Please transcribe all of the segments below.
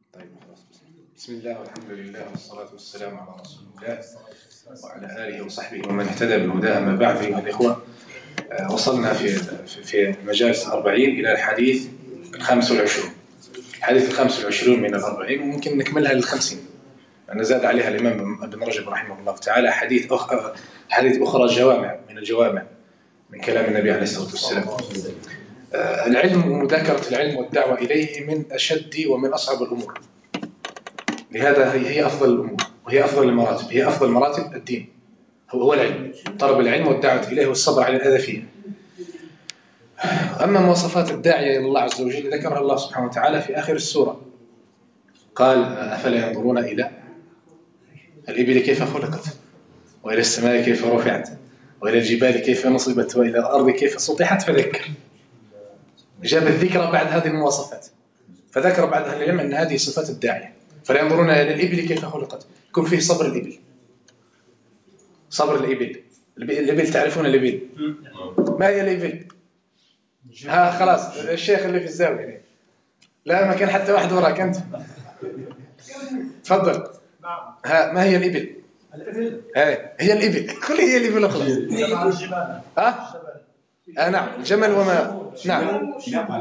طيب خلاص، بسم الله والحمد لله والصلاة والسلام على رسول الله وعلى آله وصحبه ومن اهتدى بهداه. أما بعد أيها الإخوة، وصلنا في مجالس 40 إلى الحديث 25. الحديث 25 من 40 وممكن نكملها لل50، لأن زاد عليها الإمام ابن رجب رحمه الله تعالى حديث أخرى جوامع من الجوامع من كلام النبي عليه الصلاة والسلام. العلم ومذاكرة العلم والدعوة إليه من أشد ومن أصعب الأمور، لهذا هي أفضل الأمور وهي أفضل المراتب، هي أفضل مراتب الدين هو العلم، طلب العلم والدعوة إليه والصبر على الأذى فيه. أما مواصفات الداعية إلى الله عز وجل ذكرها الله سبحانه وتعالى في آخر السورة، قال أفلا ينظرون إلى الإبل كيف خلقت، وإلى السماء كيف رفعت، وإلى الجبال كيف نصبت، وإلى الأرض كيف سطحت، فذكر. جاب الذكر بعد هذه المواصفات، فذكر بعد أهل العلم أن هذه صفات الداعية. فلا ينظرون إلى الإبل كيف خلقت، يكون فيه صبر الإبل، صبر الإبل. الإبل تعرفون الإبل؟ ما هي الإبل؟ ها خلاص، الشيخ اللي في الزاوية لا ما كان حتى واحد وراك أنت. تفضل. ها ما هي الإبل؟ الإبل هي الإبل، قل هي الإبل خلاص. الجمال. نعم الجمل وما نعم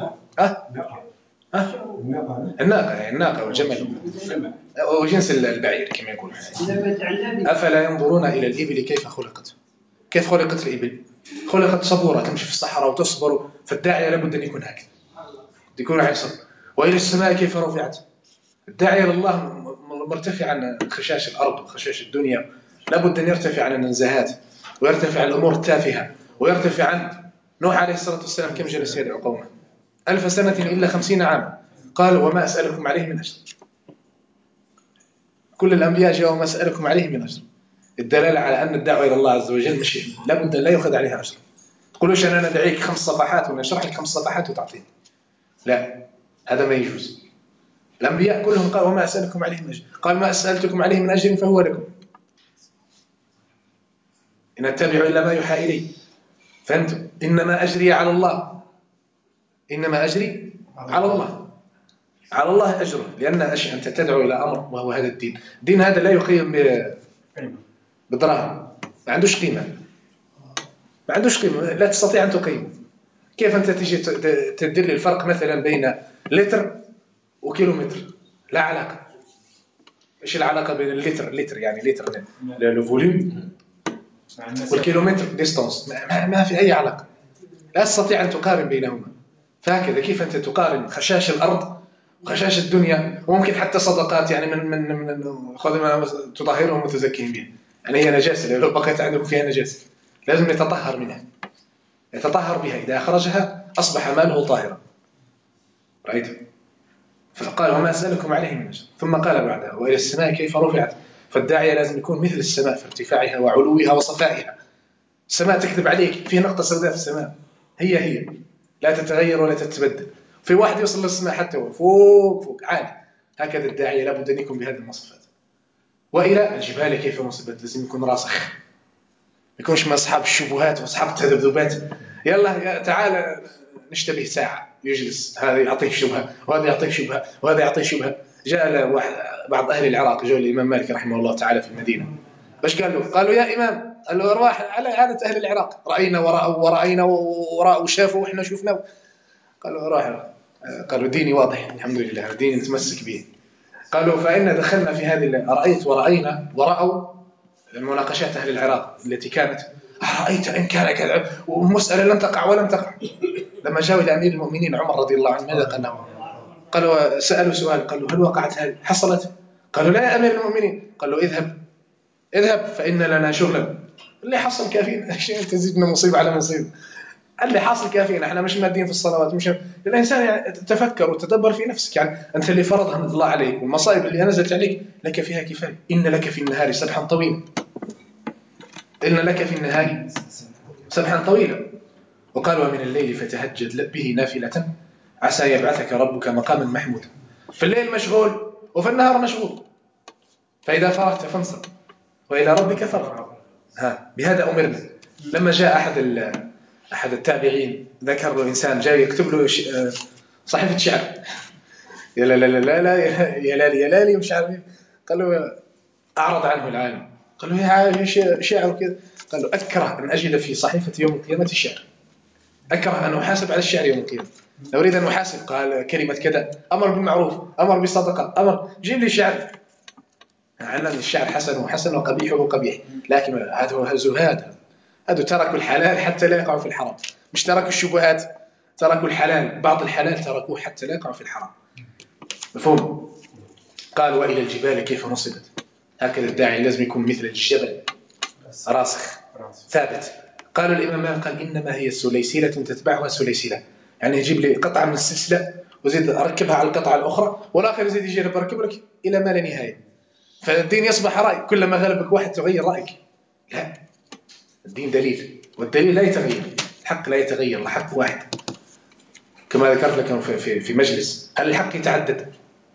الناقة والجمل وجنس البعير كما يقول. أفلا ينظرون إلى الإبل كيف خلقت. كيف خلقت الإبل؟ خلقت صبورة تمشي في الصحراء وتصبر، فالداعية لابد أن يكون هكذا، يكون على صبر. وإلى السماء كيف رفعت، الداعية لله مرتفع عن خشاش الأرض وخشاش الدنيا، لابد أن يرتفع عن النزاهات ويرتفع عن الأمور التافهة ويرتفع عن نوح عليه الصلاة والسلام. كم جلس يدعو قومه 1000 سنة إلا 50 عاما، قال وما أسألكم عليه من أجر. كل الأنبياء جاءوا وما أسألكم عليه من أجر، الدلالة على أن الدعوة إلى الله عز وجل مش لابد أن لا يأخذ عليها أجر. تقولوش أنا ندعيك 5 صفحات ونشرح لك 5 صفحات وتعطيني، لا هذا ما يجوز. الأنبياء كلهم قال وما أسألكم عليه من أجر، قال ما أسألتكم عليه من أجر فهو لكم، إن أتبع إلا ما يوحى إلي. فهمتم؟ إنما أجري على الله، إنما أجري على الله، على الله أجره، لأن أنت تدعو إلى أمر وهو هذا الدين. الدين هذا لا يقيم بدراهم، ما عندوش قيمة، ما عندوش قيمة، لا تستطيع أن تقيم. كيف أنت تجي تدير لي الفرق مثلا بين لتر وكيلومتر؟ لا علاقة. إيش العلاقة بين اللتر يعني لتر الفوليوم والكيلومتر ديستانس؟ ما في أي علاقة، لا تستطيع أن تقارن بينهما. فهكذا كيف أنت تقارن خشاش الأرض وخشاش الدنيا، وممكن حتى صدقات يعني من خذ ما تطهرهم وتزكيهم به، يعني هي نجاسة، لو بقيت عندهم فيها نجاسة لازم يتطهر منها، يتطهر بها، إذا أخرجها أصبح ماله طاهرا. رأيتم؟ فقال وما أسألكم عليه من أجر، ثم قال بعدها وإلى السماء كيف رفعت. فالداعية لازم يكون مثل السماء في ارتفاعها وعلوها وصفائها. السماء تكذب عليك، في نقطة سوداء في السماء، هي لا تتغير ولا تتبدل. في واحد يوصل للسماء حتى هو فوق عالي. هكذا الداعية لابد أن يكون بهذه المواصفات. وإلى الجبال كيف نصبت، لازم يكون راسخ، ما يكونش من أصحاب الشبهات وأصحاب التذبذبات. يلا تعال نشتبه ساعة، يجلس هذا يعطيه شبهة وهذا يعطيه شبهة وهذا يعطيه شبهة. جاء بعض أهل العراق، جاء الإمام مالك رحمه الله تعالى في المدينة، باش قالوا يا إمام، قال له أرواح على عادة أهل العراق، رأينا ورأينا وراء وشافوا وإحنا شفنا. قالوا أرواح، قالوا ديني واضح الحمد لله، ديني نتمسك به. قالوا فإن دخلنا في هذه رأيت ورأينا ورأوا المناقشات أهل العراق التي كانت رأيت إن كان كذا، ومسألة لم تقع ولم تقع. لما جاءوا إلى أمير المؤمنين عمر رضي الله عنه ماذا قال له؟ قالوا سألوا سؤال، قالوا هل وقعت هذه، حصلت؟ قالوا لا يا أمير المؤمنين. قالوا اذهب فإن لنا شغلا، اللي حصل كافينا، تزيدنا مصيبة على مصيبة، اللي حاصل كافينا، احنا مش مادين في الصلوات، مش الانسان يعني تفكر وتدبر في نفسك، يعني انت اللي فرضها من الله عليك والمصائب اللي نزلت عليك لك فيها كفايه. ان لك في النهار سبحا طويلا، ان لك في النهار سبحا طويلا. وقال ومن الليل فتهجد به نافلة عسى يبعثك ربك مقاما محمودا. في الليل مشغول وفي النهار مشغول، فإذا فرغت فانصب وإلى ربك فارغب. بهذا أمرنا. لما جاء أحد التابعين ذكر له إنسان جاي يكتب له صحيفة شعر، يا لا لا لا لا لا يا لالي يا لالي مش عارف إيه. قال له أعرض عنه العالم. قال له يا شاعر كذا. قال له أكره أن أجد في صحيفة يوم القيامة الشعر، أكره أن أحاسب على الشعر يوم القيامة. لو أريد أن أحاسب قال كلمة كذا، أمر بالمعروف، أمر بالصدقة، أمر جيب لي شعر. علم الشعر حسن وحسن وقبيح وقبيح، لكن هذا زهاد، هذا تركوا الحلال حتى لا يقعوا في الحرام، مش تركوا الشبهات، تركوا الحلال، بعض الحلال تركوه حتى لا يقعوا في الحرام. مفهوم؟ قال وإلى الجبال كيف نصبت. هكذا الداعي لازم يكون مثل الجبل راسخ ثابت. قالوا الإمام مالك قال إنما هي سليسلة تتبعها سليسلة، يعني يجيب لي قطعة من السلسلة وزيد أركبها على القطعة الأخرى، والآخر يزيد يجي أركب لك إلى ما لا نهاية. فالدين يصبح رأي، كلما غلبك واحد تغير رأيك. لا، الدين دليل، والدليل لا يتغير، الحق لا يتغير، الحق واحد. كما ذكرت لكم في مجلس، هل الحق يتعدد؟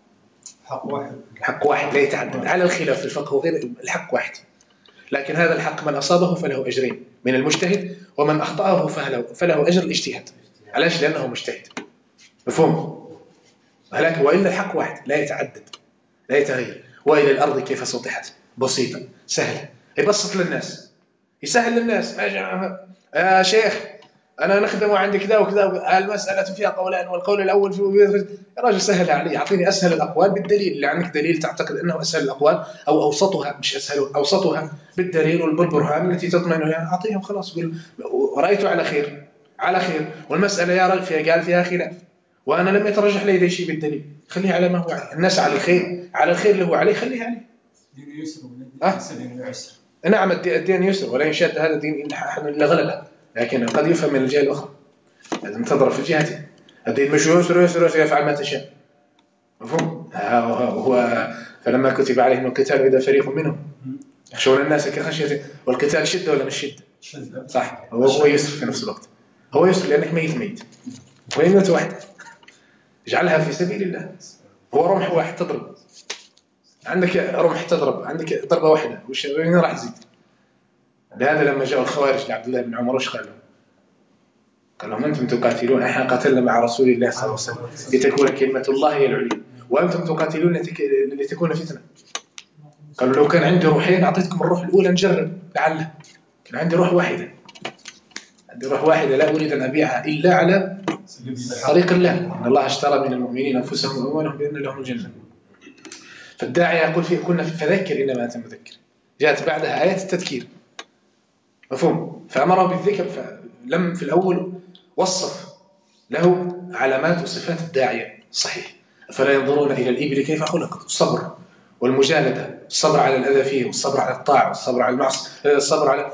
حق واحد، الحق واحد لا يتعدد، على الخلاف في الفقه وغير، الحق واحد. لكن هذا الحق من أصابه فله أجرين من المجتهد، ومن أخطأه فله أجر الاجتهاد. علاش؟ لأنه مجتهد. مفهوم؟ وإلا الحق واحد لا يتعدد لا يتغير. وإلى الأرض كيف سطحت، بسيطة سهلة، يبسط للناس، يسهل للناس. يا شيخ أنا نخدم عندي كذا وكذا، المسألة فيها قولان، والقول الأول يا راجل سهلها علي، أعطيني أسهل الأقوال بالدليل. اللي عندك دليل تعتقد أنه أسهل الأقوال أو أوسطها، مش أسهل، أوسطها بالدليل والبرهان التي تطمئن لها، أعطيهم خلاص. قل رأيت على خير، على خير، والمسألة يا رجل فيها قال فيها خلاف، وأنا لم يترجح لي شيء بالدليل، خليه على ما هو عليه. الناس على الخير، على الخير اللي هو عليه خليه عليه. دين يسر ودين يعسر. نعم الدين يسر، ولا يشاد هذا الدين إلا غلبه، لكن قد يفهم من الجهة الأخرى، لازم تضرب في الجهتين. الدين مش يسر يسر يسر يفعل ما تشاء. مفهوم؟ هو فلما كتب عليهم القتال إذا فريق منهم يخشون الناس كخشية، والقتال شدة ولا مش شدة؟ صح، هو يسر في نفس الوقت، هو يسر لأنك ميت ويموت واحد، اجعلها في سبيل الله. هو رمح واحد تضرب، عندك رمح تضرب، عندك ضربة واحدة، وين راح تزيد؟ لهذا لما جاءوا الخوارج لعبد الله بن عمر وش قال لهم؟ قال لهم أنتم تقاتلون، احنا قاتلنا مع رسول الله صلى الله عليه وسلم لتكون كلمة الله هي العليا، وأنتم تقاتلون لتكون فتنة. قالوا لو كان عندي روحين أعطيتكم الروح الأولى نجرب لعله، كان عندي روح واحدة، عندي روح واحدة لا أريد أن أبيعها إلا على طريق الله، إن الله اشترى من المؤمنين أنفسهم وأموالهم بأن لهم الجنة. فالداعي يقول فيه كنا فذكر إنما أنت مذكر، جاءت بعدها آيات التذكير. مفهوم؟ فأمره بالذكر، فلم في الأول وصف له علامات وصفات الداعية الصحيح. فلا ينظرون إلى الإبل كيف خلقت، الصبر والمجالدة، الصبر على الأذى فيه، والصبر على الطاعة، والصبر على المعصية، الصبر على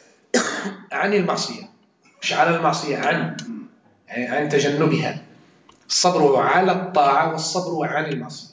عن المعصية، مش على المعصية، يعني عن تجنبها. الصبر على الطاعة والصبر عن المعصية.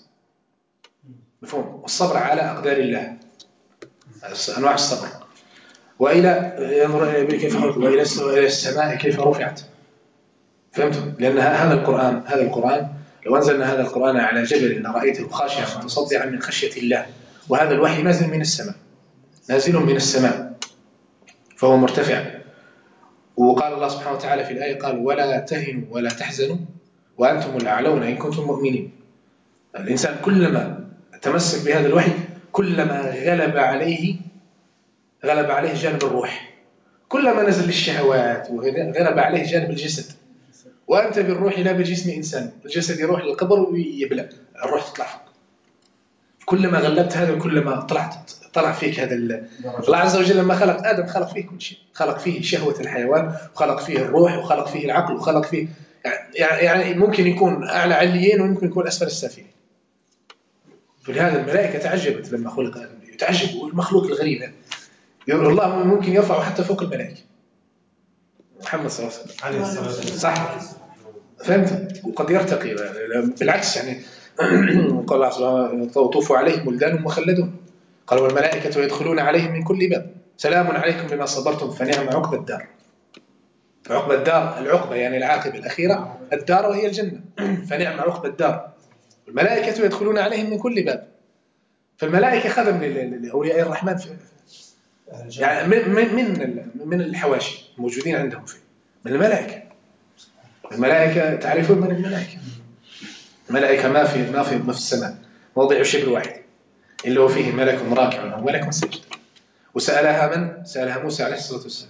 مفهوم؟ والصبر على أقدار الله، أنواع الصبر. وإلى ينظر إلى الإبل كيف خلقت، وإلى السماء كيف رفعت. فهمتم؟ لأن هذا القرآن لو أنزلنا هذا القرآن على جبل لرأيته خاشعا متصدعا من خشية الله. وهذا الوحي نازل من السماء، نازل من السماء، فهو مرتفع. وقال الله سبحانه وتعالى في الآية قال ولا تهنوا ولا تحزنوا وأنتم الأعلون إن كنتم مؤمنين. الإنسان كلما تمسك بهذا الوحي كلما غلب عليه جانب الروح، كلما نزل الشهوات وغلب عليه جانب الجسد. وأنت بالروح لا بجسم إنسان، الجسد يروح للقبر ويبلى، الروح تطلع فوق. كلما غلبت هذا كلما طلع فيك هذا الله عز وجل. لما خلق آدم خلق فيه كل شيء، خلق فيه شهوة الحيوان، وخلق فيه الروح، وخلق فيه العقل، وخلق فيه يعني ممكن يكون أعلى عليين وممكن يكون أسفل السافلين. فلهذا الملائكة تعجبت لما خلق آدم، تعجب والمخلوق الغريب الله ممكن يرفعه حتى فوق الملائكة. محمد صلى الله عليه وسلم صح، فهمت؟ وقد يرتقي بالعكس، يعني قال الله سبحانه وطوفوا عليهم ولدان مخلدون، قال والملائكة يدخلون عليهم من كل باب سلام عليكم بما صبرتم فنعم عقبى الدار. عقبى الدار، العقبة يعني العاقبة الأخيرة، الدار وهي الجنة، فنعم عقبى الدار. الملائكة يدخلون عليهم من كل باب. فالملائكة خدم لأولياء الرحمن يعني من الحواشي موجودين عندهم من الملائكة. الملائكة تعرفون من الملائكة، الملائكة ما في السماء موضع شبر واحد إلا وفيه ملك راكع أو ملك سجد. وسألها من؟ سألها موسى عليه الصلاة والسلام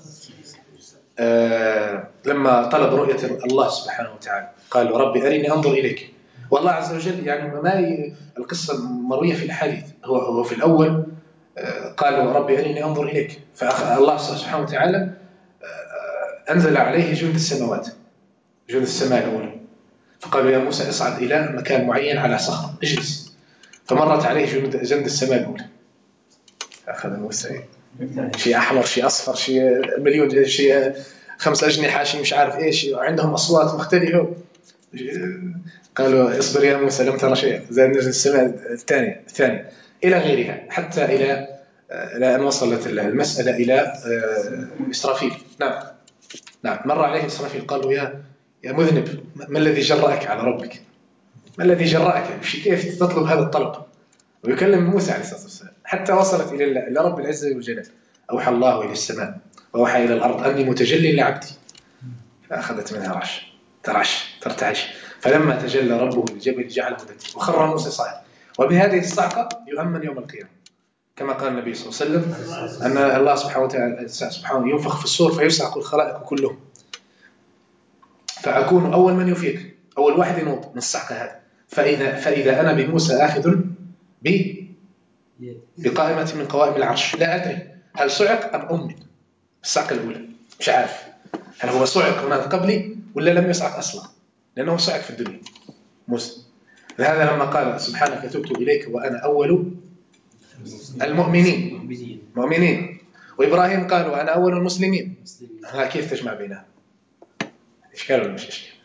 لما طلب رؤية الله سبحانه وتعالى، قال ربي أرني أنظر إليك. والله عز وجل يعني القصة مروية في الحديث، هو في الأول قال ربي أرني أنظر إليك، فالله سبحانه وتعالى أنزل عليه جند السماوات، جند السماء الأولى، فقالوا يا موسى اصعد إلى مكان معين على صخر اجلس، فمرت عليه جند السماء الأولى، أخذ موسى شيء أحمر شيء أصفر شيء مليون شيء 5 أجنحة شيء مش عارف إيش، عندهم أصوات مختلفة. قالوا اصبر يا موسى لم ترى شيئا، زاد نجم السماء الثاني إلى غيرها، حتى إلى أن وصلت المسألة إلى إسرافيل. نعم مر عليه إسرافيل قالوا يا مذنب ما الذي جرأك على ربك؟ ما الذي جرأك؟ كيف تطلب هذا الطلب؟ ويكلم موسى عليه الصلاة والسلام حتى وصلت إلى رب العزة والجلال. أوحى الله إلى السماء وأوحى إلى الأرض أني متجلي لعبدي، فأخذت منها ترتعش، فلما تجلى ربه للجبل جعله دكا وخر موسى صاعقا. وبهذه الصعقة يؤمن يوم القيامة، كما قال النبي صلى الله عليه وسلم أن الله سبحانه وتعالى ينفخ في الصور فيصعق الخلائق كلهم، فأكون أول من يفيق، أول واحد ينوض من الصعقة هذا. فإذا أنا بموسى آخذ بقائمة من قوائم العرش، لا أدري هل صعق أم أمن الصعقة الأولى، مش عارف هل هو صعق هنا قبلي ولا لم يصعق أصلا، لأنه صعق في الدنيا موسى. لهذا لما قال سبحانك تبت إليك وأنا أول المؤمنين، وإبراهيم قال وأنا أول المسلمين، كيف تجمع بينها؟ إشكال ولا مش إشكال؟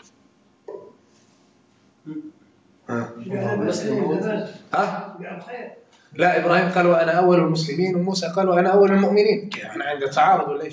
لا إبراهيم قال وأنا أول المسلمين وموسى قال وأنا أول المؤمنين، احنا عند تعارض ولا إيش؟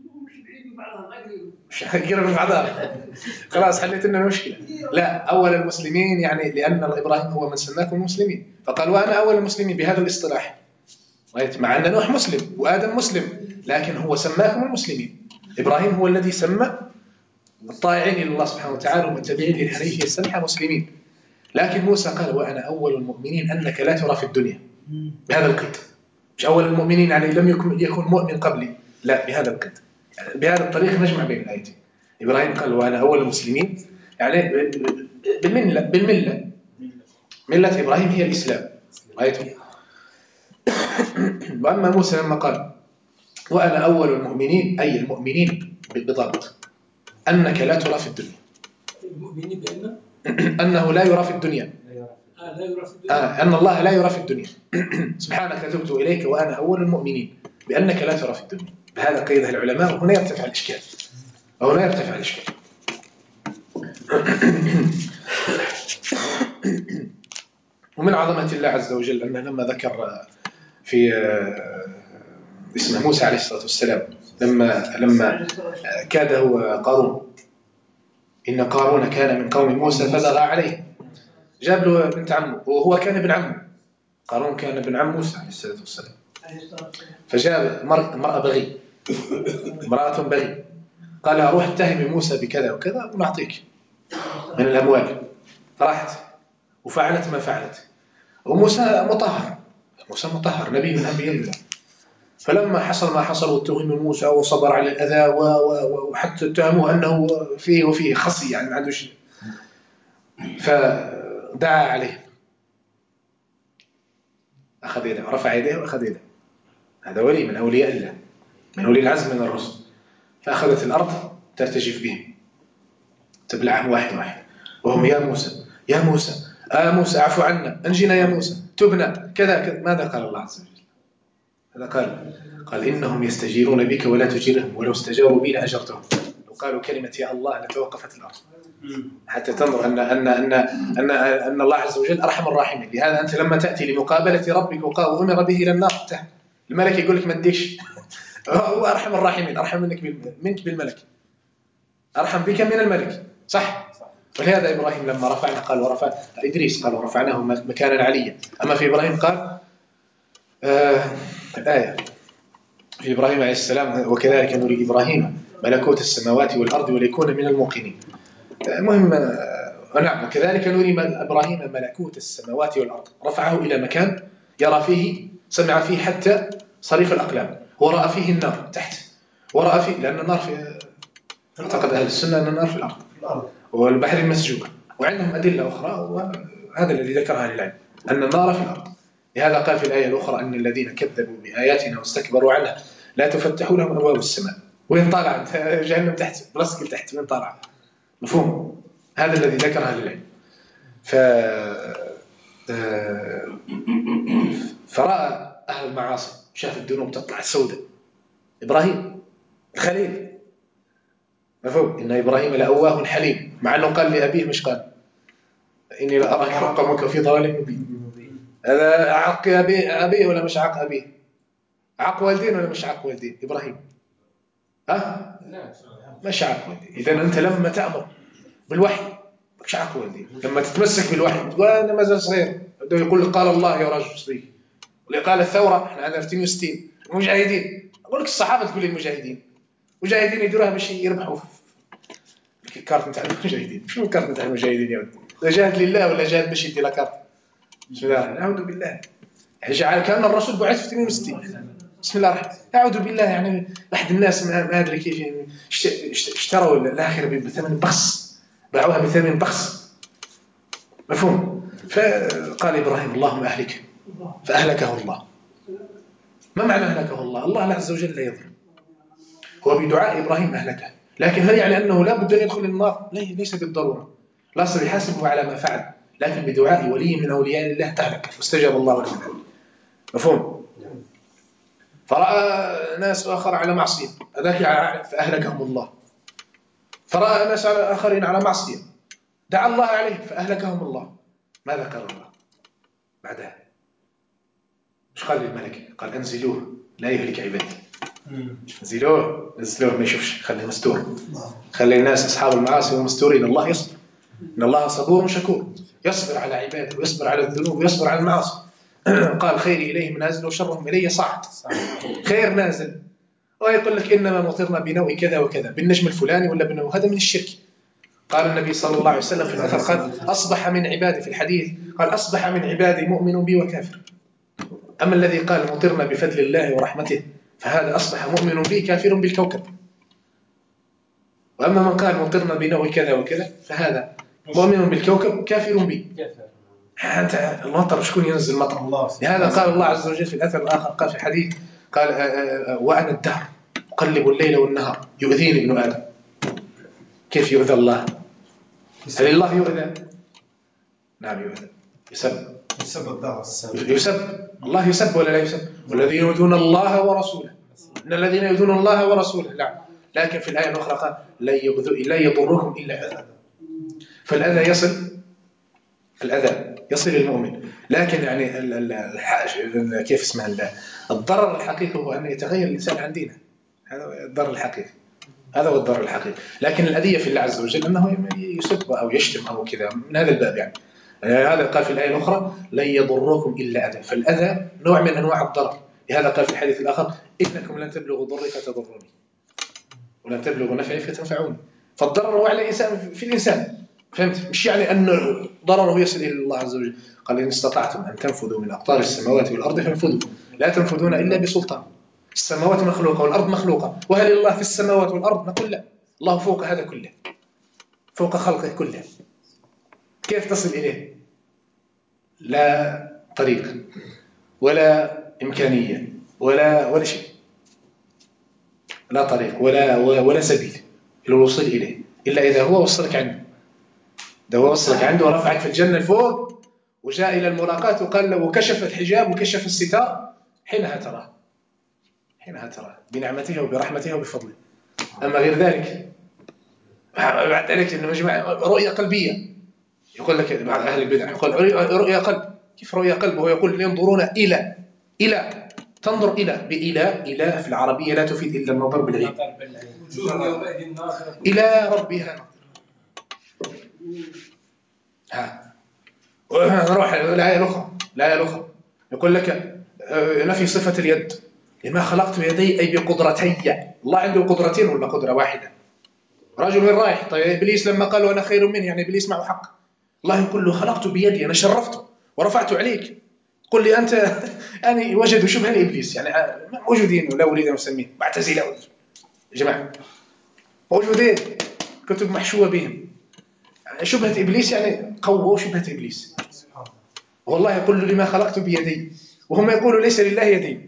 مش يقرب بعضها خلاص حليت لنا المشكلة. لا أول المسلمين يعني لأن إبراهيم هو من سماكم المسلمين، فقال وأنا أول المسلمين بهذا الاصطلاح، مع أن نوح مسلم وآدم مسلم لكن هو سماكم المسلمين. إبراهيم هو الذي سمى الطائعين إلى الله سبحانه وتعالى والمتبعين للحنيفية السمحة مسلمين، لكن موسى قال وأنا أول المؤمنين أنك لا ترى في الدنيا بهذا القيد، مش أول المؤمنين يعني لم يكن مؤمن قبلي، لا بهذا القيد. يعني بهذا الطريق نجمع بين الآيتين. إبراهيم قال وأنا أول المسلمين يعني بالملة ملة إبراهيم هي الإسلام، رأيتم. وأما موسى لما قال وأنا أول المؤمنين أي المؤمنين بالضبط أنك لا ترى في الدنيا، المؤمنين بأنه أنه لا يرى في الدنيا، أن الله لا يرى في الدنيا. سبحانك تبت إليك وأنا أول المؤمنين بأنك لا ترى في الدنيا، بهذا قيدها العلماء، وهنا يرتفع الإشكال. ومن عظمة الله عز وجل أنه لما ذكر في اسم موسى عليه الصلاة والسلام لما كاده قارون، إن قارون كان من قوم موسى فبغى عليه، جاب له بنت عمه وهو كان ابن عمه، قارون كان ابن عم موسى عليه الصلاة والسلام، فجاب امرأة بغي قال روح اتهم موسى بكذا وكذا ونعطيك من الأموال، راحت وفعلت ما فعلت. وموسى مطهر نبي من أنبياء الله، فلما حصل ما حصل واتهم موسى وصبر على الأذى وحتى اتهموه أنه فيه خصي يعني ما عندوش، فدعا عليه، أخذ يده رفع يديه وأخذ يده، هذا ولي من أولياء الله من أولي العزم من الرسل، فأخذت الأرض ترتجف بهم تبلعهم واحد وهم يا موسى موسى اعفو عنا انجنا يا موسى تبنا كذا. ماذا قال الله عز وجل؟ هذا قال إنهم يستجيرون بك ولا تجيرهم ولو استجاروا بي لأجرتهم، لو قالوا كلمة يا الله لتوقفت الأرض، حتى تنظر أن الله عز وجل أرحم الراحمين. لهذا أنت لما تأتي لمقابلة ربك وأمر به إلى النار الملك يقول لك ما تديش، هو أرحم الراحمين، أرحم منك بالملك، أرحم بك من الملك، صح؟ ولهذا إبراهيم لما رفعنا قال ورفع إدريس قال ورفعناه مكانا عليا. أما في إبراهيم قال الآية في إبراهيم عليه السلام وكذلك نري إبراهيم ملكوت السماوات والأرض وليكون من الموقنين. المهم نعم. وكذلك نري إبراهيم ملكوت السماوات والأرض، رفعه إلى مكان يرى فيه، سمع فيه حتى صريف الأقلام، ورأى فيه النار تحت، ورأى فيه، لأن النار في اعتقد أهل السنة أن النار في الأرض والبحر المسجور، وعندهم أدلة أخرى، وهذا الذي ذكرها للعلم أن النار في الأرض. لهذا قال في الآية الأخرى أن الذين كذبوا بآياتنا واستكبروا عنها لا تفتح لهم أبواب السماء. وين طالع جهنم؟ تحت، بلاسكل تحت، وين طالع؟ مفهوم؟ هذا الذي ذكرها للعلم. فرأى أهل المعاصي، شاف الذنوب تطلع السوداء. إبراهيم الخليل، مفهوم؟ إن إبراهيم لأواه حليم، مع أنه قال لأبيه، مش قال إني لأراك قومك في ضلال مبين. هذا عق أبيه ولا مش عق أبيه؟ عق والدين ولا مش عق والدين؟ إبراهيم ها؟ مش عق والدين. إذا أنت لما تأمر بالوحي مش عق والدين، لما تتمسك بالوحي تقول أنا ما زال صغير، بده يقول لك قال الله يا رجل صغير، واللي قال الثورة احنا عندنا 260 المجاهدين، أقول لك الصحابة تقول لي المجاهدين يديروها باش يربحوا في الكارت نتاع المجاهدين. شنو الكارت نتاع المجاهدين يا ولدي؟ لا جاهد لله ولا جاهد باش يدي لا كارت؟ بسم الله، نعوذ بالله. يعني كان الرسول بعث في 62. بسم الله الرحمن، أعوذ بالله. يعني أحد الناس ما أدري كيف اشتروا الآخرة بثمن بخس، باعوها بثمن بخس، مفهوم؟ فقال إبراهيم اللهم أهلك، فأهلكه الله. ما معنى أهلكه الله؟ الله عز وجل لا يظلم، هو بدعاء إبراهيم أهلكه، لكن هل يعني أنه لا بد أن يدخل النار؟ ليس بالضرورة، لا سيحاسبه على ما فعل، لكن بدعاء ولي من أولياء الله أهلك واستجاب الله له، مفهوم؟ فرأى ناس آخر على معصية، هذاك فأهلكهم الله. فرأى ناس آخرين على معصية، دعا الله عليهم فأهلكهم الله. ماذا قال الله بعدها؟ مش قال للملك؟ قال أنزلوه لا يهلك عبادي. نزلوه ما يشوفش، خليه مستور، خلي الناس أصحاب المعاصي ومستورين. الله يصبر، إن الله صبور شكور، يصبر على عباده ويصبر على الذنوب ويصبر على المعاصي. قال خيري إليه نازل وشرهم إليه صعد. خير نازل ويقول لك إنما مطرنا بنوع كذا وكذا، بالنجم الفلاني ولا بنوع، هذا من الشرك. قال النبي صلى الله عليه وسلم في الأثر، قال أصبح من عبادي، في الحديث قال أصبح من عبادي مؤمن بي وكافر. أما الذي قال مطرنا بفضل الله ورحمته فهذا أصبح مؤمن بي كافر بالكوكب. وأما من قال مطرنا بنوع كذا وكذا فهذا مؤمن بالكوكب كافر بي. أنت المطر شكون ينزل المطر؟ الله. لهذا قال الله عز وجل في الأثر الآخر، قال في الحديث، قال وأنا الدهر أقلب الليل والنهار يؤذيني ابن آدم. كيف يؤذى الله؟ هل الله يؤذى؟ نعم يؤذى، يسب الله، يسب ولا لا يسب؟ والذين يؤذون الله ورسوله، إن الذين يؤذون الله ورسوله لا. لكن في الآية الأخرى قال لا يضركم إلا أذى. فالأذى يصل للمؤمن، لكن يعني كيف اسمها الضرر الحقيقي هو أن يتغير الإنسان عن دينه، هذا الضرر الحقيقي، هذا هو الضرر الحقيقي. لكن الأذية في الله عز وجل أنه يسب أو يشتم أو كذا، من هذا الباب يعني هذا قال في الآية الأخرى لن يضركم إلا أذى، فالأذى نوع من أنواع الضرر. لهذا قال في الحديث الآخر إنكم لن تبلغوا ضري فتضروني ولن تبلغوا نفعي فتنفعوني. فالضرر هو على الإنسان، في الإنسان، فهمت؟ مش يعني أن ضرره يصل إلى الله عز وجل. قال إن استطعتم أن تنفذوا من أقطار السماوات والأرض فانفذوا لا تنفذون إلا بسلطان. السماوات مخلوقة والأرض مخلوقة، وهل الله في السماوات والأرض؟ نقول لا، الله فوق هذا كله، فوق خلقه كله. كيف تصل إليه؟ لا طريق ولا إمكانية ولا شيء، لا طريق ولا سبيل للوصول إليه إلا إذا هو وصلك عنده. ده هو وصلك عنده ورفعك في الجنة الفوق وجاء إلى الملاقات وقال له وكشف الحجاب وكشف الستار، حينها ترى بنعمته وبرحمته وبفضله. أما غير ذلك بعد ذلك إنه مجمع رؤية قلبية، يقول لك بعض أهل البدع يقول رؤية قلب. كيف رؤية قلب؟ وهو يقول ينظرون إلى تنظر إلى في العربية لا تفيد إلا النظر بالعين، إلى ربها. نروح الآية الأخرى يقول لك نفي صفة اليد، لما خلقت يدي أي بقدرتي. الله عنده قدرتين ولا قدرة واحدة؟ رجل رايح، طيب إبليس لما قال وأنا خير منه، يعني إبليس معه حق، الله يقول له خلقت بيدي، أنا شرفته ورفعته عليك. قل لي أنت يعني وجدوا شبهة لإبليس، يعني موجودين ولا أريد أن أسميه معتزلة يا جماعة، موجودين كتب محشوة بهم. شبهة إبليس يعني قووا شبهة إبليس. والله يقول له لما خلقت بيدي، وهم يقولوا ليس لله يدين.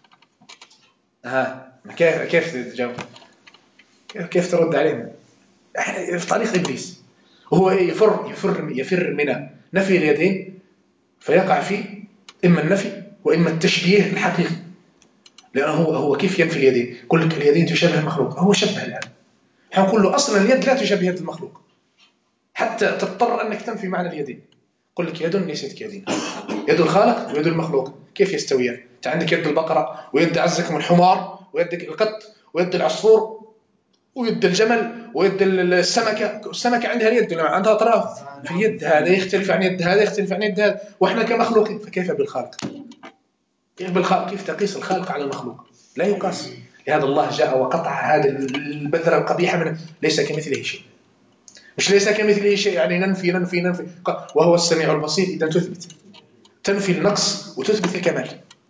كيف تجاوب؟ كيف ترد عليهم؟ في طريق إبليس. وهو يفر من نفي اليدين، فيقع في إما النفي وإما التشبيه الحقيقي. لأنه هو كيف ينفي اليدين؟ يقول لك اليدين تشابه المخلوق، هو شبه الآن. نقول له أصلا اليد لا تشابه يد المخلوق، حتى تضطر أنك تنفي معنى اليدين. يقول لك يد ليست كيدين، يد الخالق ويد المخلوق كيف يستويان؟ أنت عندك يد البقرة ويد عزكم الحمار ويد القط ويد العصفور ويد الجمل ويد السمكة عندها اليد، عندها أطراف في يد، هذا يختلف عن يد هذا، يختلف عن يد هذا، وإحنا كمخلوقين. فكيف بالخالق؟ كيف بالخالق؟ كيف تقيس الخالق على المخلوق؟ لا يقاس. لهذا الله جاء وقطع هذا البذرة القبيحة منه، ليس كمثله شيء. مش ليس كمثله شيء يعني ننفي وهو السميع البصير. إذا تنفي النقص وتثبت الكمال،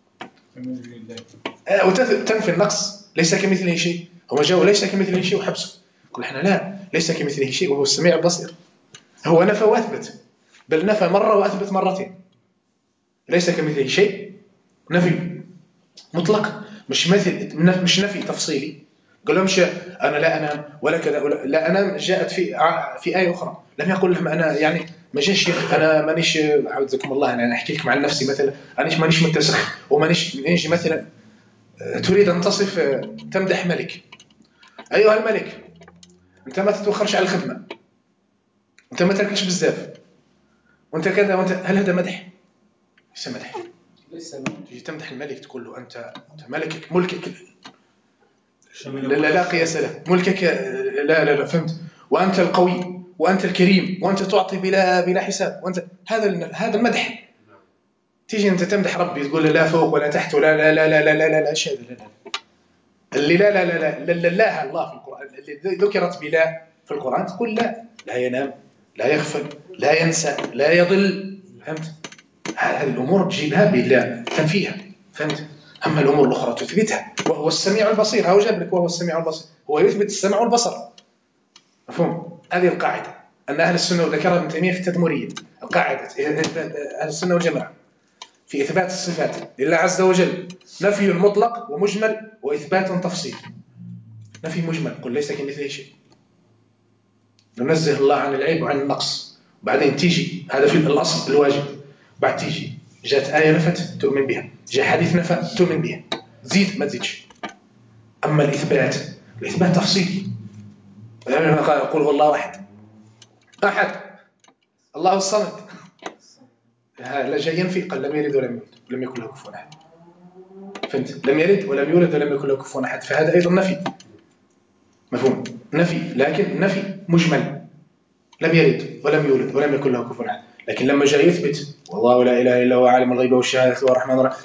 وتنفي النقص ليس كمثله شيء. هو جاء ليس كمثله شيء وحبسه. يقول احنا لا، ليس كمثله شيء وهو السميع البصير. هو نفى واثبت، بل نفى مرة واثبت مرتين. ليس كمثله شيء نفي مطلق، مش نفي تفصيلي. قال لهمش انا لا انام ولا كذا ولا لا انام. جاءت في ايه اخرى لم يقل لهم انا يعني ما جاش انا مانيش، عاوزكم الله انا احكي لكم عن نفسي مثلا، انا مانيش متسخ ومانيش نجي مثلا تريد ان تصف تمدح ملك. ايها الملك انت ما تتوخرش على الخدمه، انت ما تاكلش بزاف، وانت كذا وانت، هل هذا مدح؟ ليس مدح. تجي تمدح الملك تقول له انت ملكك ملكك لا قياس له، ملكك لا فهمت، وانت القوي وانت الكريم وانت تعطي بلا حساب، وانت هذا المدح. تيجي انت تمدح ربي تقول لا فوق ولا تحت ولا لا لا لا لا لا لا ايش هذا اللي لا لا لا لا لا لا الله في القرآن اللي ذكرت بلا في القرآن تقول لا ينام لا يغفل لا ينسى لا يضل. فهمت؟ هذه الأمور تجيبها بلا تنفيها. فهمت؟ أما الأمور الأخرى تثبتها. وهو السميع البصير، هو جاب لك وهو السميع البصير، هو يثبت السمع والبصر. مفهوم؟ هذه القاعدة أن أهل السنة، وذكرها ابن تيمية في التدمرية، القاعدة أهل السنة والجماعة في إثبات الصفات لله عز وجل نفي مطلق ومجمل وإثبات تفصيل. نفي مجمل قل ليس كمثله شيء، ننزه الله عن العيب وعن النقص. بعدين تيجي هذا في الأصل الواجب، بعد تيجي جاءت آية نفت تؤمن بها، جاء حديث نفى تؤمن بها، زيد ما تزيدش. أما الإثبات تفصيلي. يقول والله واحد أحد الله الصمد، لا جاي ينفي قال لم يلد ولم يولد ولم يكن له كفوا أحد. فهمت؟ لم يلد ولم يولد ولم يكن له كفوا أحد، فهذا أيضا نفي. مفهوم؟ نفي، لكن نفي مجمل. لم يلد ولم يولد ولم يكن له كفوا أحد. لكن لما جاء يثبت والله لا إله إلا هو عالم الغيب والشهادة هو الرحمن الرحيم،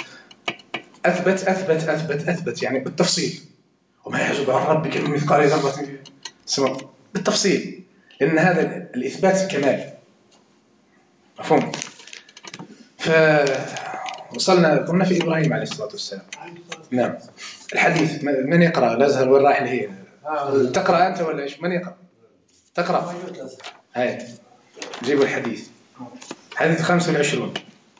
أثبت يعني بالتفصيل. وما يعزب عن ربك من مثقال ذرة بالتفصيل، لأن هذا الإثبات كمال. مفهوم؟ فوصلنا كنا في إبراهيم عليه الصلاة والسلام. نعم. الحديث من يقرأ؟ الأزهر وين رايح هي؟ تقرأ أنت ولا إيش؟ من يقرأ؟ تقرأ؟ هاي جيبوا الحديث. حديث 25.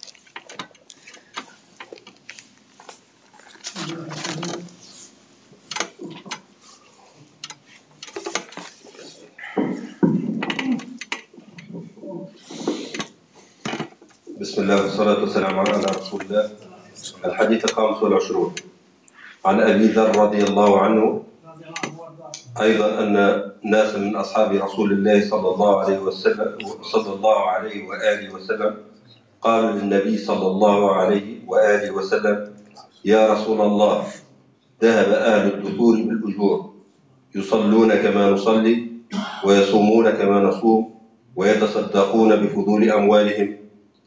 بسم الله والصلاة والسلام على رسول الله. الحديث 25 عن أبي ذر رضي الله عنه أيضا أن ناس من أصحاب رسول الله صلى الله عليه وآله وسلم قالوا للنبي صلى الله عليه وآله وسلم: يا رسول الله، ذهب أهل الدثور بالأجور، يصلون كما نصلي ويصومون كما نصوم ويتصدقون بفضول أموالهم.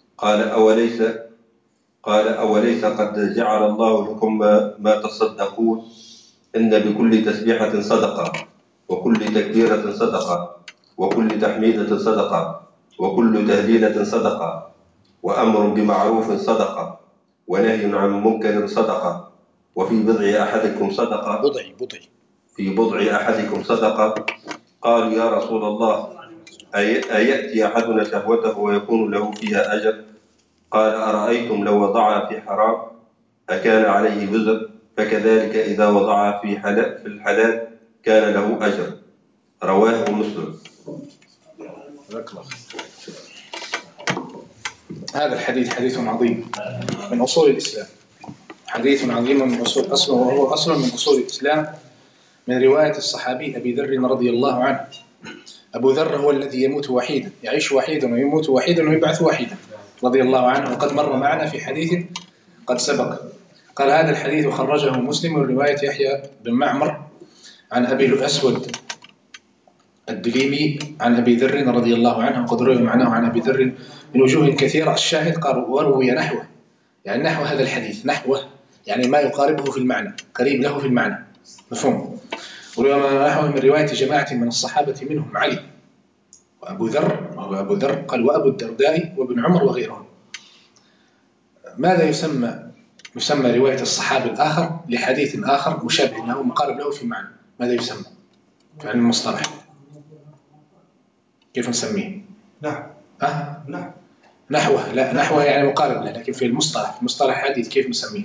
قال أوليس قد جعل الله لكم ما تصدقون؟ إن بكل تسبيحة صدقة، وكل تكبيرة صدقة، وكل تحميدة صدقة، وكل تهليلة صدقة، وأمر بمعروف صدقة، ونهي عن منكر صدقة، وفي بضع أحدكم صدقة. في بضع أحدكم صدقة. قالوا يا رسول الله أيأتي أحدنا شهوته ويكون له فيها أجر؟ قال أرأيتم لو وضعها في حرام أكان عليه وزر؟ فكذلك إذا وضعها في الحلال كان له أجر. رواه مسلم. هذا الحديث حديث عظيم من أصول الإسلام، حديث عظيم من أصول أصله، وهو أصل من أصول الإسلام، من رواية الصحابي أبي ذر رضي الله عنه. أبو ذر هو الذي يموت وحيدا، يعيش وحيدا ويموت وحيدا ويبعث وحيدا رضي الله عنه، وقد مر معنا في حديث قد سبق. قال هذا الحديث خرجه مسلم من رواية يحيى بن معمر عن أبي الأسود الدليمي عن أبي ذر رضي الله عنه، وقد روي معناه عن أبي ذر من وجوه كثيرة. الشاهد قال وروي نحوه، يعني نحو هذا الحديث، نحوه يعني ما يقاربه في المعنى، قريب له في المعنى، مفهوم. وروي نحوه من رواية جماعة من الصحابة منهم علي وأبو ذر، وأبو ذر قال وأبو الدرداء وابن عمر وغيرهم. ماذا يسمى رواية الصحابي الآخر لحديث آخر مشابه له مقارب له في المعنى؟ ماذا يسمى في علم المصطلح؟ كيف نسميه؟ نحوه. لا، نحوه يعني مقارب له، لكن في المصطلح، في مصطلح الحديث كيف نسميه؟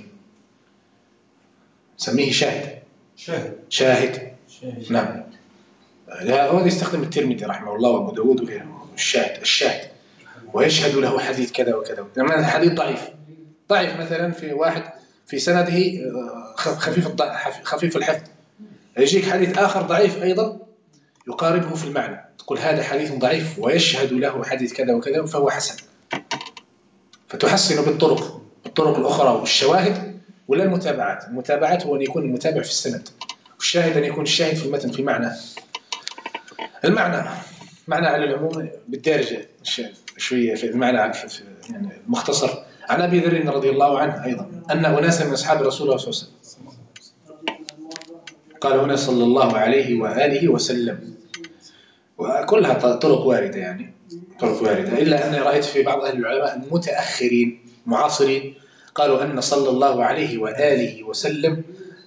نسميه شاهد. نعم. لا، هو يستخدم الترمذي رحمه الله وابو داود وغيره، الشاهد ويشهد له حديث كذا وكذا. لما الحديث ضعيف مثلا في واحد في سنده خفيف الحفظ، يجيك حديث آخر ضعيف أيضا يقاربه في المعنى، تقول هذا حديث ضعيف ويشهد له حديث كذا وكذا فهو حسن، فتحسن بالطرق الأخرى والشواهد. ولا المتابعات هو أن يكون المتابع في السند، والشاهد أن يكون الشاهد في المتن في المعنى على العموم بالدارجة شوية في المعنى يعني مختصر. عن أبي ذر رضي الله عنه أيضا أن أناسا من أصحاب رسول الله صلى الله عليه وسلم، قال هنا صلى الله عليه وآله وسلم، وكلها طرق واردة، يعني طرق واردة، إلا أني رأيت في بعض أهل العلماء المتأخرين معاصرين قالوا أن صلى الله عليه وآله وسلم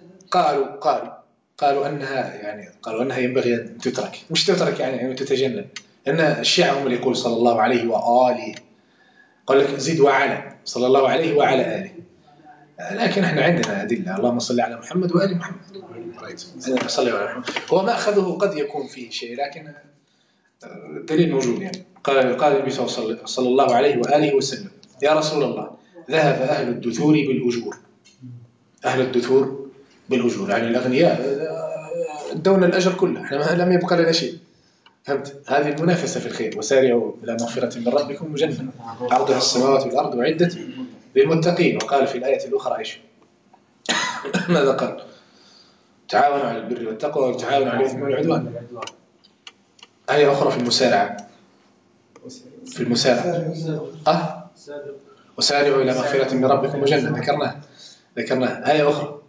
قالوا أنها ينبغي أن تترك، مش تترك يعني أن تتجنب، لأن الشيعة هم اللي يقول صلى الله عليه وآله، قال لك زيد وعلى صلى الله عليه وعلى آله، لكن احنا عندنا أدلة، اللهم صل على محمد وآل محمد، صلى على محمد. هو ما أخذه قد يكون فيه شيء، لكن الدليل موجود. يعني قال النبي صلى الله عليه وآله وسلم يا رسول الله ذهب أهل الدثور بالأجور، يعني الأغنياء ادونا الأجر كله، احنا لم يبقى لنا شيء. فهمت؟ هذه المنافسة في الخير. وسارعوا إلى مغفرة من ربكم وجنة عرضها السماوات والأرض وعدة للمتقين. وقال في الآية الأخرى إيش؟ ماذا قال؟ تعاونوا على البر والتقوى وتعاونوا على الإثم والعدوان. آية أخرى في المسارعة وسارعوا إلى مغفرة من ربكم وجنة، ذكرناها. آية أخرى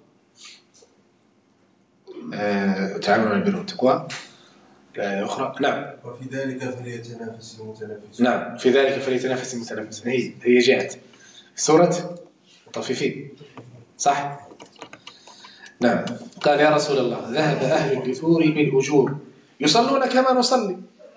تعاونوا على البر والتقوى. آية أخرى نعم وفي ذلك فليتنافس المتنافسون. نعم في ذلك فليتنافس المتنافسون. هي جاءت سورة الطفيفين، صح؟ نعم. قال يا رسول الله ذهب أهل الدثور بالأجور يصلون كما نصلي،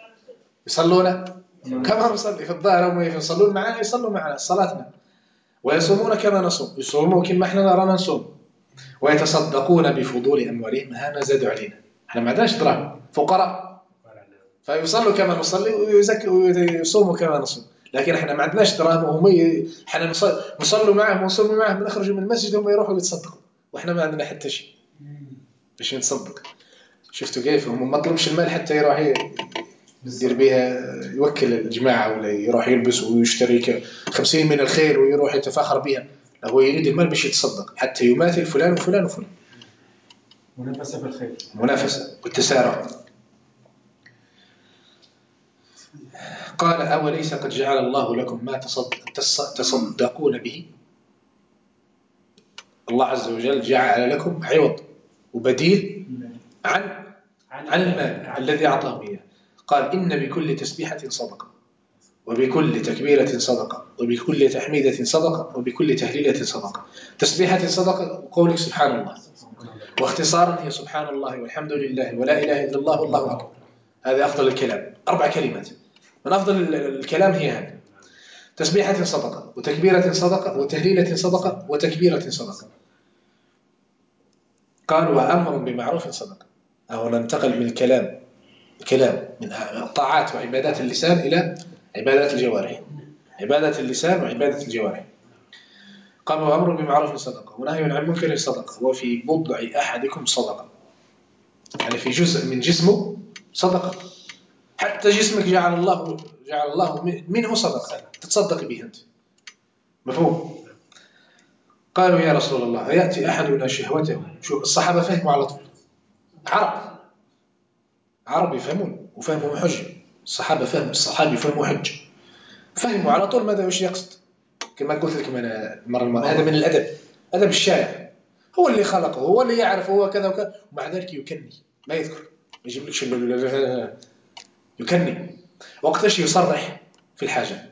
في الظاهر هم يصلون معنا صلاتنا، ويصومون كما نصوم، يصومون كما احنا نرانا نصوم، ويتصدقون بفضول أموالهم. هنا زادوا علينا، احنا ما عندناش دراهم، فقراء، فيصلوا كما نصلي ويصوموا كما نصوم، لكن احنا ما عندناش دراهم، وهم احنا نصلوا معهم ونصوموا معهم، نخرجوا من المسجد وهم يروحوا يتصدقوا، واحنا ما عندنا حتى شيء باش نتصدق. شفتوا كيف هم ما طلبش المال حتى يروح يدير بها، يوكل الجماعة ولا يروح يلبس ويشتري 50 من الخير ويروح يتفاخر بها، هو يريد المال باش يتصدق حتى يماثل فلان وفلان وفلان. منافسة في الخير، منافسة والتسارع. قال أوليس قد جعل الله لكم ما تصدقون به؟ الله عز وجل جعل لكم عوض وبديل عن المال الذي أعطاه إياه. قال إن بكل تسبيحة صدقة، وبكل تكبيرة صدقة، وبكل تحميدة صدقة، وبكل تهليلة صدقة. تسبيحة صدقة، وقولك سبحان الله، واختصارا هي سبحان الله والحمد لله ولا إله إلا الله والله أكبر. هذا أفضل الكلام، 4 كلمات من أفضل الكلام هي هذه. تسبيحة صدقة، وتكبيرة صدقة، وتهليلة صدقة، وتكبيرة صدقة. قال وأمر بمعروف صدقة. أو ننتقل من الكلام من الطاعات وعبادات اللسان إلى عبادات الجوارح. عبادة اللسان وعبادة الجوارح. قال وأمر بمعروف صدقة، ونهي عن منكر صدقة، وفي بضع أحدكم صدقة. يعني في جزء من جسمه صدقة. حتى جسمك جعل الله منه صدقة تتصدق به أنت. مفهوم؟ قالوا يا رسول الله يأتي أحدنا شهوته. شوف الصحابة فهموا على طول، عرب يفهمون وفهموا حج. الصحابة يفهموا حج، فهموا على طول ماذا وش يقصد. كما قلت لكم أنا المرة هذا من الأدب، أدب الشارع. هو اللي خلقه، هو اللي يعرف، هو كذا وكذا، ومع ذلك يكني ما يذكر، ما يجيبلكش يكني. وقتاش يصرح في الحاجة،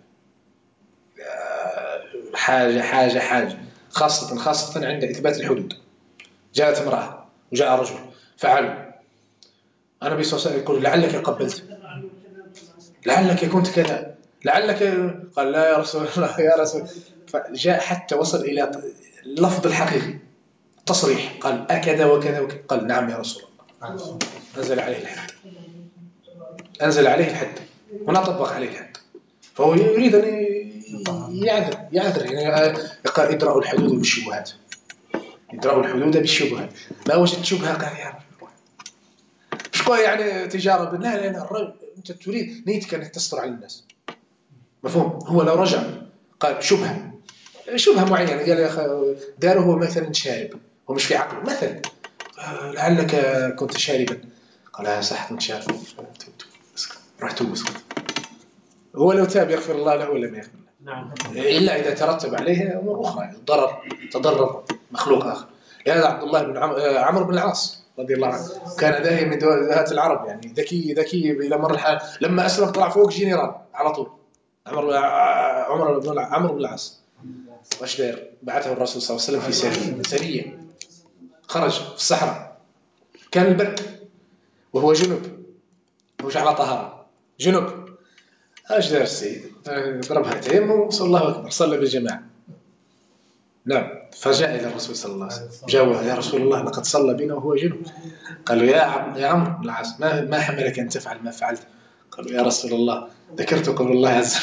حاجة خاصة عند إثبات الحدود. جاءت امرأة وجاء رجل فعلوا، النبي صلى الله عليه وسلم يقول لعلك قبلت، لعلك كنت كذا، لعلك. قال لا يا رسول الله يا رسول. فجاء حتى وصل إلى اللفظ الحقيقي، تصريح. قال أكذا وكذا وكذا. قال نعم يا رسول الله. أنزل عليه الحد ونطبق عليه الحد. فهو يريد أن يعذر يعني. قال ادرأوا الحدود بالشبهات، ادرأوا الحدود بالشبهات. ما وجدت شبهة قال يا رب شكوى يعني تجارة. لا الرجل أنت تريد نيتك أنك تستر على الناس. مفهوم؟ هو لو رجع قال شبهة معينة، قال يا أخي داره هو مثلا شارب ومش في عقله مثلا، لعلك كنت شاربا. قال صح كنت شارب، رحت توب. هو لو تاب يغفر الله له ولا ما يغفر له؟ نعم. إلا إذا ترتب عليه أمور أخرى، تضرر مخلوق آخر. لهذا عبد الله بن عمرو بن العاص رضي الله عنه كان داهية من دهات العرب، يعني ذكي إلى مر الحال. لما أسلم طلع فوق جنرال على طول. عمرو بن العاص واش داير؟ بعثه الرسول صلى الله عليه وسلم في سرية خرج في الصحراء، كان البرد وهو جنب، مش على طهارة، جنب. ايش دار السيد؟ ضربها تيمم وصلى الله اكبر، صلى بالجماعه. نعم. فجاء الى الرسول صلى الله عليه وسلم، جاء يا رسول الله لقد صلى بنا وهو جنب. قالوا يا عمرو بن العاص ما حملك ان تفعل ما فعلت؟ قالوا يا رسول الله ذكرت قول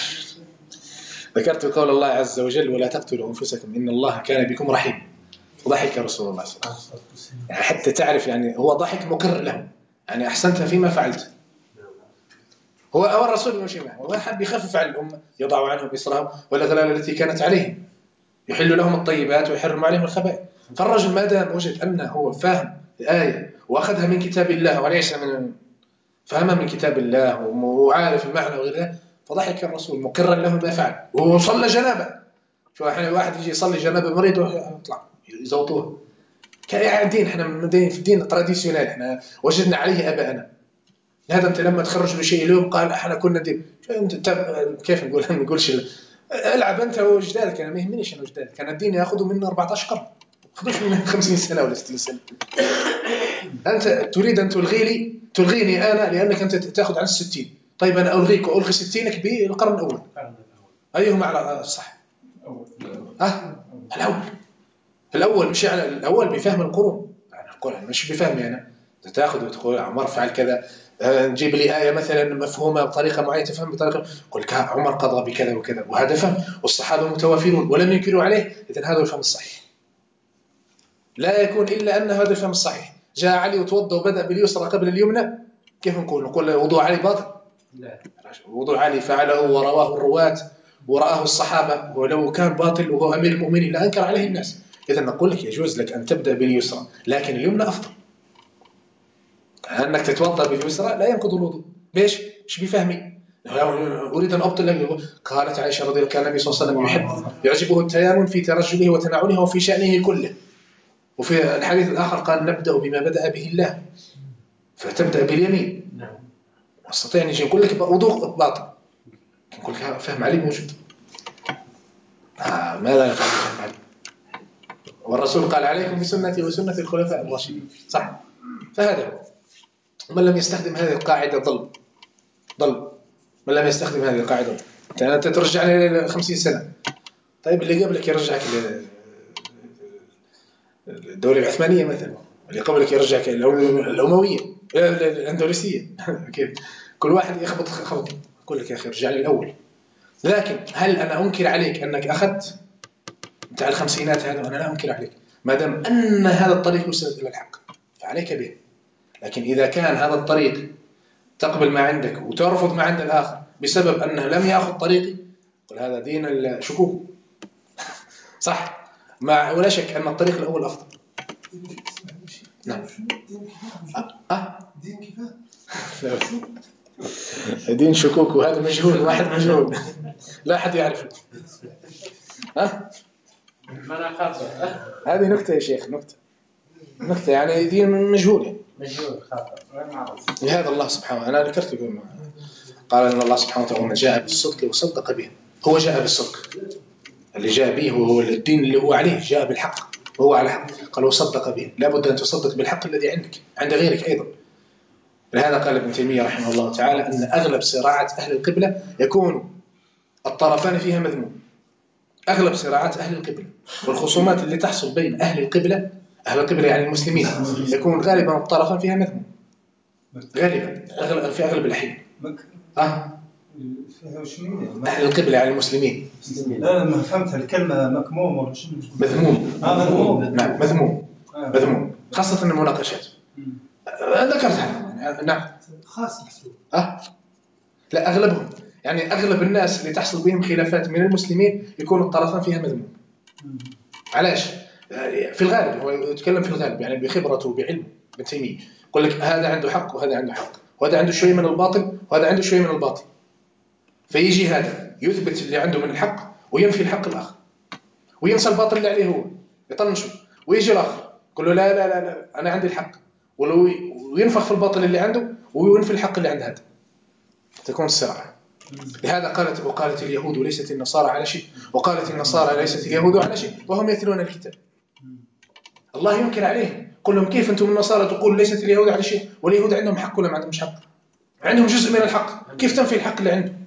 الله عز وجل ولا تقتلوا انفسكم ان الله كان بكم رحيم. فضحك رسول الله صلى الله عليه وسلم، يعني حتى تعرف يعني هو ضحك مقر له، يعني احسنت فيما فعلت. هو الرسول ماشي معه، هو حب يخفف عن الأمة، يضع عنهم إصرهم والأغلال التي كانت عليهم، يحل لهم الطيبات ويحرم عليهم الخبائث. فالرجل ما دام وجد أنه هو فاهم الآية وأخذها من كتاب الله وليس من فهمها من كتاب الله وعارف المعنى وغيره، فضحك الرسول مقرا له ما فعل. وهو صلى جنابه. شو احنا واحد يجي يصلي جنابه مريض ويطلع يزوطوه. كدين احنا في الدين تراديسيونال احنا وجدنا عليه ابائنا. هذا انت لما تخرج له شيء اليوم قال احنا كنا ندير انت كيف نقول ما نقولش العب انت وجدالك. انا ما يهمنيش انا وجدالك، انا الدين ياخذه منه 14 قرن، خذوش منه 50 سنه ولا 60 سنه. انت تريد ان تلغيني انا لانك انت تاخذ عن 60. طيب انا الغيك والغي 60ك بالقرن الاول، ايهما على الصح؟ الاول مش يعني الاول بفهم القرون، يعني القران مش بفهمي انا. تاخذ وتقول عمر فعل كذا، نجيب لي آية مثلا مفهومة بطريقة معينة تفهم بطريقة، قل عمر قضى بكذا وكذا وهذا فهم والصحابة متوافرون ولم ينكروا عليه، إذن هذا الفهم الصحيح. لا يكون إلا أن هذا الفهم الصحيح. جاء علي وتوضأ وبدأ باليسرى قبل اليمنى، كيف نقول وضوء علي باطل؟ لا، وضوء علي فعله ورواه الرواة ورآه الصحابة، ولو كان باطل وهو أمير المؤمنين لا أنكر عليه الناس. إذن نقول لك يجوز لك أن تبدأ باليسرى لكن اليمنى أفضل. أنك تتوضأ باليسرى لا ينقض الوضوء. ليش؟ مش بفهمي. أريد أن أبطل لك. قالت عائشة رضي الله عنها النبي صلى الله عليه وسلم يعجبه التيامن في ترجله وتنعله وفي شأنه كله. وفي الحديث الآخر قال نبدأ بما بدأ به الله، فتبدأ باليمين. أستطيع أن يقول لك وضوء باطل نقول لك فهم علي موجود. ماذا نفعل فهم علي؟ والرسول قال عليكم بسنتي وسنة الخلفاء الراشدين، صح؟ فهذا هو. من لم يستخدم هذه القاعدة ضل. من لم يستخدم هذه القاعدة أنت ترجعني ل 50 سنة. طيب اللي قبلك يرجعك الدولة العثمانية مثلا، اللي قبلك يرجعك الأموية، الأندلسية. كيف؟ كل واحد يخبط خبط. أقول لك يا أخي ارجع لي الأول. لكن هل أنا أنكر عليك أنك أخذت بتاع الخمسينات هذا؟ أنا لا أنكر عليك ما دام أن هذا الطريق يوصل إلى الحق فعليك به. لكن إذا كان هذا الطريق تقبل ما عندك وترفض ما عند الآخر بسبب أنه لم يأخذ طريقي، قل هذا دين الشكوك. صح؟ ولا شك أن الطريق الأول أفضل. نعم. دين كفاء. دين شكوك، وهذا مجهول، واحد مجهول لا أحد يعرفه. ما خاطر. هذه نكتة يا شيخ، نكتة يعني دين مجهول خاطر غير معروف. لهذا الله سبحانه، أنا ذكرت لكم قال أن الله سبحانه وتعالى من جاء بالصدق وصدق به. هو جاء بالصدق، اللي جاء به هو الدين اللي هو عليه، جاء بالحق وهو على حق. قال وصدق به، لابد أن تصدق بالحق الذي عندك عند غيرك أيضا. لهذا قال ابن تيمية رحمه الله تعالى أن أغلب صراعات أهل القبلة يكون الطرفان فيها مذموم. أغلب صراعات أهل القبلة والخصومات اللي تحصل بين أهل القبلة يعني المسلمين يكون غالبا الطرفان فيها مذموم، غالبا في أغلب الأحيان. فيها وشنو؟ أهل القبلة يعني المسلمين. لا ما فهمت الكلمة مكموم ولا شنو؟ مذموم. مذموم. نعم مذموم خاصة المناقشات. ذكرتها. نعم. خاص محسوب. لا أغلبهم، يعني أغلب الناس اللي تحصل بهم خلافات من المسلمين يكون الطرفان فيها مذموم. علاش؟ في الغالب هو يتكلم في الغالب يعني بخبرته وبعلمه. ابن تيمية يقول لك هذا عنده حق وهذا عنده حق، وهذا عنده شوية من الباطل وهذا عنده شوية من الباطل. فيجي هذا يثبت اللي عنده من الحق وينفي الحق الآخر، وينسى الباطل اللي عليه هو يطنشه. ويجي الآخر يقول له لا لا لا لا أنا عندي الحق، وينفخ في الباطل اللي عنده وينفي الحق اللي عند هذا. تكون الصراع. لهذا وقالت اليهود وليست النصارى على شيء، وقالت النصارى ليست اليهود على شيء وهم يتلون الكتاب. الله ينكر عليهم، قل لهم كيف أنتم النصارى تقول ليست اليهود على شيء واليهود عندهم حق ولا ما عندهم حق؟ عندهم جزء من الحق، كيف تنفي الحق اللي عنده؟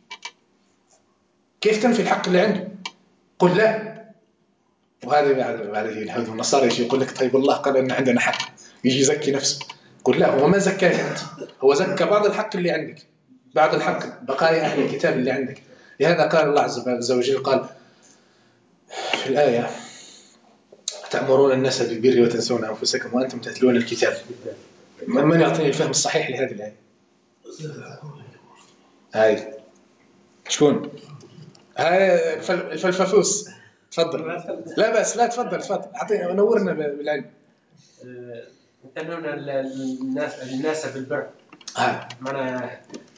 كيف تنفي الحق اللي عنده؟ قل لا. وهذا بعد اليهود والنصارى يجي يقول لك طيب الله قال أن عندنا حق، يجي يزكي نفسه. قل لا، هو ما زكاك أنت، هو زكى بعض الحق اللي عندك، بعض الحق بقايا أهل الكتاب اللي عندك. لهذا قال الله عز وجل قال في الآية تأمرون الناس بالبر وتنسون أنفسكم وأنتم تتلون الكتاب. من يعطيني الفهم الصحيح لهذه الآية؟ هاي شكون؟ هاي الفلففوس. تفضل. لا بس لا تفضل أعطينا نورنا بالعلم. تنون الناس بالبر. معنى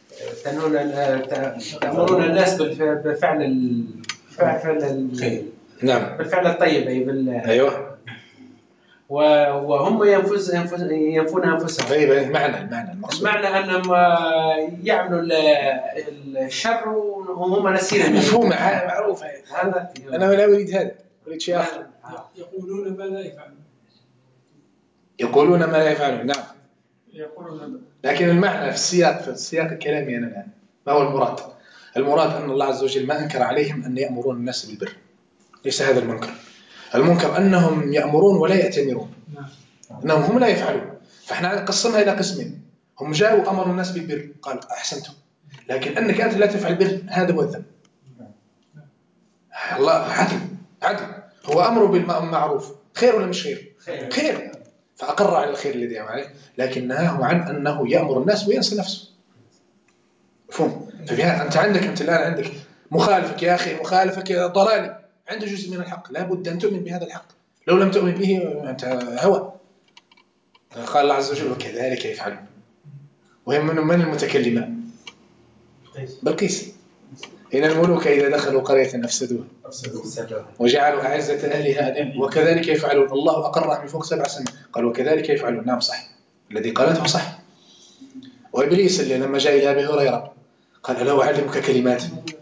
تأمرون الناس بالفعل الخير. نعم. بالفعل الطيب أيوة. وهم ينفون أنفسهم. طيب المعنى المقصود. المعنى أنهم يعملوا الشر وهم نسيرين. مفهومة معروفة. هذا أنا لا أريد هذا، أريد شيء آخر. يقولون ما لا يفعلون. يقولون ما لا يفعلون. نعم. لكن المعنى في السياق الكلامي أنا الآن ما هو المراد؟ المراد أن الله عز وجل ما أنكر عليهم أن يأمرون الناس بالبر، ليس هذا المنكر. المنكر أنهم يأمرون ولا يأتمرون، أنهم هم لا يفعلون. فإحنا نقسمها إلى قسمين. هم جاءوا أمروا الناس بالبر قال أحسنتم، لكن أنك أنت لا تفعل بر هذا هو الذنب. الله عدل. هو أمره بالمعروف خير ولا مش خير. فأقر على الخير الذي يعمل عليه، لكن نهاه عن أنه يأمر الناس وينسى نفسه. مفهوم؟ فبها أنت الآن عندك مخالفك يا أخي، مخالفك ضلالي، عنده جزء من الحق، لابد أن تؤمن بهذا الحق. لو لم تؤمن به أنت هوى. قال الله عز وجل وكذلك يفعلون. وهم من المتكلمة؟ بلقيس. إن الملوك إذا دخلوا قرية أفسدوها وجعلوا أعزة أهلها أذلة وكذلك يفعلون. الله أقرها من فوق 7 سنين قال وكذلك يفعلون. نعم صح، الذي قالته صح. وإبليس اللي لما جاء إلى أبي هريرة قال ألا أعلمك كلمات،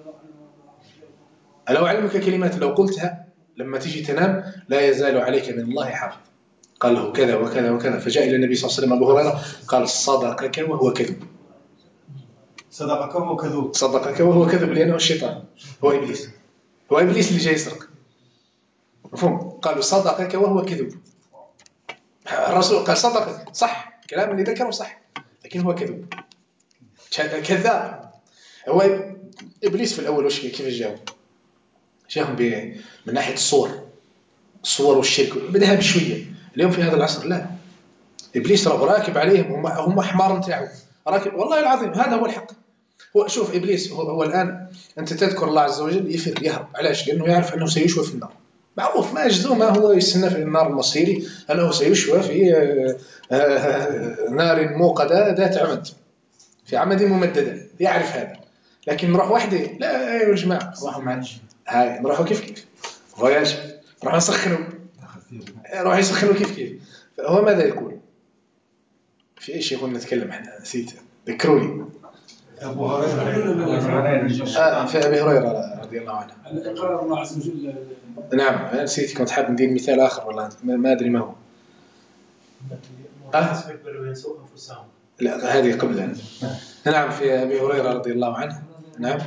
ألا أعلمك كلمات لو قلتها لما تيجي تنام لا يزال عليك من الله حافظ. قال له كذا وكذا وكذا. فجاء إلى النبي صلى الله عليه وسلم أبو هريرة قال صدقك وهو كذب. صدقك وهو كذوب. صدقك وهو كذب لأنه الشيطان، هو إبليس، هو إبليس اللي جاي يسرق. مفهوم؟ قالوا صدقك وهو كذب. الرسول قال صدقك، صح الكلام اللي ذكره صح، لكن هو كذب كذاب. هو إبليس في الأول وش كيف جاءوا؟ جاءهم من ناحية الصور والشرك، بدها بشوية. اليوم في هذا العصر لا، إبليس راكب عليهم، هم حمار نتاعو راكب، والله العظيم هذا هو الحق. هو شوف إبليس هو الآن أنت تذكر الله عز وجل يفر يهرب، علاش؟ لأنه يعرف أنه سيشوى في النار، معروف ما أجزه ما هو يستنى في النار المصيري، أنه سيشوى في نار موقدة ذات عمد، في عمد ممددة، يعرف هذا. لكن نروح وحده لا يا جماعة، نروحوا معلش هاي نروحوا كيف فواياج، نروحوا نسخنوا، نروحوا يسخنوا كيف. فهو ماذا يقول؟ في أي شيء قلنا نتكلم احنا نسيت، ذكروني. أبو هريرة في أبي هريرة رضي الله عنه. الإقرار الله عز وجل. نعم نسيت، كنت حاب ندير مثال آخر والله ما أدري ما هو. لا هذه قبل. نعم في أبي هريرة رضي الله عنه. نعم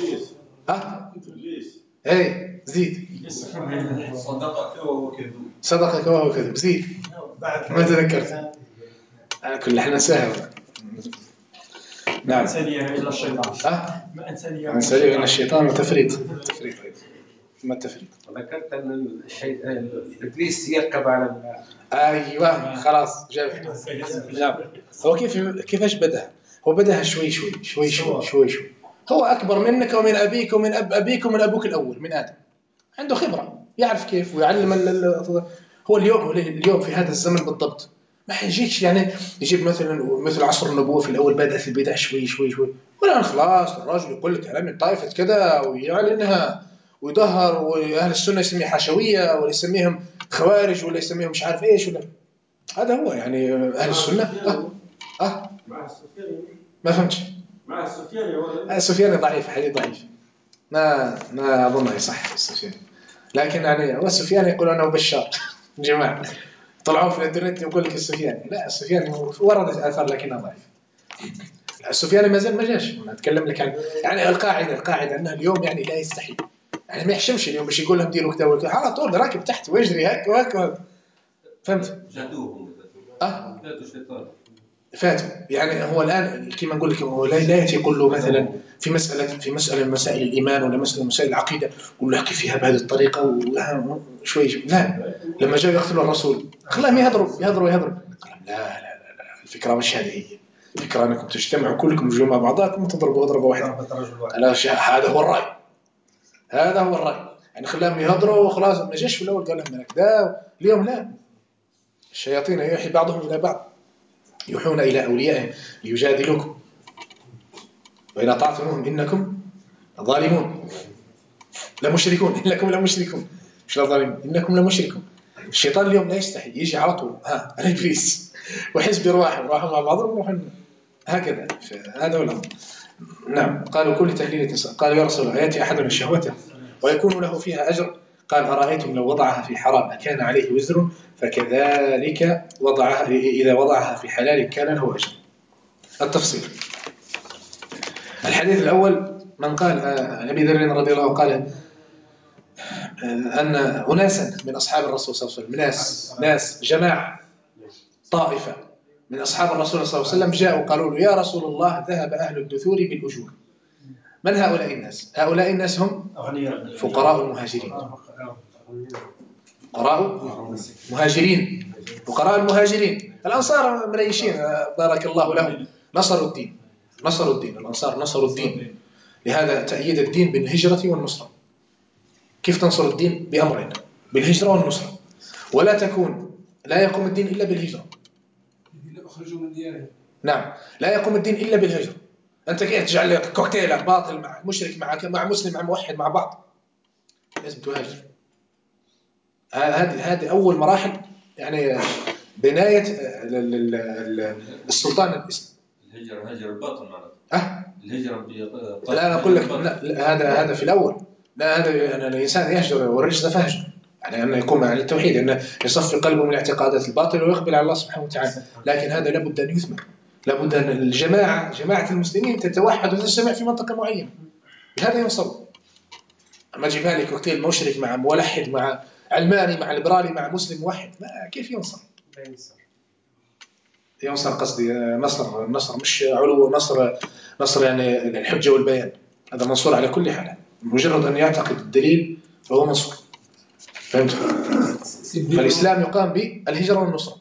اي زيد. صدقك وهو كذب. زيد ما تذكرت. كل احنا نساها. نعم. ما أنسانيه إلا الشيطان. ما أنسانيه إلا الشيطان وتفريط. ما التفريط؟ ذكرت أن إبليس يركب على أيوة خلاص جاب. نعم. هو كيفاش بدأ؟ هو بدأها شوي. هو أكبر منك ومن أبيك ومن أبيك ومن أبوك الأول من آدم، عنده خبرة يعرف كيف ويعلم هو اليوم في هذا الزمن بالضبط ما يجيش يعني يجيب مثل عصر النبوة في الأول بدأ في البدع شوي ولا خلاص الرجل يقول لك كلام من طائفة كذا ويعلنها ويظهر، وأهل السنة يسميه حشوية ولا يسميهم خوارج ولا يسميهم مش عارف إيش ولا. هذا هو يعني أهل السنة. ما فهمتش. مع السفياني ولا السفياني ضعيف، حديث ضعيف، ما أظنه يصح السفياني، لكن يعني هو السفياني يقول أنه بشار جماعة طلعوا في الانترنت يقول لك السفياني، لا السفياني وردت آثار لكنها ضعيف. السفياني ما زال ما جاش. أتكلم لك عن يعني القاعدة أنه اليوم يعني لا يستحي، يعني ما يحشمش اليوم باش يقول لهم ديروا كذا وكذا، على طول راكب تحت ويجري هك فهمت؟ جاتوهم فاتوا يعني. هو الآن كما نقول لك هو لا يأتي يقول له مثلا في مسألة من مسائل الإيمان ولا مسألة من مسائل العقيدة يقول له احكي فيها بهذه الطريقة وشوي لا. لما جاء يقتلوا الرسول خلاهم يهضروا قال لا الفكرة مش هذه هي الفكرة، أنكم تجتمعوا كلكم مع بعضكم وتضربوا ضربة واحدة. هذا هو الرأي يعني خلاهم يهضروا وخلاص. ما جاش في الأول قال لهم أنا كذا. اليوم لا، الشياطين يوحي بعضهم إلى بعض، يوحون إلى أوليائهم ليجادلوكم وإن أطعتموهم إنكم ظالمون لمشركون إنكم لمشركون مش ظالمين إنكم لمشركون. الشيطان اليوم لا يستحي يجي على طول أنا إبليس وحزب راحوا مع بعضهم ونروح هكذا. هذا هو الأمر. نعم. قالوا كل تهليل نساء. قالوا يا رسول الله يأتي أحدنا شهوته ويكون له فيها أجر؟ قال أرأيتم لو وضعها في حرام أكان عليه وزر؟ فكذلك إذا وضعها في حلال كان له أجر. التفصيل. الحديث الأول من قال أبي ذر رضي الله عنه قال أن أناسا من أصحاب الرسول صلى الله عليه وسلم، ناس جماعة طائفة من أصحاب الرسول صلى الله عليه وسلم جاءوا قالوا له يا رسول الله ذهب أهل الدثور بالأجور. من هؤلاء الناس؟ هؤلاء الناس هم فقراء المهاجرين. فقراء المهاجرين. الأنصار مريشين بارك الله لهم، نصروا الدين. الأنصار نصروا الدين. لهذا تأييد الدين بالهجرة والنصرة. كيف تنصر الدين؟ بأمرين، بالهجرة والنصرة. لا يقوم الدين إلا بالهجرة. نعم لا يقوم الدين إلا بالهجرة. أنت كيف تجعل كوكتيل باطل مع مشرك مع مسلم مع موحد مع بعض؟ لازم تهاجر. هذه أول مراحل يعني بناية السلطان الإسلامي. الهجرة هجر الباطل معناته. الهجرة لا أنا أقول لك هذا في الأول. لا هذا أن الإنسان يهجر والرجز فهجر، يعني أنه يقوم على التوحيد، أنه يصفي قلبه من الاعتقادات الباطلة ويقبل على الله سبحانه وتعالى. لكن هذا لابد أن يثمر، لابد أن جماعة المسلمين تتوحد وتجتمع في منطقة معينة، بهذا ينصر. أما جيب لك وقتين مشرك مع ملحد مع علماني مع ليبرالي مع مسلم موحد، لا كيف ينصر؟ ينصر قصدي النصر مش علو، نصر يعني الحجة والبيان، هذا منصور على كل حال، مجرد أن يعتقد الدليل فهو منصور. فهمت؟ فالإسلام يقام بالهجرة والنصرة.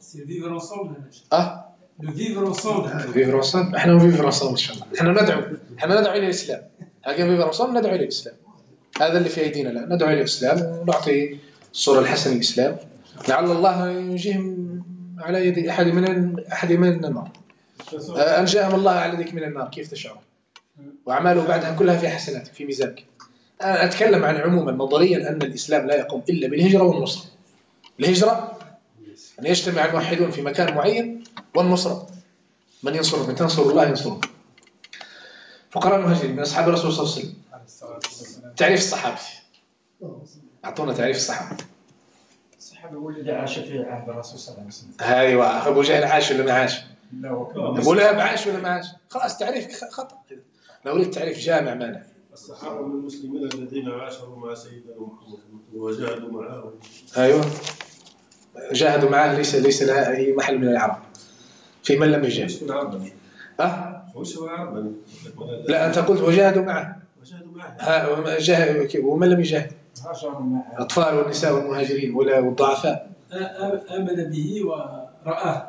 فيفر ensemble. احنا فيفر ensemble ان شاء الله. احنا ندعو الى الاسلام. هكذا فيفر ensemble ندعو الى الاسلام. هذا اللي في ايدينا الان، ندعو الى الاسلام ونعطي الصورة الحسنة للاسلام، لعل الله ينجيهم على يد احد من النار. انجاهم الله على يدك من النار، كيف تشعر؟ واعماله بعدها كلها في حسنات في ميزانك. انا اتكلم عن عموما نظريا ان الاسلام لا يقوم الا بالهجرة والنصرة. الهجرة ان يجتمع الموحدون في مكان معين، والنصرة من ينصر، من تنصر الله ينصره. فقراء المهاجرين من أصحاب الرسول صلى الله عليه وسلم. تعريف الصحابي، أعطونا تعريف الصحابي. الصحابي هو الذي عاش في عهد الرسول صلى الله عليه وسلم. أيوة. أبو جهل عاش ولا ما عاش؟ أبو لهب عاش ولا ما عاش؟ خلاص تعريف خطأ. لو أريد تعريف جامع مانع. الصحابة من المسلمين الذين عاشروا مع سيدنا محمد وجاهدوا معه. أيوة جاهدوا معه، ليس لها أي محل من الإعراب في من لم يجاهد. لا أنت قلت وجاهدوا معه. ومن لم يجاهد؟ الأطفال والنساء والمهاجرين والضعفاء. آمن به ورآه.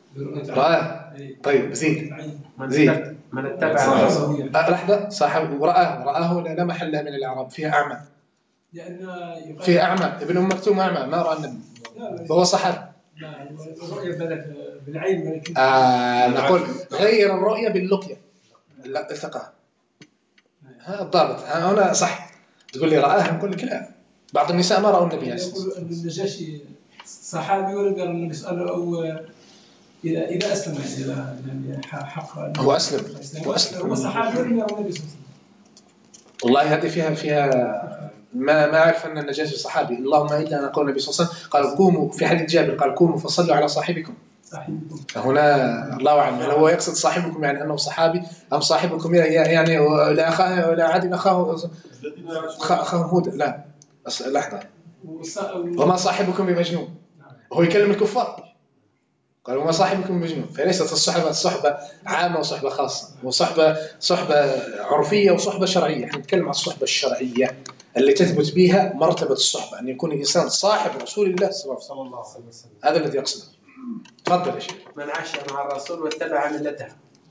طيب زيد. من اتبع لحظة. صاحب ورآه لا محل من الإعراب، فيها أعمى. فيها أعمى، ابن أم مكتوم أعمى ما رأى النبي وهو صحابي. الرؤية بالعين. نقول غير الرؤية باللقية. لا التقى. الضابط هنا صح. تقول لي رآه، نقول لك لا، بعض النساء ما رأوا النبي. يقول أن النجاشي صحابي ولا قال النبي سأله أو إذا أسلم يعني حق. هو أسلم. هو صحابي ولا يرى النبي صلى الله عليه وسلم. والله هذه فيها ما أعرف أن النجاشي صحابي، اللهم إلا أن قول النبي صلى الله عليه وسلم قال قوموا، في حديث جابر قال قوموا فصلوا على صاحبكم. هنا الله أعلم هل هو يقصد صاحبكم يعني أنه صحابي، أم صاحبكم يعني لا أخاه ولا عاد أخاه هود. لا لحظة. وما صاحبكم بمجنون، وهو يكلم الكفار. قال وما صاحبكم بمجنون. فليست الصحبة عامة وصحبة خاصة، صحبة عرفية وصحبة شرعية. احنا نتكلم عن الصحبة الشرعية اللي تثبت بها مرتبة الصحبة، أن يكون الإنسان صاحب رسول الله صلى الله عليه وسلم. هذا الذي يقصده. تفضل يا شيخ. من عاش مع الرسول واتبع ملته.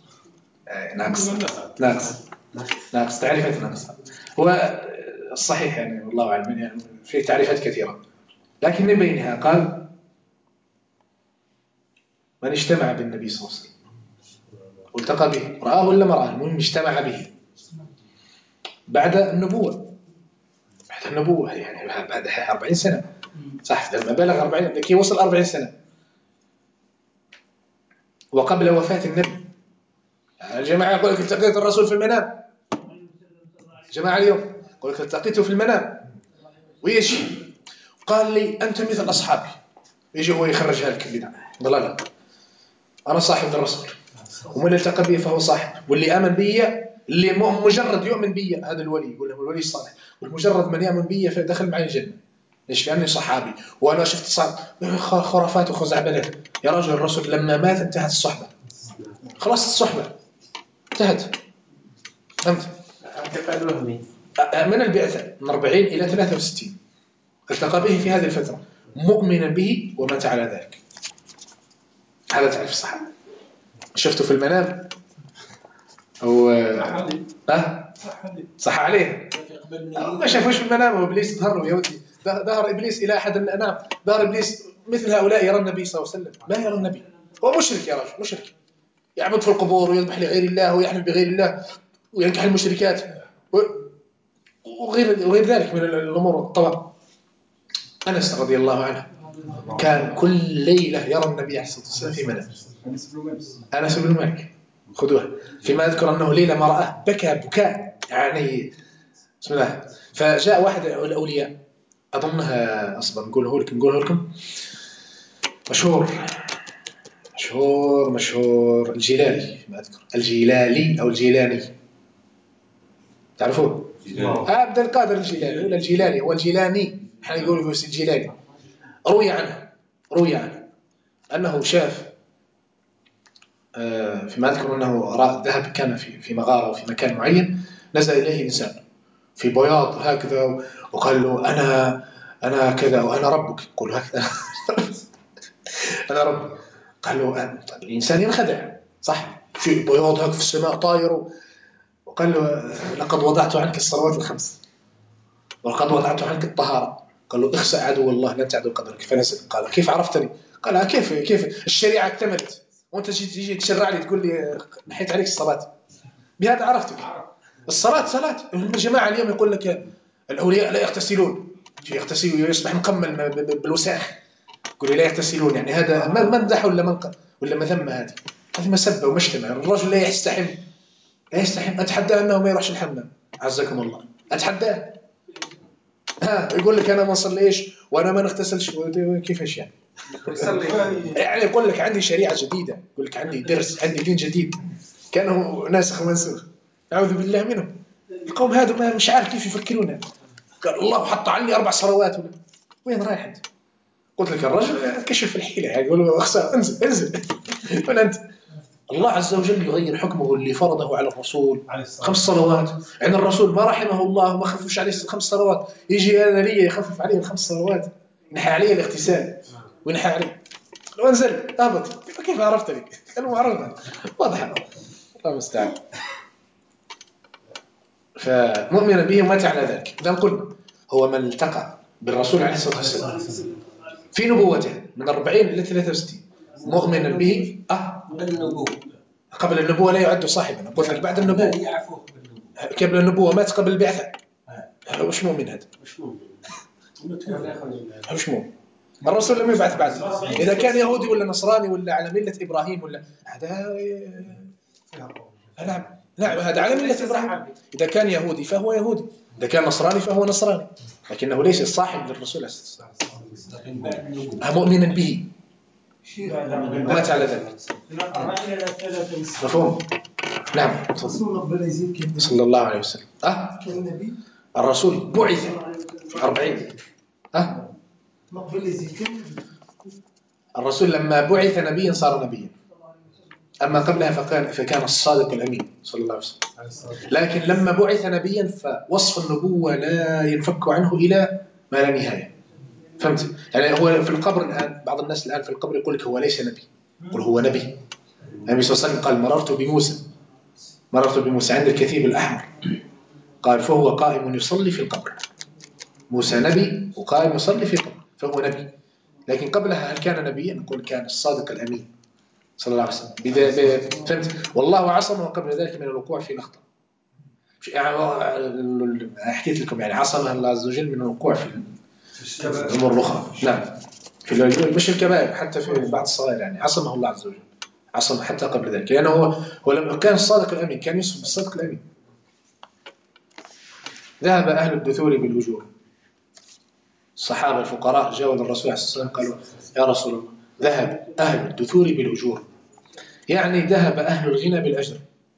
ناقص تعريفات ناقص. هو الصحيح يعني والله أعلم يعني في تعريفات كثيرة، لكن من بينها قال من اجتمع بالنبي صلى الله عليه وسلم والتقى به، رآه ولا ما رآه، المهم اجتمع به بعد النبوة. يعني بعد 40 سنة صح، لما بلغ 40 لكي وصل 40 سنة وقبل وفاة النبي. الجماعة يقول لك التقيت الرسول في المنام، جماعة اليوم يقول لك التقيته في المنام ويجي قال لي أنت مثل أصحابي، يجي هو يخرجها لك البدع ضلالة. أنا صاحب الرسول، ومن التقى بي فهو صاحب، واللي آمن بي، اللي مجرد يؤمن بي هذا الولي، يقول له الولي الصالح، والمجرد من يؤمن بي فدخل معي الجنة. ليش؟ لأني صحابي وأنا شفت خرافات وخزعبلات. يا رجل الرسول لما مات انتهت الصحبة، خلاص الصحبة انتهت. فهمت؟ من البعثة من 40 إلى 63 التقى به في هذه الفترة مؤمنا به ومات على ذلك. هذا تعرف الصحابة. شفته في المنام أو صح عليه ما شافوش في المنام، وإبليس ظهر يا ودي، ظهر إبليس إلى أحد الأنام، ظهر إبليس مثل هؤلاء يرى النبي صلى الله عليه وسلم، ما يرى النبي. هو مشرك يا رجل، مشرك يعبد في القبور ويذبح لغير الله ويحلف بغير الله وينكح المشركات وغير ذلك من الأمور الطوام. أنس رضي الله عنه كان كل ليلة يرى النبي عليه الصلاة والسلام في منام. أنس بن مالك خذوها. فيما أذكر أنه ليلة ما رآه بكى بكاء يعني بسم الله. فجاء واحد الأولياء أظنها أصبر نقوله لكم مشهور الجيلاني ما أذكر الجيلالي أو الجيلاني تعرفوه؟ عبد القادر الجيلاني ولا الجيلاني هو الجيلاني احنا يقولوا في الجيلاني. روي عنه أنه شاف فيما أذكر أنه ذهب كان في مغارة أو في مكان معين نزل إليه إنسان في بياض هكذا وقال له أنا كذا وأنا ربك. يقول هكذا أنا ربك. قال له الإنسان ينخدع صح في بياض هكذا في السماء طاير وقال له لقد وضعت عنك الصلوات الخمس ولقد وضعت عنك الطهارة. قال له اخسأ عدو الله لا تعدو قدرك. فنزل. قال كيف عرفتني؟ قال كيف الشريعة اكتملت وانت تيجي تشرع لي تقول لي نحيت عليك الصلاة بهذا عرفتك. الصلاة صلاة. الجماعة اليوم يقول لك الأولياء لا يغتسلون يغتسلوا يصبح مقمل بالوساخ يقول لا يغتسلون يعني هذا ممدح ولا منقر ولا مذمة. هذه مسبة ومجتمع. الرجل لا يستحم أتحدى أنه ما يروحش الحمام عزكم الله أتحداه. يقول لك أنا ما صليش وأنا ما نغتسلش كيفاش يعني يعني يقول لك عندي شريعة جديدة يقول لك عندي درس عندي دين جديد كانوا ناسخ ومنسوخ أعوذ بالله منهم. القوم هذا ما مش عارف كيف يفكرون. قال الله حط عني 4 صلوات وين رايح أنت؟ قلت لك الرجل كشف الحيلة يقول له اخسر انزل وين أنت؟ الله عز وجل يغير حكمه اللي فرضه على الرسول 5 صلوات. يعني الرسول ما رحمه الله وما خففش عليه 5 صلوات يجي أنا لي يخفف عليه 5 صلوات ينحى عليه الاغتسال وينحى عليه لو انزل اهبط. كيف عرفتني؟ كانوا معروضة واضحة. الله المستعان. فمؤمنا به ومات على ذلك. إذا قلنا هو من التقى بالرسول عليه الصلاة والسلام في نبوته من 40 إلى 63 مؤمنا به قبل النبوة لا يعد صاحبا. قلت لك بعد النبوة قبل النبوة مات قبل البعثة وش مؤمن هذا؟ وش مؤمن؟ الرسول لم يبعث بعد. إذا كان يهودي ولا نصراني ولا على ملة إبراهيم ولا هذا نعم هذا على ملة إبراهيم. إذا كان يهودي فهو يهودي إذا كان نصراني فهو نصراني لكنه ليس الصاحب للرسول مؤمنا به ومات على ذلك. مفهوم؟ نعم صلى الله عليه وسلم. الرسول بعث في 40 الرسول لما بعث نبيا صار نبيا. أما قبلها فكان الصادق الأمين صلى الله عليه وسلم. لكن لما بعث نبيا فوصف النبوة لا ينفك عنه إلى ما لا نهاية. فهمت؟ يعني هو في القبر الآن بعض الناس الآن في القبر يقول لك هو ليس نبي يقول هو نبي. النبي صلى الله عليه وسلم قال مررت بموسى عند الكثيب الأحمر قال فهو قائم يصلي في القبر. موسى نبي وقائم يصلي في القبر فهو نبي. لكن قبلها هل كان نبيا؟ نقول كان الصادق الأمين صلى الله عليه وسلم. فهمت؟ والله عصمه قبل ذلك من الوقوع في الأخطاء. حكيت لكم يعني عصمه الله عز وجل من الوقوع في الأمور الأخرى. نعم في مش الكبائر حتى في بعض الصغائر يعني عصمه الله عز وجل عصمه حتى قبل ذلك لأنه هو لما كان الصادق الأمين كان يوصف بالصدق الأمين. ذهب أهل الدثور بالأجور. الصحابة الفقراء جاءوا للرسول عليه الصلاة والسلام قالوا يا رسول الله ذهب أهل الدثور بالأجور يعني ذهب أهل الغنى بالأجر.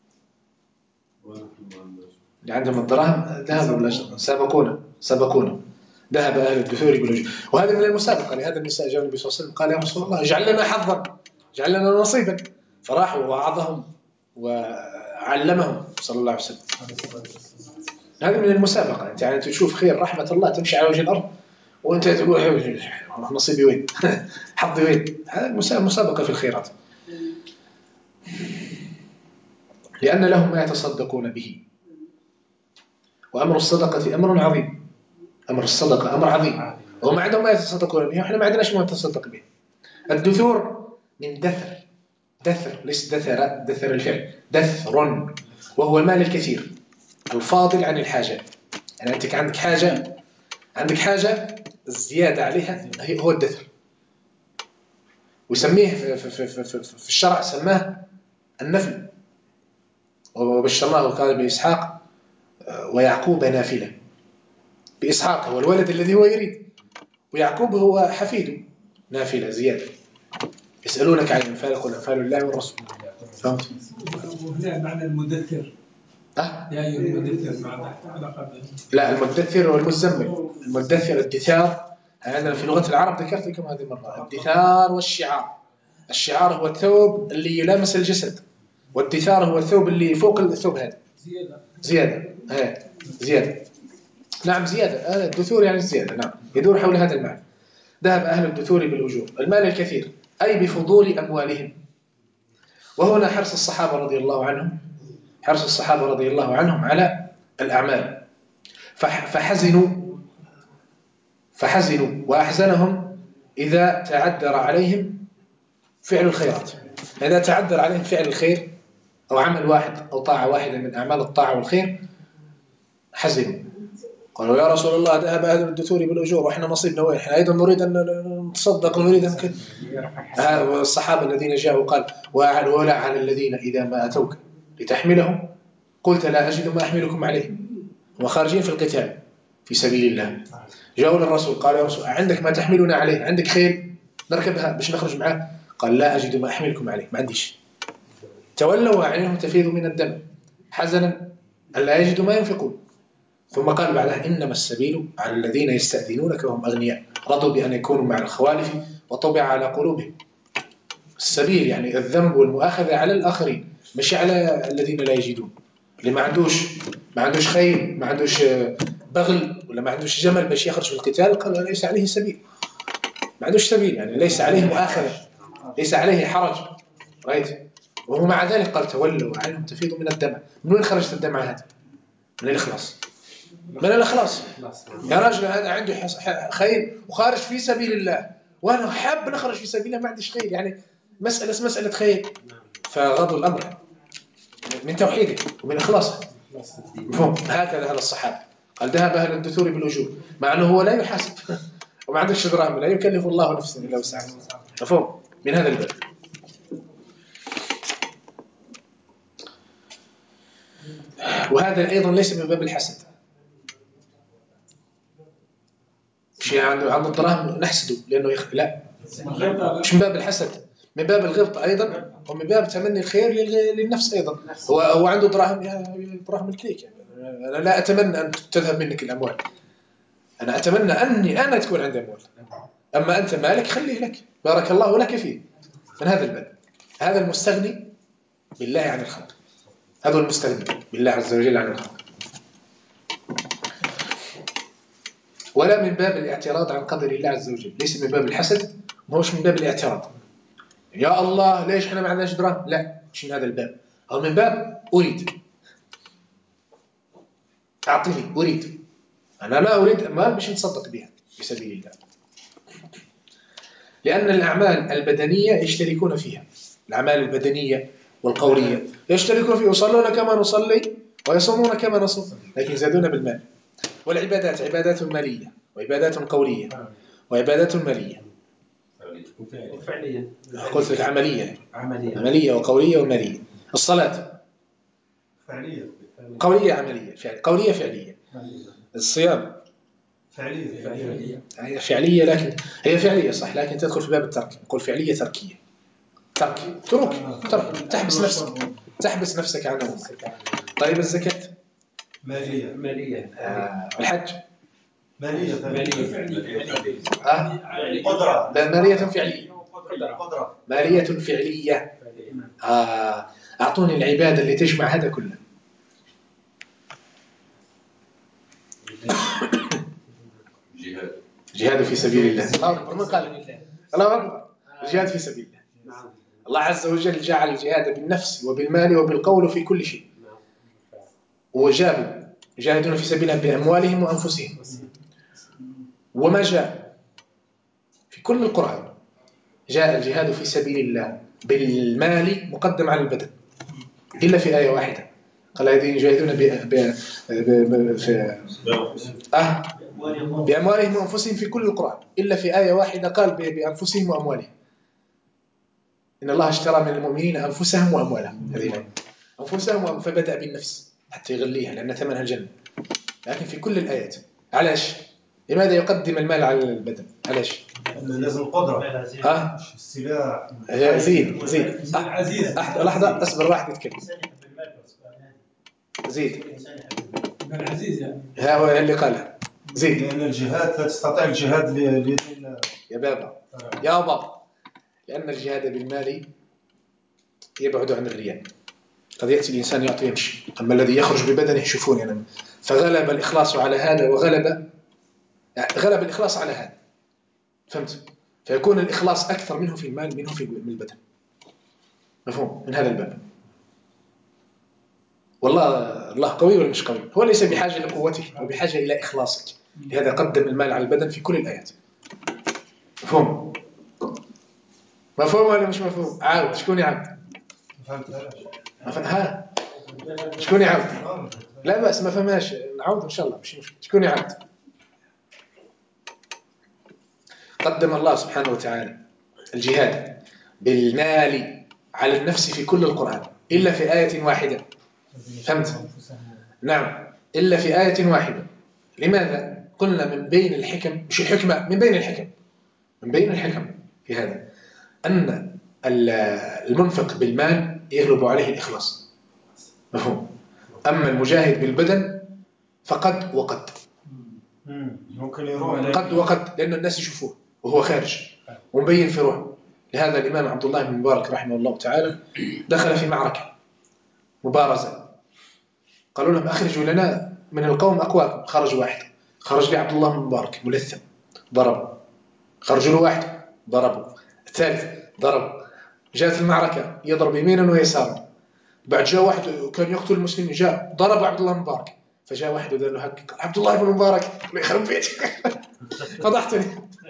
اللي عندهم الدراهم ذهبوا بالأجر سبقونا ذهب أهل الدثور بالأجور. وهذا من المسابقة. لهذا النساء جاءوا النبي صلى الله عليه وسلم قال يا رسول الله اجعل لنا حظا اجعل لنا نصيبا. فراحوا ووعظهم وعلمهم صلى الله عليه وسلم. هذا من المسابقة. أنت يعني تشوف خير رحمة الله تمشي على وجه الأرض وأنت تقول نصيبي وين حظي وين. هذا مسابقة في الخيرات لأن لهم ما يتصدقون به. وأمر الصدقة أمر عظيم. أمر الصدقة أمر عظيم وهم عندهم ما يتصدقون به وإحنا ما عندناش ما نتصدق به. الدثور من دثر ليس دثر الفعل دثر وهو المال الكثير الفاضل عن الحاجة. يعني أنت عندك حاجة الزيادة عليها هو الدثر. ويسميه في الشرع سماه النفل وبشرناه قال بإسحاق ويعقوب نافلة. بإسحاق هو الولد الذي هو يريد، ويعقوب هو حفيده نافلة زيادة. يسألونك عن الأنفال قل أنفال الله والرسول. فهمت؟ وهنا معنى المدثر. يا أيها المدثر مع علاقة. لا، المدثر والمزمل. المدثر الدثار، هذا في لغة العرب ذكرت لكم هذه المرة. الدثار والشعار. الشعار هو الثوب اللي يلامس الجسد، والدثار هو الثوب اللي فوق الثوب هذا. زيادة. زيادة. نعم زيادة. الدثور يعني الزيادة. نعم، يدور حول هذا المعنى. ذهب أهل الدثور بالأجور، المال الكثير، أي بفضول أموالهم. وهنا حرص الصحابة رضي الله عنهم، حرص الصحابة رضي الله عنهم على الأعمال. فحزنوا وأحزنهم إذا تعذر عليهم فعل الخيرات. إذا تعذر عليهم فعل الخير أو عمل واحد أو طاعة واحدة من أعمال الطاعة والخير حزنوا، قالوا يا رسول الله ذهب أهل الدثور بالأجور وإحنا نصيبنا وين؟ إحنا أيضا نريد أن نتصدق ونريد أن كذا. الصحابة الذين جاءوا قال ولا على الذين إذا ما أتوك لتحملهم قلت لا أجد ما أحملكم عليه، وخارجين في القتال في سبيل الله، جاءوا للرسول قالوا يا رسول عندك ما تحملنا عليه؟ عندك خيل نركبها باش نخرج معاه؟ قال لا أجد ما أحملكم عليه، ما عنديش. تولوا وأعينهم تفيض من الدم حزنا ألا يجدوا ما ينفقون. ثم قال بعدها إنما السبيل على الذين يستأذنونك وهم أغنياء رضوا بأن يكونوا مع الخوالف وطبع على قلوبهم. السبيل يعني الذنب والمؤاخذة على الآخرين، مش على الذين لا يجدون. اللي ما عندوش خيل، ما عندوش بغل، ولا ما عندوش جمل باش يخرج في القتال، قال ليس عليه سبيل. ما عندوش سبيل يعني ليس عليه مؤاخذة، ليس عليه حرج. رأيت؟ وهو مع ذلك قال تولوا وعينهم تفيض من الدمع. من وين خرجت الدمع هذا؟ من الإخلاص. من الإخلاص. يا رجل هذا عنده خير وخارج في سبيل الله، وأنا حاب نخرج في سبيل الله ما عنديش خير، يعني مسألة خير. فغضوا الأمر من توحيده ومن إخلاصه. مفهوم؟ هكذا هذا الصحابة. قال ذهب أهل الدثور بالأجور، مع أنه هو لا يحاسب وما عندكش دراهم، لا يكلف الله نفسا إلا وسعها. مفهوم؟ من هذا الباب. وهذا أيضا ليس من باب الحسد. شيء عنده الدراهم نحسده لأنه لا، مش من باب الحسد، من باب الغبطة أيضا، ومن باب تمني الخير للنفس أيضا. هو عنده دراهم الكليك يعني. أنا لا أتمنى أن تذهب منك الأموال، أنا أتمنى أني أنا تكون عندي أموال، أما أنت مالك خليه لك، بارك الله لك فيه. من هذا الباب. هذا المستغني بالله عن الخلق، هذا المستغني بالله عز وجل عن الخلق. ولا من باب الاعتراض عن قدر الله عز وجل، ليس من باب الحسد، ما هوش من باب الاعتراض يا الله ليش احنا ما عندناش دراهم، لا مش من هذا الباب. أو من باب أريد، أعطني أريد، أنا لا أريد أموال باش نتصدق بها في سبيل الله. لأن الأعمال البدنية يشتركون فيها، الأعمال البدنية والقولية يشتركون فيها، يصلون كما نصلي ويصومون كما نصوم، لكن يزادون بالمال. والعبادات عبادات مالية وعبادات قولية وعبادات مالية وفعليا. قلت لك عملية وقولية ومالية. الصلاة فعليا قولية عملية، قولية فعلية. الصيام هي فعلية، لكن هي فعلية صح، لكن تدخل في باب الترك، نقول فعلية ترك، تحبس نفسك عن أمك. طيب الزكاة مالية. الحج مالية قدرة. مالية فعلية. مالية فعلية. أعطوني العبادة اللي تجمع هذا كله. جهاد في سبيل الله. الله أكبر. الجهاد في سبيل الله. الله عز وجل جعل الجهاد بالنفس وبالمال وبالقول في كل شيء. وجابوا يجاهدون في سبيل الله بأموالهم وأنفسهم. وما جاء في كل القرآن جاء الجهاد في سبيل الله بالمال مقدم على البدن، إلا في آية واحدة قال الذين يجاهدون بأموالهم وأنفسهم في كل القرآن، إلا في آية واحدة قال بأنفسهم وأموالهم. إن الله اشترى من المؤمنين أنفسهم وأموالهم. هذه الآية أنفسهم فبدأ بالنفس حتى يغليها لأن ثمنها الجنة. لكن في كل الآيات. علاش؟ لماذا يقدم المال على البدن؟ علاش؟ لازم قدرة. السلاح. زيد. لحظة أصبر واحد يتكلم. زيد. العزيز يعني. ها هو اللي قالها. زيد. لأن الجهاد لا تستطيع الجهاد يا بابا لأن الجهاد بالمال يبعد عن الرياء. قد يأتي الإنسان يعطي يمشي، أما الذي يخرج ببدنه شوفوني أنا. فغلب الإخلاص على هذا وغلب الإخلاص على هذا. فهمت؟ فيكون الإخلاص أكثر منه في المال منه في البدن. مفهوم؟ من هذا الباب. والله الله قوي ولا مش قوي؟ هو ليس بحاجة لقوته أو بحاجة إلى إخلاصك. لهذا قدم المال على البدن في كل الآيات. مفهوم ولا مش مفهوم؟ عاود. شكون يعاود؟ ها شكون يعاود؟ لا بأس ما فهمهاش، نعاود إن شاء الله مش مشكلة. شكون يعاود؟ قدم الله سبحانه وتعالى الجهاد بالمال على النفس في كل القرآن إلا في آية واحدة. فهمت؟ نعم إلا في آية واحدة. لماذا؟ قلنا من بين الحكم، مش الحكمة، من بين الحكم في هذا أن المنفق بالمال يغلب عليه الإخلاص. مفهوم؟ أما المجاهد بالبدن فقد وقد ممكن يروح قد وقد لأن الناس يشوفوه وهو خارج ومبين في روحه. لهذا الإمام عبد الله بن مبارك رحمه الله تعالى دخل في معركة مبارزة، قالوا لهم أخرجوا لنا من القوم أقواكم. خرج واحد، خرج لي عبد الله بن مبارك ملثم، ضربوا. خرجوا له واحد، ضربوا. الثالث ضربوا. جاءت المعركة يضرب يمينا ويسارا. بعد جاء واحد كان يقتل المسلمين، جاء ضرب عبد الله بن مبارك. فجاء واحد وقال له هك عبد الله بن مبارك الله يخرب بيتك. فضحتني.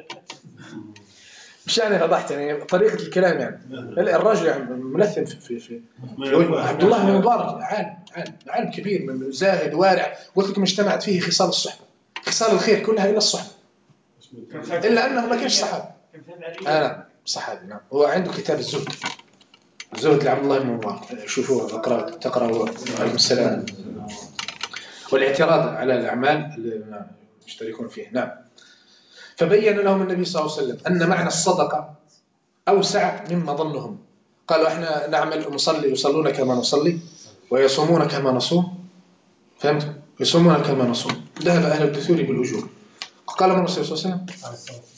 مش يعني فضحتني، طريقة الكلام يعني. الرجل يعني ملثم في عبد الله بن مبارك عالم كبير من زاهد وارع. قلت لكم اجتمعت فيه خصال الصحبة، خصال الخير كلها إلا الصحبة، إلا أنه ما كانش صحابي. أنا صحابي. نعم هو عنده كتاب الزهد لعبد الله بن مبارك. شوفوه تقرأوا. عليكم السلام. والاعتراض على الأعمال اللي يشتركون فيه. نعم. فبين لهم النبي صلى الله عليه وسلم أن معنى الصدقة أوسع مما ظنهم. قالوا إحنا نعمل نصلي، يصلون كما نصلي ويصومون كما نصوم. فهمت؟ يصومون كما نصوم. ذهب أهل الدثور بالأجور. قال من الرسول صلى الله عليه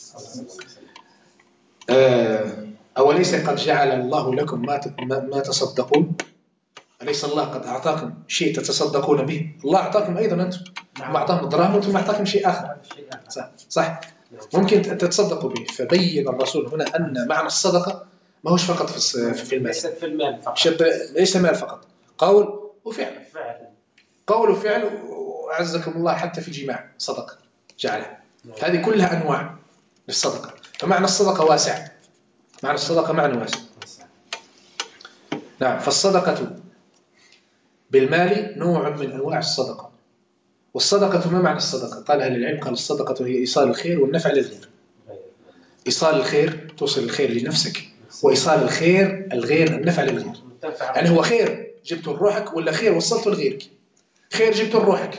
وسلم أوليس قد جعل الله لكم ما تصدقون؟ أليس الله قد أعطاكم شيء تتصدقون به؟ الله أعطاكم أيضا أنتم. ما أعطاكم الدراهم وأنتم أعطاكم شيء آخر. صح؟ ممكن تتصدقوا به. فبين الرسول هنا أن معنى الصدقة ما هوش فقط في المال. ليست في المال فقط. ليس مال فقط، قول وفعل. قول وفعل وعزكم الله حتى في الجماع صدقة جعلها. هذه كلها أنواع للصدقة. فمعنى الصدقة واسع. معنى الصدقة معنى واسع. نعم. فالصدقة بالمال نوع من أنواع الصدقة. والصدقة ما معنى الصدقة؟ قال أهل العلم قال الصدقة هي إيصال الخير والنفع للغير. إيصال الخير، توصل الخير لنفسك، وإيصال الغير النفع للغير. يعني هو خير جبته لروحك ولا خير وصلته لغيرك؟ خير جبته لروحك،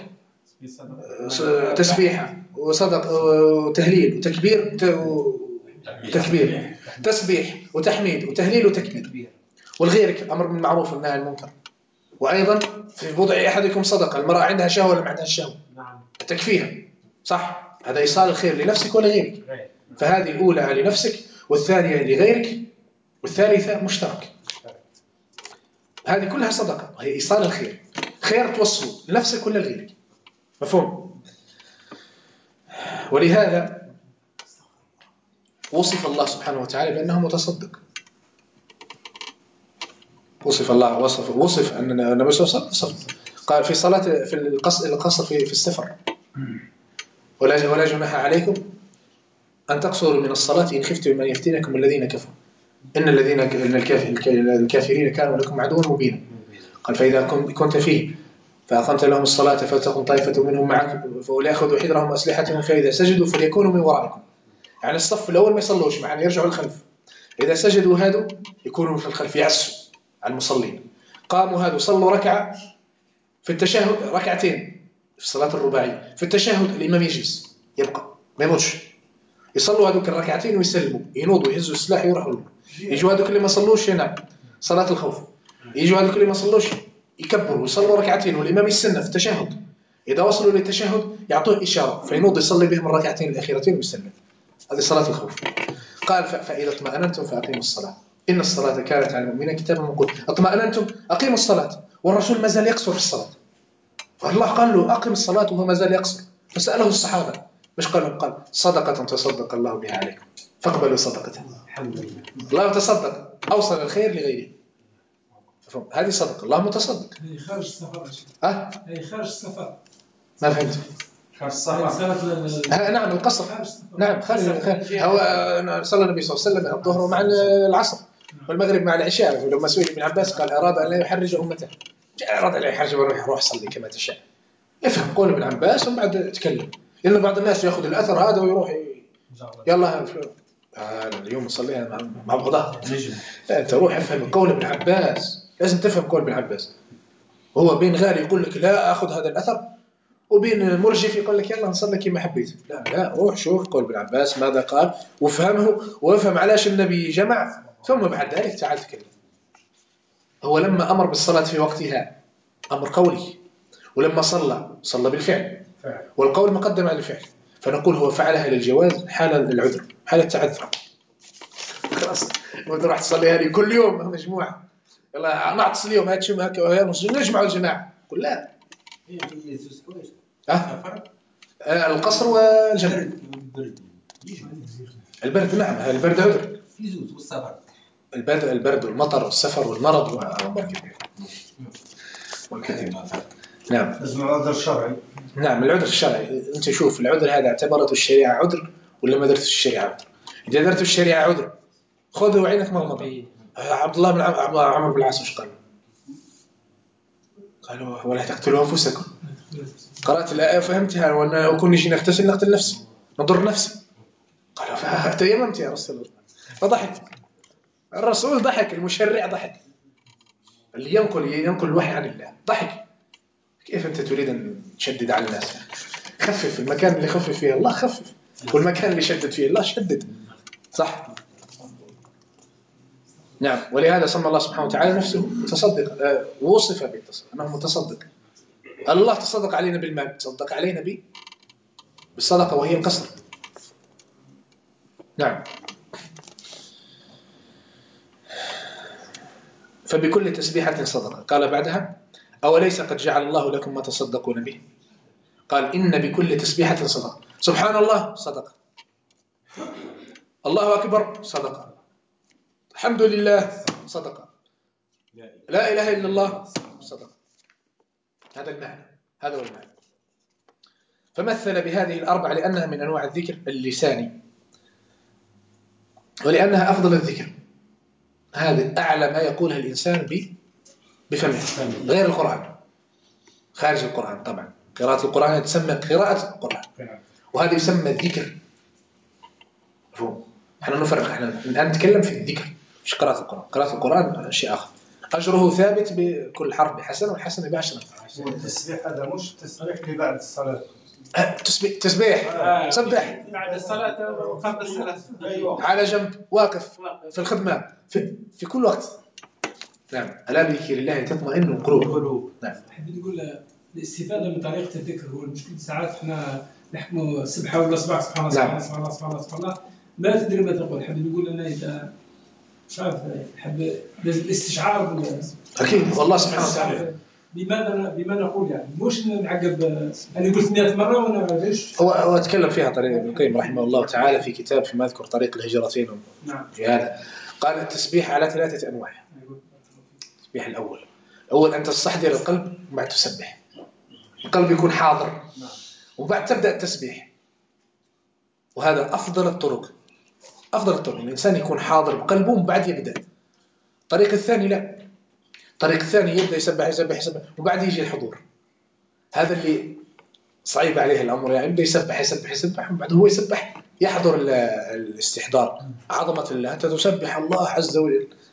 تسبيحة وصدق وتهليل وتكبير وتكبير، تسبيح وتحميد وتهليل وتكبير. والغيرك أمر بالمعروف والنهي عن المنكر. وأيضا في وضع أحدكم صدقة. المرأة عندها شهوة ولا ما عندها شهوة؟ تكفيها. صح؟ هذا إيصال الخير لنفسك ولغيرك. فهذه الأولى لنفسك والثانية لغيرك والثالثة مشترك. هذه كلها صدقة وهي إيصال الخير. خير توصل لنفسك ولا لغيرك. مفهوم؟ ولهذا وصف الله سبحانه وتعالى بأنه متصدق. وصف الله وصف أن النبي صلى الله عليه وسلم قال في صلاة في القصر في السفر ولا جناح عليكم أن تقصروا من الصلاة إن خفتم أن يفتنكم الذين كفروا إن الكافرين كانوا لكم عدوا مبينا. قال فإذا كنت فيه فأقمت لهم الصلاة فلتكن طائفة منهم معك وليأخذوا حذرهم وأسلحتهم فإذا سجدوا فليكونوا من ورائكم. يعني الصف الأول ما يصلوش معنا، يرجعوا الخلف. إذا سجدوا هادوا يكونوا في الخلف يعسوا على المصلين. قاموا هذا صلوا ركعة في التشهد، ركعتين في الصلاة الرباعية، في التشهد الإمام يجلس يبقى ما ينوضش، يصلوا هذوك الركعتين ويسلموا، ينوضوا يهزوا السلاح يروحوا له. يجوا هذوك اللي ما صلوش هنا صلاة الخوف، يجوا هذوك اللي ما صلوش يكبروا ويصلوا ركعتين والإمام يستنى في التشهد، إذا وصلوا للتشهد يعطوه إشارة فينوض يصلي بهم الركعتين الأخيرتين ويسلم. هذه صلاة الخوف. قال فإذا اطمأننتم فأقيموا الصلاة إن الصلاة كانت على المؤمنين كتابا موقوتا. اطمأننتم أقيموا الصلاة، والرسول ما زال يقصر في الصلاة، فالله قال له أقم الصلاة وهو ما زال يقصر، فسأله الصحابة مش قال لهم؟ قال صدقة تصدق الله بها عليكم فاقبلوا صدقته. الحمد لله الله تصدق، أوصل الخير لغيره. هذه صدقة، الله متصدق. هي خارج السفر. هي خارج السفر. ما فهمت؟ خارج السفر. نعم القصر. نعم خارج. هو صلى النبي صلى الله عليه وسلم الظهر مع العصر والمغرب مع العشاء. لما سئل ابن عباس قال أراد أن لا يحرج أمته، أراد أن لا يحرج روح صلي كما تشاء. افهم قول ابن عباس ومن بعد تكلم، لأن بعض الناس يأخذ الأثر هذا ويروح يلا اليوم نصليها مع بعضها. لا أنت روح افهم قول ابن عباس، لازم تفهم قول ابن عباس. هو بين غالي يقول لك لا أخذ هذا الأثر، وبين مرجف يقول لك يلا نصلي كما حبيت. لا روح شوف قول ابن عباس ماذا قال وافهمه، وافهم علاش النبي جمع، ثم بعد ذلك تعال تكلم. هو لما أمر بالصلاة في وقتها أمر قولي، ولما صلى بالفعل، والقول مقدم على الفعل، فنقول هو فعلها للجواز حال العذر، حال التعذر. خلاص راح تصليها لي كل يوم مجموعة، يلا نعطس اليوم هاتشم هكا نجمع الجماعة. قل لا القصر والجمع. البرد نعم البرد عذر، البرد والمطر والسفر والمرض وأمر كثير. نعم العذر الشرعي. نعم العذر الشرعي. أنت شوف العذر هذا اعتبرته الشريعة عذر ولا ما درت الشريعة عذر؟ إذا درت الشريعة عذر خذه وعينك مرمضة. عبد الله بن عمرو بن العاص وش قالوا ولا تقتلوا أنفسكم. قرأت الآية فهمتها، وأنا أكون نجي نغتسل نقتل نفسي نضر نفسي. قالوا فتيممت يا رسول الله، فضحك الرسول، ضحك المشرع، ضحك اللي ينقل الوحي عن الله ضحك. كيف أنت تريد أن تشدد على الناس؟ خفف المكان اللي خفف فيه الله خفف، والمكان اللي شدد فيه الله شدد، صح؟ نعم. ولهذا سمى الله سبحانه وتعالى نفسه متصدق، وصف بالتصدق أنه متصدق. الله تصدق علينا بالمال، تصدق علينا بالصدقة وهي القصر. نعم. فبكل تسبيحة صدقة. قال بعدها أوليس قد جعل الله لكم ما تصدقون به؟ قال إن بكل تسبيحة صدقة. سبحان الله صدقة، الله أكبر صدقة، الحمد لله صدقة، لا إله إلا الله صدقة. هذا المعنى، هذا هو المعنى. فمثل بهذه الأربع لأنها من أنواع الذكر اللساني، ولأنها أفضل الذكر. هذه أعلى ما يقولها الإنسان بفمه، غير القرآن، خارج القرآن. طبعا قراءة القرآن تسمى قراءة القرآن، وهذا يسمى الذكر. نحن نفرق، احنا الآن نتكلم في الذكر مش قراءة القرآن. قراءة القرآن شيء آخر، أجره ثابت بكل حرف بحسنة والحسنة بعشرة. والتسبيح هذا مش تسبيح اللي بعد الصلاة، تسبيح سبح بعد الصلاة وقبل الصلاة على جنب، واقف في الخدمة، في كل وقت. نعم. ألا بذكر الله تطمئن القلوب. نعم. حبيت نقول الاستفادة من طريقة الذكر هو المشكلة. ساعات احنا نحكموا سبحة ولا سبحة، سبحان الله سبحان الله سبحان الله سبحان الله، ما تدري ما تقول. حبيت نقول أنا إذا مش عارف حب الاستشعار أكيد والله سبحانه وتعالى بما نقول، يعني مش نعقب أنا قلت 100 مرة وأنا ليش. هو أتكلم فيها طريق ابن القيم رحمه الله تعالى في كتاب فيما أذكر طريق الهجرتين. نعم. في هذا قال التسبيح على 3 أنواع. التسبيح الأول أن تستحضر القلب وبعد تسبح، القلب يكون حاضر وبعد تبدأ التسبيح، وهذا أفضل الطرق. الإنسان يكون حاضر بقلبه وبعد يبدأ. الطريق الثاني لا، الطريق الثاني يبدأ يسبح وبعد يجي الحضور. هذا اللي صعيب عليه الأمر، يعني يبدأ يسبح وبعد هو يسبح يحضر الاستحضار عظمة الله. أنت تسبح الله عز وجل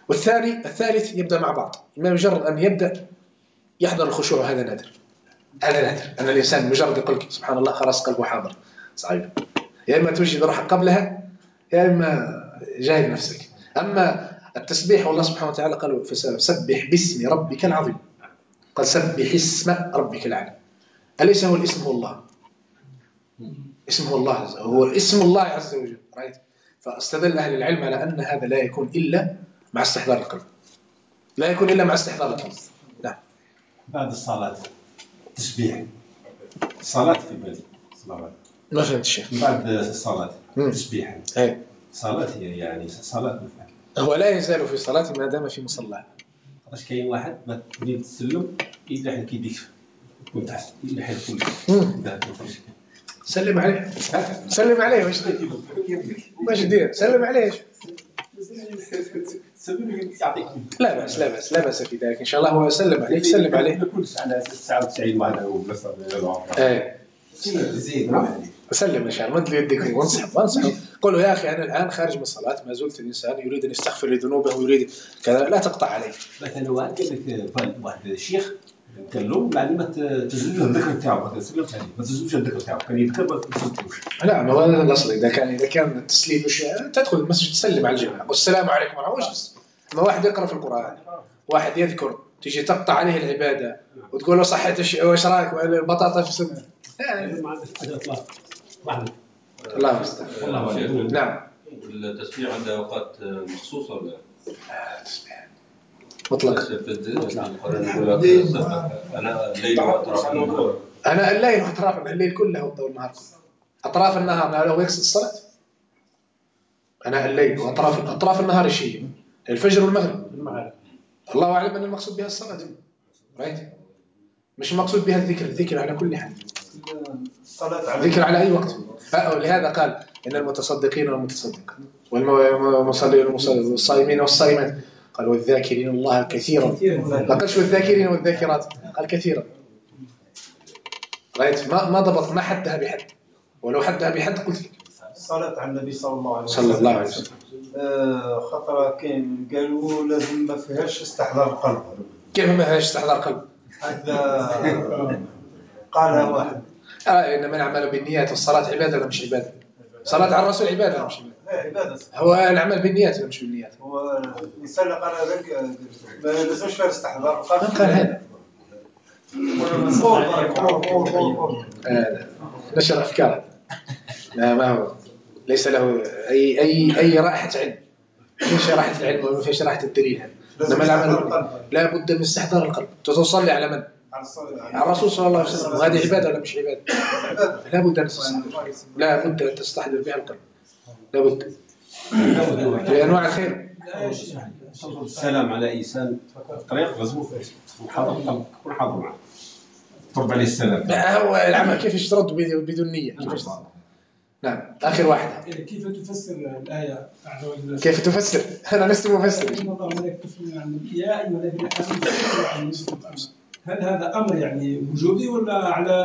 الثالث يبدأ مع بعض، ما مجرد أن يبدأ يحضر الخشوع، هذا نادر. هذا نادر أن الإنسان مجرد يقول سبحان الله خلاص قلبه حاضر، صعيب. يا إما توجد روحك قبلها يا إما جاهد نفسك. أما التسبيح والله سبحانه وتعالى قال فسبح باسم ربك العظيم، قال سبح اسم ربك العظيم. أليس هو الاسم هو الله؟ اسمه الله هو اسم الله عز وجل. فاستدل أهل العلم على أن هذا لا يكون إلا مع استحضار القلب، لا يكون إلا مع استحضار القلب. نعم. بعد الصلاة تسبيح، الصلاة في بالي صلاة ما فهمت الشيء. بعد الصلاة تسبيح، صلاة هي يعني صلاة هو لا يزال في صلاة ما دام في مصلاه. واش كاين واحد ما تريد تسلم إلا حد كيديك من تحت إلا حد كل سلم عليه، سلم عليه. واش دير سلم عليه. لا بأس لا بأس لا بأس في ذلك إن شاء الله. هو سلم عليه سلم عليه. كلش على 99 واحد هو بلاصة سلم إن شاء الله. مد يدك وانصحه قل له يا أخي أنا الآن خارج من الصلاة، ما زلت الإنسان يريد أن يستغفر لذنوبه ويريد كذا، لا تقطع عليه. مثلا واحد قال لك واحد الشيخ قال له يعني ما تزوجش الذكر تاعو، ما تزوجش الذكر تاعو، كان يذكر ما تزوجوش. لا ما هو الأصل إذا كان التسليم تدخل المسجد تسلم على الجماعة والسلام عليكم ورحمة الله. ما واحد يقرأ في القرآن، واحد يذكر، تيجي تقطع عليه العبادة وتقول له صحيت واش رايك البطاطا في سنة. الله المستعان. نعم. التسبيح عنده أوقات مخصوصة ولا؟ تسبيح مطلق. أنا الليل وأطراف النهار. أنا الليل وأطراف الليل كله والنهار كله. أطراف النهار لو يقصد الصلاة. أنا الليل وأطراف النهار شيء الفجر والمغرب. الله أعلم أن المقصود بها الصلاة، مش المقصود بها الذكر على كل حال. ذكر على أي وقت. لهذا قال إن المتصدقين والمتصدقات والمصلين والصائمين والصائمات قال والذاكرين الله كثيرا. ما قالش والذاكرين والذاكرات، قال كثيرا. ما ضبط، ما حدها بحد، ولو حدها بحد قلت لك. الصلاة على النبي صلى الله عليه وسلم خطرة كاين قالوا لازم ما فيهاش استحضار القلب. كيف ما فيهاش استحضار القلب؟ هذا قالها واحد. إنما الأعمال بالنيات، والصلاة عبادة ولا مش عبادة؟ صلاة على الرسول عبادة ولا مش عبادة؟ هو العمل بالنيات ولا مش بالنيات؟ هو الإنسان اللي قال هذاك ما لازمش فيه استحضار القلب. قال هذا نشر أفكار. لا ما هو ليس له أي رائحة علم. فيش رائحة العلم ولا فيش رائحة الدليل. إنما العمل لا بد من استحضار القلب. تصلي على من؟ على الرسول صلى الله عليه وسلم. وهذه عبادة ولا مش عبادة؟ لا بد أن تستحضر، لا بد أن تستحضر بها القلب، لا بد لأنواع الخير. السلام على إنسان طريق غزو حاضر كل حاضر معه ترد عليه السلام. هو العمل كيف ترد بدون نية؟ كيف نعم. آخر واحد. كيف تفسر الآية؟ كيف تفسر؟ أنا لست مفسر. يا أيها الذين آمنوا هل هذا أمر يعني وجوبي ولا على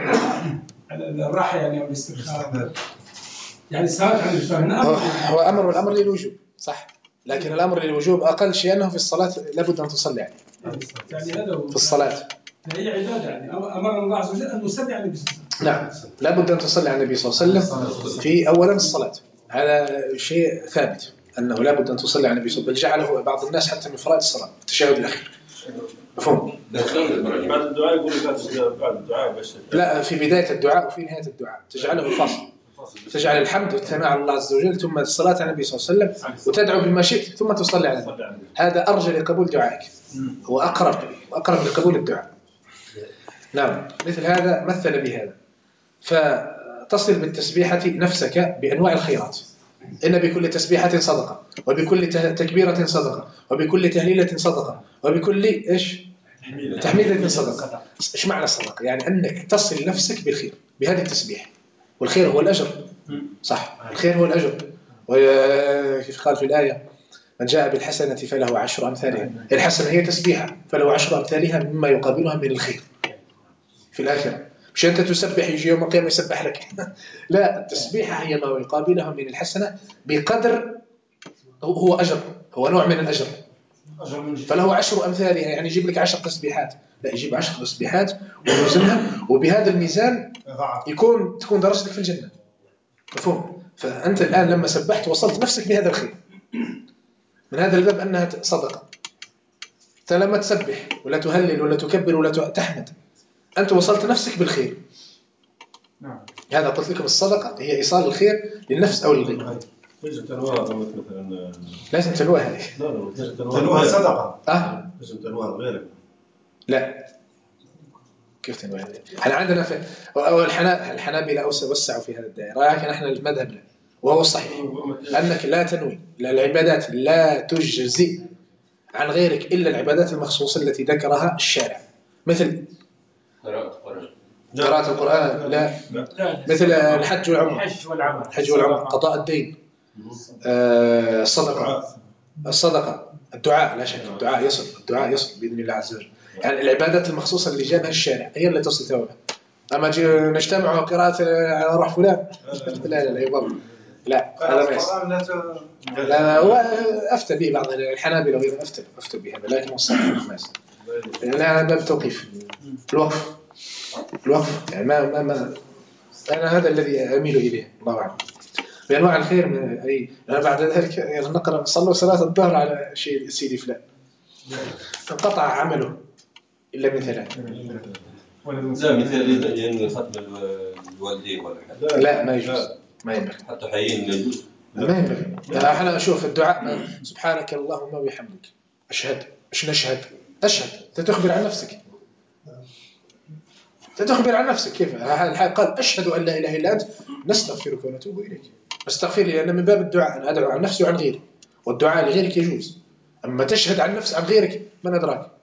الراحة يعني أو الاسترخاء؟ يعني الصلاة على الفرن هو أمر، والأمر للوجوب صح، لكن الأمر للوجوب أقل شيء أنه في الصلاة لابد أن تصلي عليه. يعني هذا في الصلاة هي عبادة، يعني أمر الله عز وجل أن نصلي على النبي صلى الله عليه وسلم. نعم لابد أن تصلي على النبي صلى الله عليه وسلم في أولا الصلاة، هذا شيء ثابت أنه لابد أن تصلي على النبي صلى الله عليه وسلم، بل جعله بعض الناس حتى من فرائض الصلاة التشهد الأخير. مفهوم؟ بعد الدعاء يقول بعد الدعاء باش لا، في بداية الدعاء وفي نهاية الدعاء تجعله فاصل، تجعل الحمد والثناء على الله عز وجل ثم الصلاة على النبي صلى الله عليه وسلم وتدعو بما شئت ثم تصلي على النبي. هذا أرجى لقبول دعائك، هو أقرب لقبول الدعاء. نعم مثل هذا مثل بهذا. فتصل بالتسبيحة نفسك بأنواع الخيرات. إن بكل تسبيحة صدقة، وبكل تكبيرة صدقة، وبكل تهليلة صدقة، وبكل تحميدة صدقة. إيش معنى الصدقة؟ يعني أنك تصل نفسك بالخير بهذه التسبيح، والخير هو الأجر. صح، الخير هو الأجر. وكيف قال في الآية من جاء بالحسنة فله 10 أمثالها. الحسنة هي تسبيحة فله 10 أمثالها مما يقابلها من الخير في الآخرة. مش أنت تسبح يجي يوم القيامة يسبح لك لا، التسبيحة هي ما يقابلها من الحسنة بقدر، هو أجر، هو نوع من الأجر. فله 10 أمثالها، يعني يجيب لك 10 تسبيحات، لا يجيب 10 تسبيحات ويوزنها، وبهذا الميزان تكون درجتك في الجنة. مفهوم؟ فأنت الآن لما سبحت وصلت نفسك بهذا الخير، من هذا الباب أنها صدقة. أنت لما تسبح ولا تهلل ولا تكبر ولا تحمد، أنت وصلت نفسك بالخير. هذا قلت لكم الصدقة هي إيصال الخير للنفس أو للغير. لازم تلوها هذه. تلوها صدقة. لازم تلوها غيرك. لا، كيف تنوها؟ احنا عندنا في الحنابلة وسعوا في هذا الدائرة، لكن احنا المذهب لا، وهو الصحيح أنك لا تنوي، العبادات لا تجزئ عن غيرك إلا العبادات المخصوصة التي ذكرها الشارع، مثل قراءة القرآن، لا، مثل الحج والعمرة، قضاء الدين، الصدقة، الدعاء، لا شك الدعاء يصل بإذن الله عز وجل. يعني العبادات المخصوصة اللي جابها الشارع هي اللي تصل ثوابها. أما نجتمع وقراءة روح فلان لا يضل، لا هذا ما يصل. لا أفتى به بعض الحنابلة وغيرهم أفتى بهذا، لكن الصحيح ما يصل. لا، باب التوقيف، الوقف يعني ما أنا هذا الذي أميل إليه، الله أعلم. بأنواع الخير أي أنا بعد ذلك نقرأ نصلي صلاة الظهر على شيء سيدي فلان، انقطع عمله إلا من 3. لا مثال يعني ختم الوالدين ولا حاجة. لا ما يجوز، ما ينبغي. حتى حيين ما يجوز. ما ينبغي. أنا أشوف الدعاء سبحانك اللهم وبحمدك أشهد، إيش نشهد؟ أشهد، تخبر عن نفسك، تخبر عن نفسك. كيف قال أشهد أن لا إله إلا أنت نستغفرك ونتوب إليك. استغفر لي، لأن من باب الدعاء أن أدعو عن نفسي وعن غيري، والدعاء لغيرك يجوز. أما تشهد عن نفس عن غيرك من أدراك؟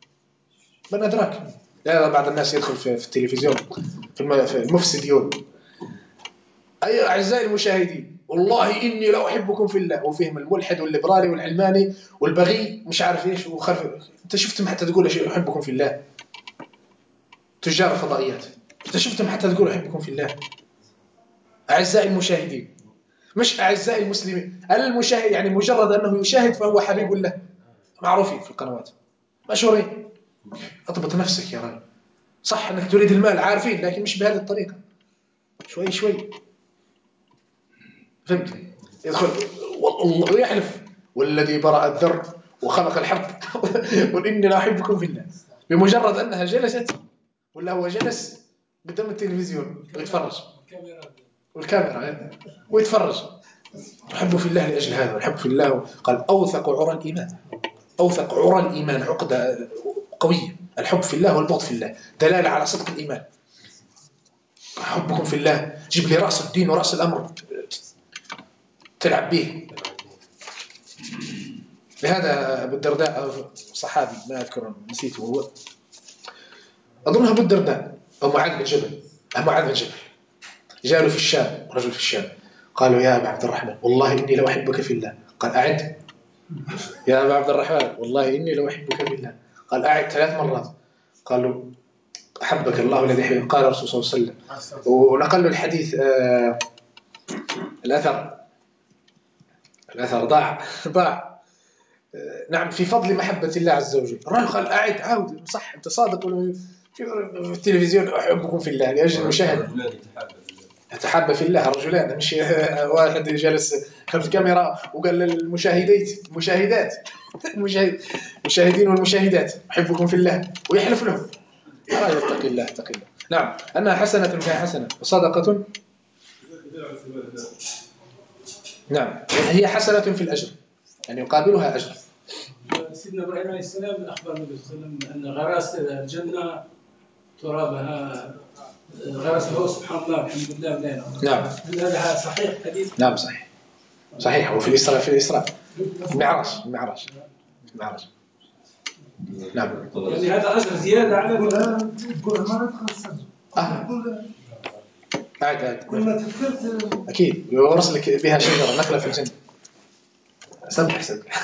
لا، بعض الناس يدخل في التلفزيون في المفسديون. أي أعزائي المشاهدين، والله إني لا أحبكم في الله، وفيهم الملحد والليبرالي والعلماني والبغي مش عارف إيش أنت شفتم حتى تقول شيء أحبكم في الله؟ تجار الفضائيات، أنت شفتم حتى تقول أحبكم في الله؟ أعزائي المشاهدين، مش أعزائي المسلمين. المشاهد يعني مجرد أنه يشاهد فهو حبيب الله، معروفين في القنوات مشهورين. اضبط نفسك يا رجل. صح أنك تريد المال، عارفين، لكن مش بهذه الطريقة، شوي فهمت؟ يدخل ويحلف والذي برأ الذر وخلق الحب قل إني لا أحبكم في الله، بمجرد أنها جلست ولا هو جلس قدام التلفزيون ويتفرج والكاميرا ويتفرج. أحب في الله لأجل هذا، والحب في الله قال أوثق عرى الإيمان عقدة قوية. الحب في الله والبغض في الله دلالة على صدق الإيمان. أحبكم في الله، جيب لي رأس الدين ورأس الأمر تلعب به. لهذا أبو الدرداء صحابي ما أذكر نسيته هو، أظنها أبو الدرداء أو معاذ بن جبل. جاءوا في الشام، رجل في الشام، قالوا يا أبا عبد الرحمن والله إني لو أحبك في الله. قال أعد. يا أبا عبد الرحمن والله إني لو أحبك في الله. قال أعد 3 مرات. قالوا أحبك الله الذي يحبك. قال الرسول صلى الله عليه وسلم، ونقل له الحديث الأثر ضاع. نعم، في فضل محبة الله عز وجل. الرجل قال أعد، عاود، صح أنت صادق. في التلفزيون أحبكم في الله لأجل المشاهدة. يتحب في الله رجلان، مش واحد جالس خلف الكاميرا وقال للمشاهدات المشاهدين والمشاهدات أحبكم في الله ويحلف لهم. يتقي الله. نعم، أنها حسنة فيها حسنة وصدقة. نعم، هي حسنة في الأجر، يعني يقابلها أجر. سيدنا إبراهيم عليه السلام أخبر النبي صلى الله عليه وسلم أن غراس الجنة ترابها غرسه سبحان الله الحمد لله لا. نعم. هل هذا صحيح حديث؟ نعم صحيح. وفي الإسراء المعراج. نعم. يعني هذا أجر زيادة على تقول ما ندخل عاد كل أكيد يورث لك بها شجرة نخلة في الجنة. سبح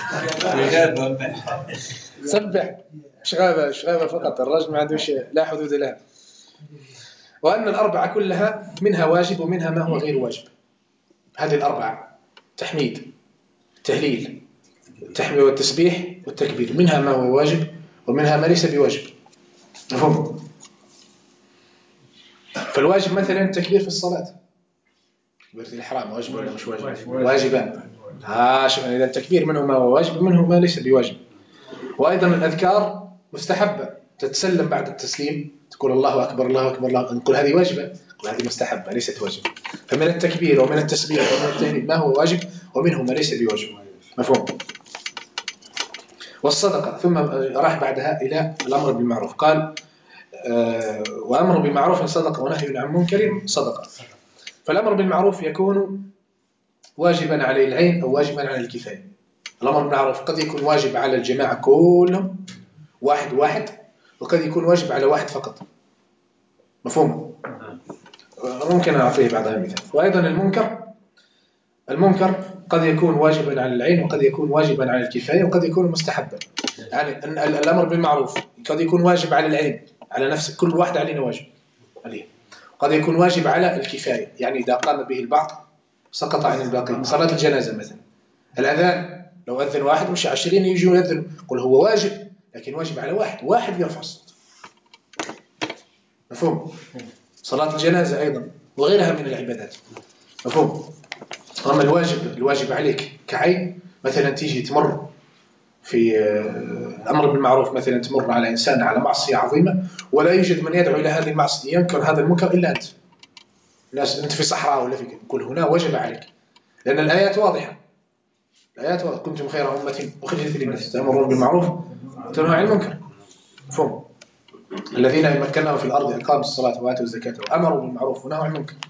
شغابة فقط. الرجل ما عندوش لا حدود لها. وأن الأربعة كلها منها واجب ومنها ما هو غير واجب. هذه الأربعة: تحميد، تهليل، التحميد والتسبيح والتكبير، منها ما هو واجب ومنها ما ليس بواجب. مفهوم؟ فالواجب مثلا التكبير في الصلاة، تكبيرة الإحرام واجب ولا مش واجب؟ واجبان. شوف، إذا التكبير منه ما هو واجب ومنه ما ليس بواجب. وأيضا الأذكار مستحبة، تتسلم بعد التسليم تقول الله أكبر الله أكبر الله، نقول هذه واجبة، نقول هذه مستحبة ليست واجبة. فمن التكبير ومن التسبيح ومن التهليل ما هو واجب ومنه ما ليس بواجب. مفهوم؟ والصدقة، ثم راح بعدها إلى الأمر بالمعروف، قال وأمر بالمعروف صدقة ونهي عن منكر صدقة. فالأمر بالمعروف يكون واجبا على العين أو واجبا على الكفاية. الأمر بالمعروف قد يكون واجب على الجماعة كلهم واحد، وقد يكون واجب على واحد فقط. مفهوم؟ ممكن أعطيه بعضها مثال. وأيضا المنكر قد يكون واجبا على العين وقد يكون واجبا على الكفاية وقد يكون مستحبا. يعني الأمر بالمعروف قد يكون واجب على العين، على نفسك، كل واحد علينا واجب عليه. قد يكون واجب على الكفاية، يعني إذا قام به البعض سقط عن الباقي. صلاة الجنازة مثلا، الأذان لو أذن واحد مش 20 يجوا يذنوا، قل هو واجب، لكن واجب على واحد يرفع الصوت. مفهوم؟ صلاة الجنازة أيضا وغيرها من العبادات. مفهوم؟ أما الواجب عليك كعين، مثلا تيجي تمر في الأمر بالمعروف، مثلا تمر على إنسان على معصية عظيمة ولا يوجد من يدعو إلى هذه المعصية، ينكر هذا المنكر إلا أنت. الناس أنت في صحراء ولا في كل هنا وجب عليك، لأن الآيات واضحة. الآيات كنتم خير أمة أخرجت للناس تأمرون بالمعروف وتنهون عن المنكر. مفهوم؟ الذين مكناهم في الأرض أقاموا الصلاة وآتوا الزكاة وأمروا بالمعروف ونهوا عن المنكر.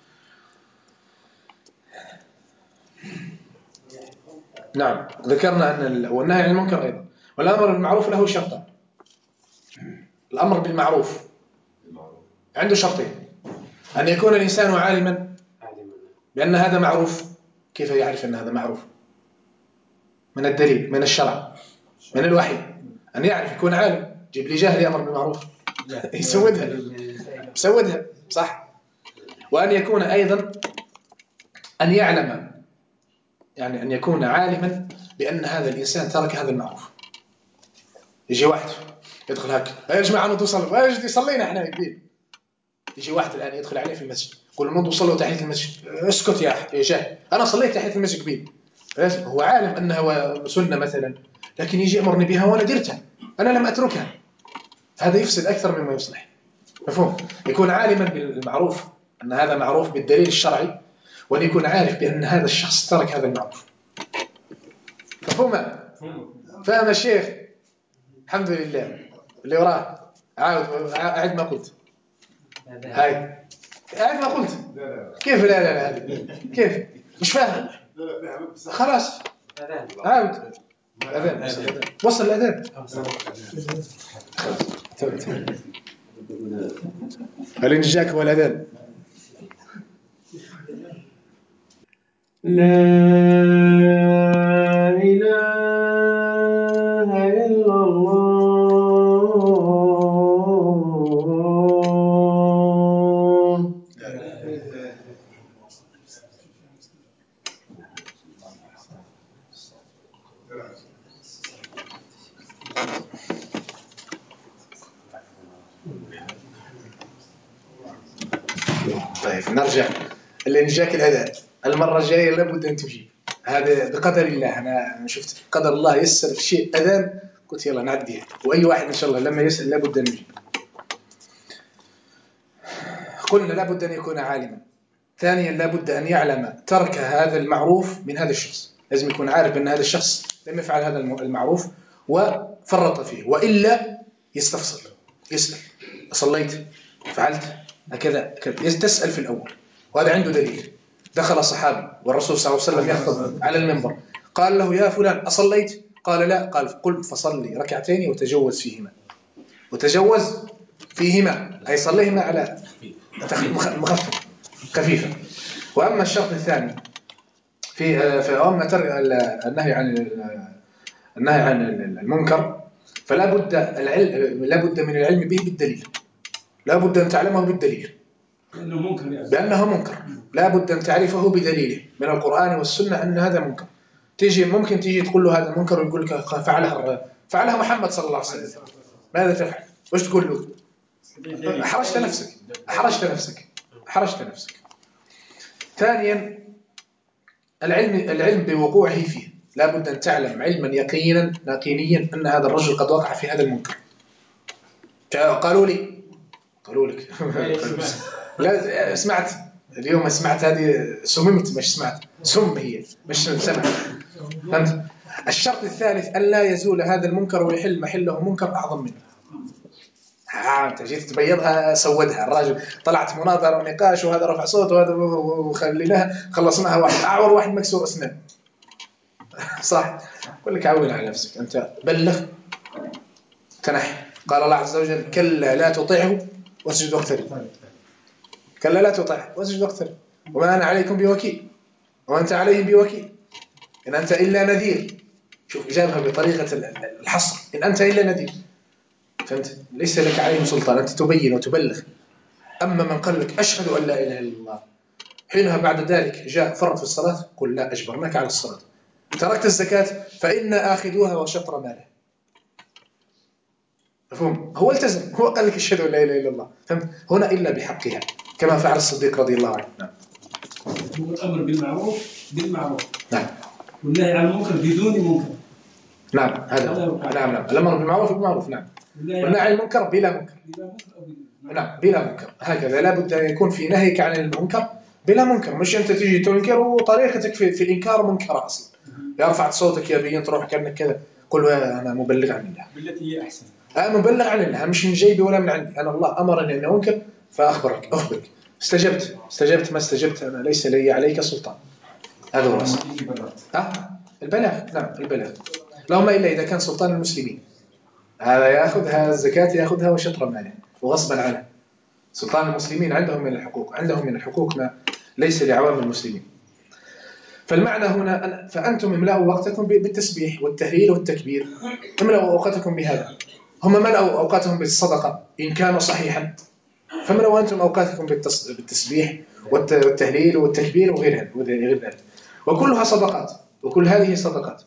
نعم، ذكرنا أن والنهي عن المنكر أيضا. والأمر بالمعروف له شرطان. الأمر بالمعروف عنده شرطين: أن يكون الإنسان عالما بأن هذا معروف. كيف يعرف أن هذا معروف؟ من الدليل، من الشرع، من الوحي. أن يعرف، يكون عالم. جيب لي جاهل يأمر بالمعروف يسودها صح. وأن يكون أيضا أن يعلم، يعني أن يكون عالما بأن هذا الإنسان ترك هذا المعروف. يجي واحد يدخل هكا، يا جماعة نوضوا صلوا، يا جدي صلينا احنا يدين. يجي واحد الآن يدخل عليه في المسجد يقول نوضوا صلوا تحية المسجد. اسكت يا جاهل، أنا صليت تحية المسجد قبيل. هو عالم أنها سنة مثلا، لكن يجي أمرني بها وأنا درتها، أنا لم أتركها. هذا يفسد أكثر مما يصلح. مفهوم؟ يكون عالما بالمعروف أن هذا معروف بالدليل الشرعي، وأن يكون عارف بأن هذا الشخص ترك هذا المعروف. مفهوم؟ فهم الشيخ؟ الحمد لله. اللي وراه أعد ما قلت. هاي أعد ما قلت. كيف لا هذه كيف مش فاهم؟ خلاص عاود. أذان وصل الأذان. هل جاك هو الأذان؟ لا إله إلا الله. طيب نرجع. اللي نجاك الأذان المرة الجاية لابد أن تجيب. هذا بقدر الله. أنا شفت قدر الله يسر شيء أذان، قلت يلا نعديها. وأي واحد إن شاء الله لما يسأل لابد أن يجيب. قلنا لابد أن يكون عالما. ثانيا لابد أن يعلم ترك هذا المعروف من هذا الشخص. لازم يكون عارف أن هذا الشخص لم يفعل هذا المعروف وفرط فيه، وإلا يستفسر يسأل: صليت؟ فعلت؟ هكذا تسأل في الأول، وهذا عنده دليل. دخل صحابي والرسول صلى الله عليه وسلم يخطب على المنبر، قال له: يا فلان أصليت؟ قال: لا. قال: قل فصلي ركعتين وتجوز فيهما أي صليهما على مخفف خفيفة. وأما الشرط الثاني فأما النهي عن المنكر، فلا بد من العلم به بالدليل. لا بد أن تعلمه بالدليل بأنه منكر. لا بد أن تعرفه بدليله من القرآن والسنة أن هذا منكر. ممكن تيجي تقول له هذا منكر ويقول لك فعلها محمد صلى الله عليه وسلم، ماذا تفعل؟ وش تقول له؟ أحرجت نفسك. ثانيا العلم بوقوعه فيه، لا بد أن تعلم علما يقينيا أن هذا الرجل قد وقع في هذا المنكر. قالوا لك لا سمعت اليوم، سمعت هذه سممت، مش سمعت هي مش سمعت. فهمت؟ الشرط الثالث أن لا يزول هذا المنكر ويحل محله منكر أعظم منه. أنت جيت تبيضها سودها، الراجل طلعت مناظرة ونقاش وهذا رفع صوت وهذا وخليناها، خلصناها واحد أعور واحد مكسور أسنان. صح؟ أقول لك عون على نفسك، أنت بلغ تنحي. قال الله عز وجل كلا لا تطيعه واسجد واقترب. كلا لا تطيعه واسجد واقترب وما أنا عليكم بوكيل وأنت عليهم بوكيل إن أنت إلا نذير. شوف إجابها بطريقة الحصر، إن أنت إلا نذير. فهمت؟ ليس لك عليهم سلطان، أنت تبين وتبلغ. أما من قال لك أشهد أن لا إله إلا الله، حينها بعد ذلك جاء فرط في الصلاة، قل لا أجبرناك على الصلاة. تركت الزكاة فإنا آخذوها وشطر ماله. مفهوم؟ هو التزم، هو قال لك أشهد أن لا إله إلا الله. فهمت؟ هنا إلا بحقها كما فعل الصديق رضي الله عنه. نعم. هو الأمر بالمعروف نعم. والنهي عن المنكر بدون منكر. نعم هذا نعم. الأمر بالمعروف نعم، والنهي عن المنكر بلا منكر. نعم بلا منكر. هكذا لا بد أن يكون في نهيك عن المنكر بلا منكر، مش أنت تيجي تنكر وطريقتك في الإنكار منكرة أصلا. يا رفعت صوتك يا بين تروح كأنك كذا، قل أنا مبلغ عن الله بالتي هي أحسن. أنا مبلغ عن الله، مش من جيبي ولا من عندي، أنا الله أمرني أن أنكر فأخبرك. استجبت ما استجبت أنا ليس لي عليك سلطان. هذا هو البلاغ. نعم البلاغ. اللهم إلا إذا كان سلطان المسلمين، هذا يأخذها الزكاة يأخذها وشطر ماله وغصبا عنه. سلطان المسلمين عندهم من الحقوق ما ليس لعوام المسلمين. فالمعنى هنا فأنتم املأوا وقتكم بالتسبيح والتهليل والتكبير، املأوا أوقاتكم بهذا. هم ملأوا أوقاتهم بالصدقة إن كان صحيحا، فملأوا أنتم أوقاتكم بالتسبيح والتهليل والتكبير وغير ذلك، وكلها صدقات، وكل هذه صدقات.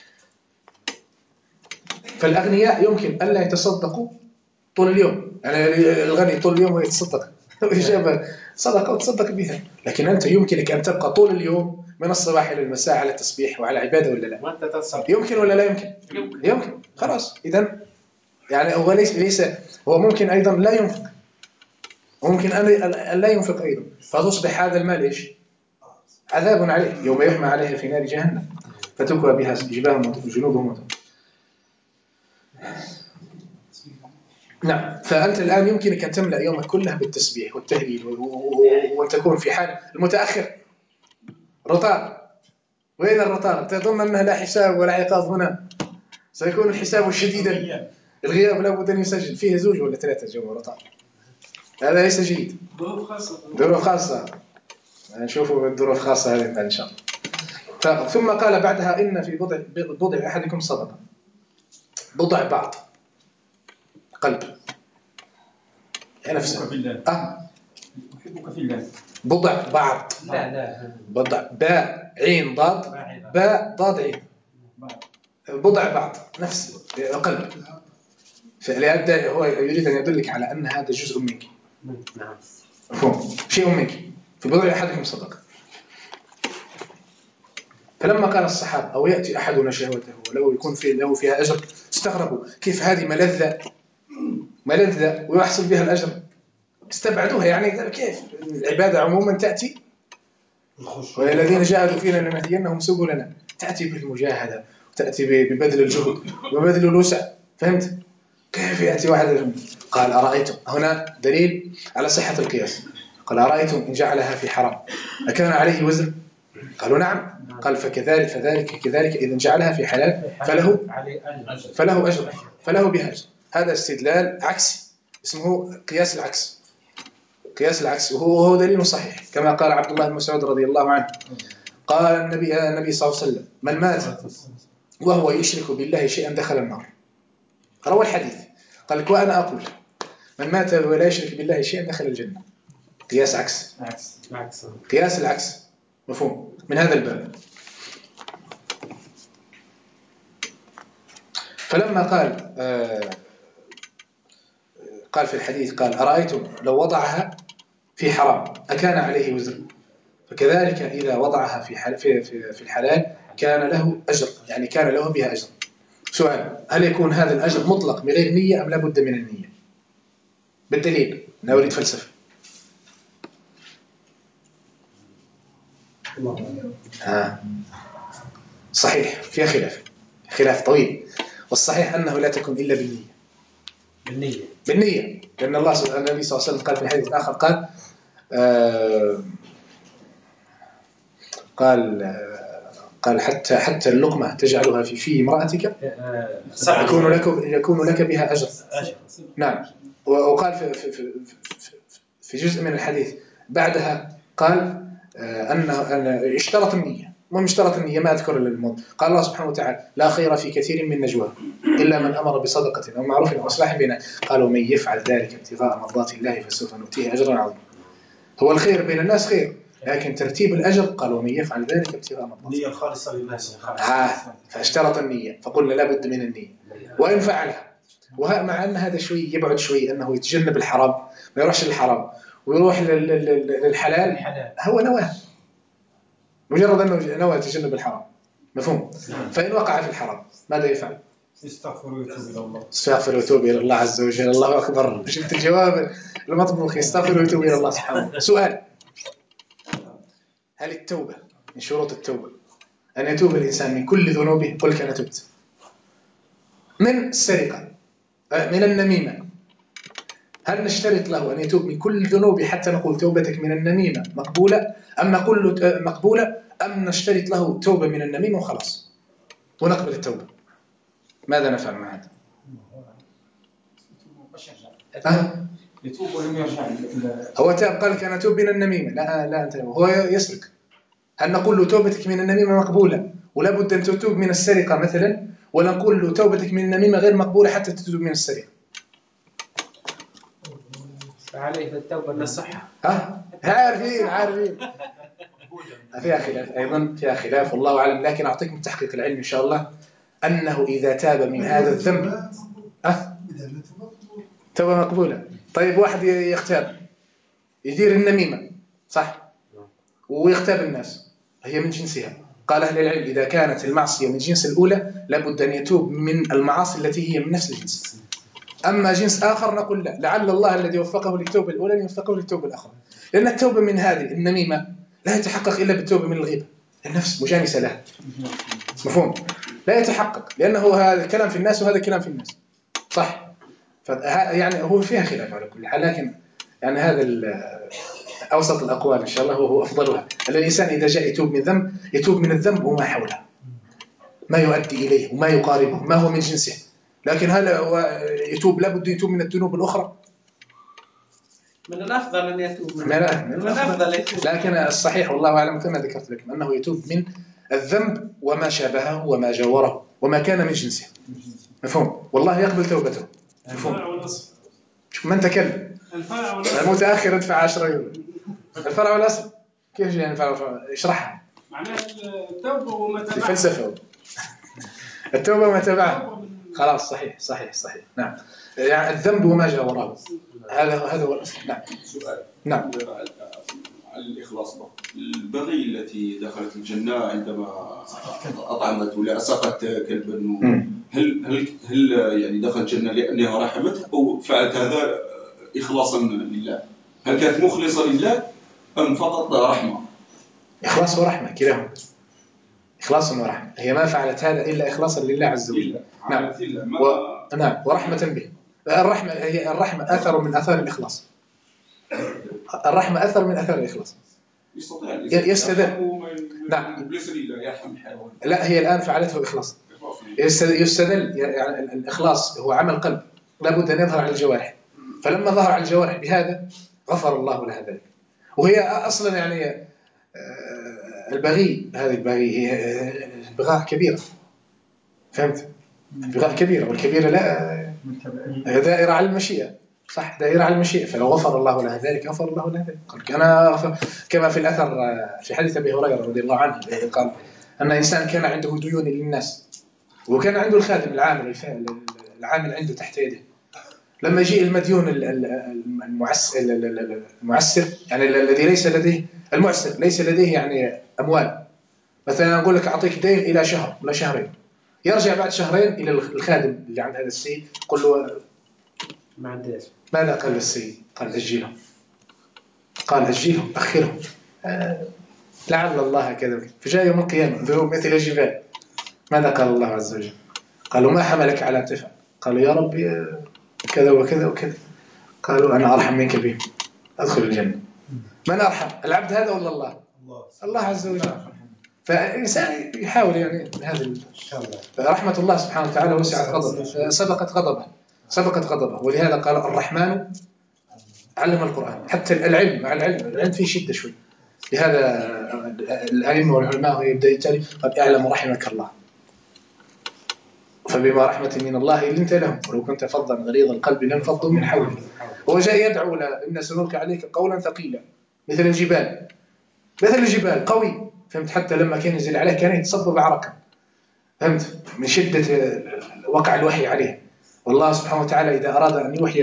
فالأغنياء يمكن ألا يتصدقوا طول اليوم، يعني الغني طول اليوم يتصدق ويجاب صدقة وتصدق بها، لكن أنت يمكنك أن تبقى طول اليوم من الصباح إلى المساء على التسبيح وعلى عبادة ولا لا؟ يمكن ولا لا يمكن؟ يمكن. خلاص إذن يعني هو ليس هو ممكن أيضا لا ينفق، وممكن أن لا ينفق أيضا، فتصبح هذا المال إيش؟ عذاب عليه يوم يحمى عليه في نار جهنم فتكوى بها جباههم وجنوبهم. نعم. فأنت الآن يمكنك أن تملأ يومك كله بالتسبيح والتهليل وتكون في حال المتأخر رطار. وين الرطار؟ تظن أنه لا حساب ولا عقاب هنا، سيكون الحساب شديدا. الغياب لابد أن يسجل فيه 2 ولا 3 جو رطار، هذا ليس جيد. ظروف خاصة نشوفوا الظروف خاصة هذه بعد إن شاء الله. ثم قال بعدها إن في بضع أحدكم صدقة. بضع بعض قلب نفسه. أحبك في الله. بضع بعض. لا بضع باء عين ضاد باء ضاد عين. بضع بعض نفس قلب. فلهذا هو يريد أن يدلك على أن هذا جزء منك. نعم. مفهوم؟ شيء منك. في بضع أحدكم صدقة. فلما قال الصحابة أو يأتي أحدنا شهوته ولو يكون له فيها أجر، استغربوا كيف هذه ملذة ويحصل بها الأجر. استبعدوها، يعني كيف العبادة عموما تأتي والذين جاهدوا فينا لنهدينهم سبلنا، تأتي بالمجاهدة وتأتي ببذل الجهد وبذل الوسع. فهمت؟ كيف يأتي واحد؟ قال أرأيتم، هنا دليل على صحة القياس. قال أرأيتم إن جعلها في حرام أكان عليه وزر؟ قالوا نعم. قال فذلك كذلك إذا جعلها في حلال فله أجر فله بها أجر. هذا استدلال عكسي اسمه قياس العكس وهو دليل صحيح، كما قال عبد الله بن مسعود رضي الله عنه قال النبي صلى الله عليه وسلم من مات وهو يشرك بالله شيئا دخل النار. روى الحديث قال وأنا أقول من مات ولا يشرك بالله شيئا دخل الجنة. قياس العكس مفهوم من هذا الباب. فلما قال في الحديث قال أرأيتم لو وضعها في حرام أكان عليه وزر؟ فكذلك إذا وضعها في الحلال كان له أجر، يعني كان له بها أجر. سؤال: هل يكون هذا الأجر مطلق بغير نية أم لا بد من النية؟ بالدليل، أنا أريد فلسفة. صحيح، فيها خلاف طويل، والصحيح أنه لا تكون إلا بالنية، لأن النبي صلى الله عليه وسلم قال في الحديث الآخر قال حتى اللقمة تجعلها في امرأتك يكون لك بها أجر. نعم. وقال في جزء من الحديث بعدها قال أن اشترط النية، اشترط النية ما أذكر للموت. قال الله سبحانه وتعالى: لا خير في كثير من نجوى إلا من أمر بصدقة أو معروف أو إصلاح بين. قال: ومن يفعل ذلك ابتغاء مرضات الله فسوف نؤتيه أجرا عظيما. هو الخير بين الناس خير، لكن ترتيب الأجر قال: ومن يفعل ذلك ابتغاء مرضات الله. النية الخالصة للناس. فاشترط النية، فقلنا لا بد من النية وإن فعلها. ومع أن هذا شوي يبعد شوي، أنه يتجنب الحرام، ما يروحش للحرام ويروح للحلال، هو نواه، مجرد أنه نوى تجنب الحرام، مفهوم؟ فإن وقع في الحرام ماذا يفعل؟ يستغفر ويتوب إلى الله عز وجل. الله أكبر، شفت الجواب المطبوخ: يستغفر ويتوب إلى الله سبحانه وتعالى. سؤال: هل التوبة من شروط التوبة أن يتوب الإنسان من كل ذنوبه؟ قل كان تبت من السرقة، من النميمة، هل نشترط له أن يتوب من كل ذنوبه حتى نقول توبتك من النميمة مقبولة، أم نقول مقبولة، أم نشترط له توبة من النميمة وخلاص ونقبل التوبة؟ ماذا نفعل مع هذا؟ يتوب ولم يرجع. هو تاب قال كان توب من النميمة، لا أنت هو يسرق، هل نقول له توبتك من النميمة مقبولة ولا بد أن تتوب من السرقة مثلا، ولا نقول له توبتك من النميمة غير مقبولة حتى تتوب من السرقة؟ فعليه التوبة للصحة. عارفين فيها خلاف أيضا، فيها خلاف والله أعلم، لكن أعطيكم التحقيق العلمي إن شاء الله أنه إذا تاب من هذا الذنب توبة مقبولة. طيب واحد يغتاب، يدير النميمة، صح، ويغتاب الناس، هي من جنسها. قال أهل العلم: إذا كانت المعصية من جنس الأولى لابد أن يتوب من المعاصي التي هي من نفس الجنس. أما جنس آخر نقول لا، لعل الله الذي وفقه للتوبة الأولى يوفقه للتوبة الأخرى، لأن التوبة من هذه النميمة لا يتحقق إلا بالتوبة من الغيبة، النفس مجانسة لها، مفهوم؟ لا يتحقق، لأنه هذا الكلام في الناس وهذا الكلام في الناس، صح؟ يعني هو فيها خلاف على كل حال، لكن يعني هذا أوسط الأقوال إن شاء الله وهو أفضلها. الإنسان إذا جاء يتوب من ذنب يتوب من الذنب وما حوله، ما يؤدي إليه وما يقاربه، ما هو من جنسه. لكن هل يتوب لابد يتوب من الذنوب الأخرى؟ من الأفضل أن يتوب من الأفضل يتوب. لكن الصحيح والله أعلم كما ذكرت لكم أنه يتوب من الذنب وما شابهه وما جاوره وما كان من جنسه، مفهوم؟ والله يقبل توبته، مفهوم؟ شوف من تكلم، المتأخر ادفع 10 يورو. الفرع والأصل كيف يعني الفرع؟ اشرحها. معناه التوبة وما تبعها. الفلسفة التوبة وما تبعها، خلاص صحيح نعم، يعني الذنب وما جاوره، هذا هو الأصل. نعم. سؤال. نعم. على الإخلاص بقى. البغي التي دخلت الجنة عندما أطعمت ولا أسقت كلبا، هل يعني دخلت الجنة لأنها رحمته أو فعلت هذا إخلاصا لله؟ هل كانت مخلصة لله أم فقط رحمة؟ إخلاص ورحمة كلاهما، إخلاص ورحمة، هي ما فعلت هذا إلا إخلاصا لله عز وجل. نعم. نعم، ورحمة به. الرحمة أثر من أثار الإخلاص، الرحمة أثر من أثار الإخلاص. يستدل. نعم. لا، هي الآن فعلته إخلاص. يستدل يعني الإخلاص هو عمل قلب، لابد أن يظهر على الجوارح، فلما ظهر على الجوارح بهذا غفر الله لها ذلك. وهي أصلا يعني البغي، هذه البغي هي البغاء كبيرة، فهمت؟ البغاء كبيرة، والكبيرة لا دائرة على المشيئة، صح، دائرة على المشيئة، فلو غفر الله لها ذلك غفر الله لها ذلك. قال كما في الأثر في حديث أبي هريرة رضي الله عنه قال أن إنسان كان عنده ديون للناس وكان عنده الخادم العامل العامل عنده تحت يده. لما يجي المديون المعسر يعني الذي ليس لديه المعسر ليس لديه يعني أموال، مثلا أقول لك أعطيك دين إلى شهر ولا شهرين، يرجع بعد شهرين إلى الخادم اللي عند هذا السيد يقول له ما عندهاش. ماذا قال السيد؟ قال أجله، قال أجله أخره، لعل الله كذا. فجاء يوم القيامة مثل الجبال، ماذا قال الله عز وجل؟ قالوا ما حملك على تفعل؟ قالوا يا ربي كذا وكذا وكذا. قالوا أنا أرحم منك به، أدخل الجنة. من أرحم، العبد هذا ولا الله؟ الله عز وجل. فالإنسان يحاول يعني هذا رحمة الله سبحانه وتعالى وسعت غضبه، سبقت غضبه، ولهذا قال الرحمن علم القرآن. حتى العلم مع العلم فيه شدة شوي، لهذا الأئمة والعلماء يبدأ يتالي قد اعلم رحمك الله فبما رحمة من الله لنت لهم ولو كنت فظا غليظ القلب لانفضوا من حولك. هو جاء يدعو إن سنلقي عليك قولا ثقيلا مثل الجبال قوي، فهمت؟ حتى لما كان ينزل عليه كان يتصبب عرقا، فهمت؟ من شدة وقع الوحي عليه. والله سبحانه وتعالى إذا أراد أن يوحي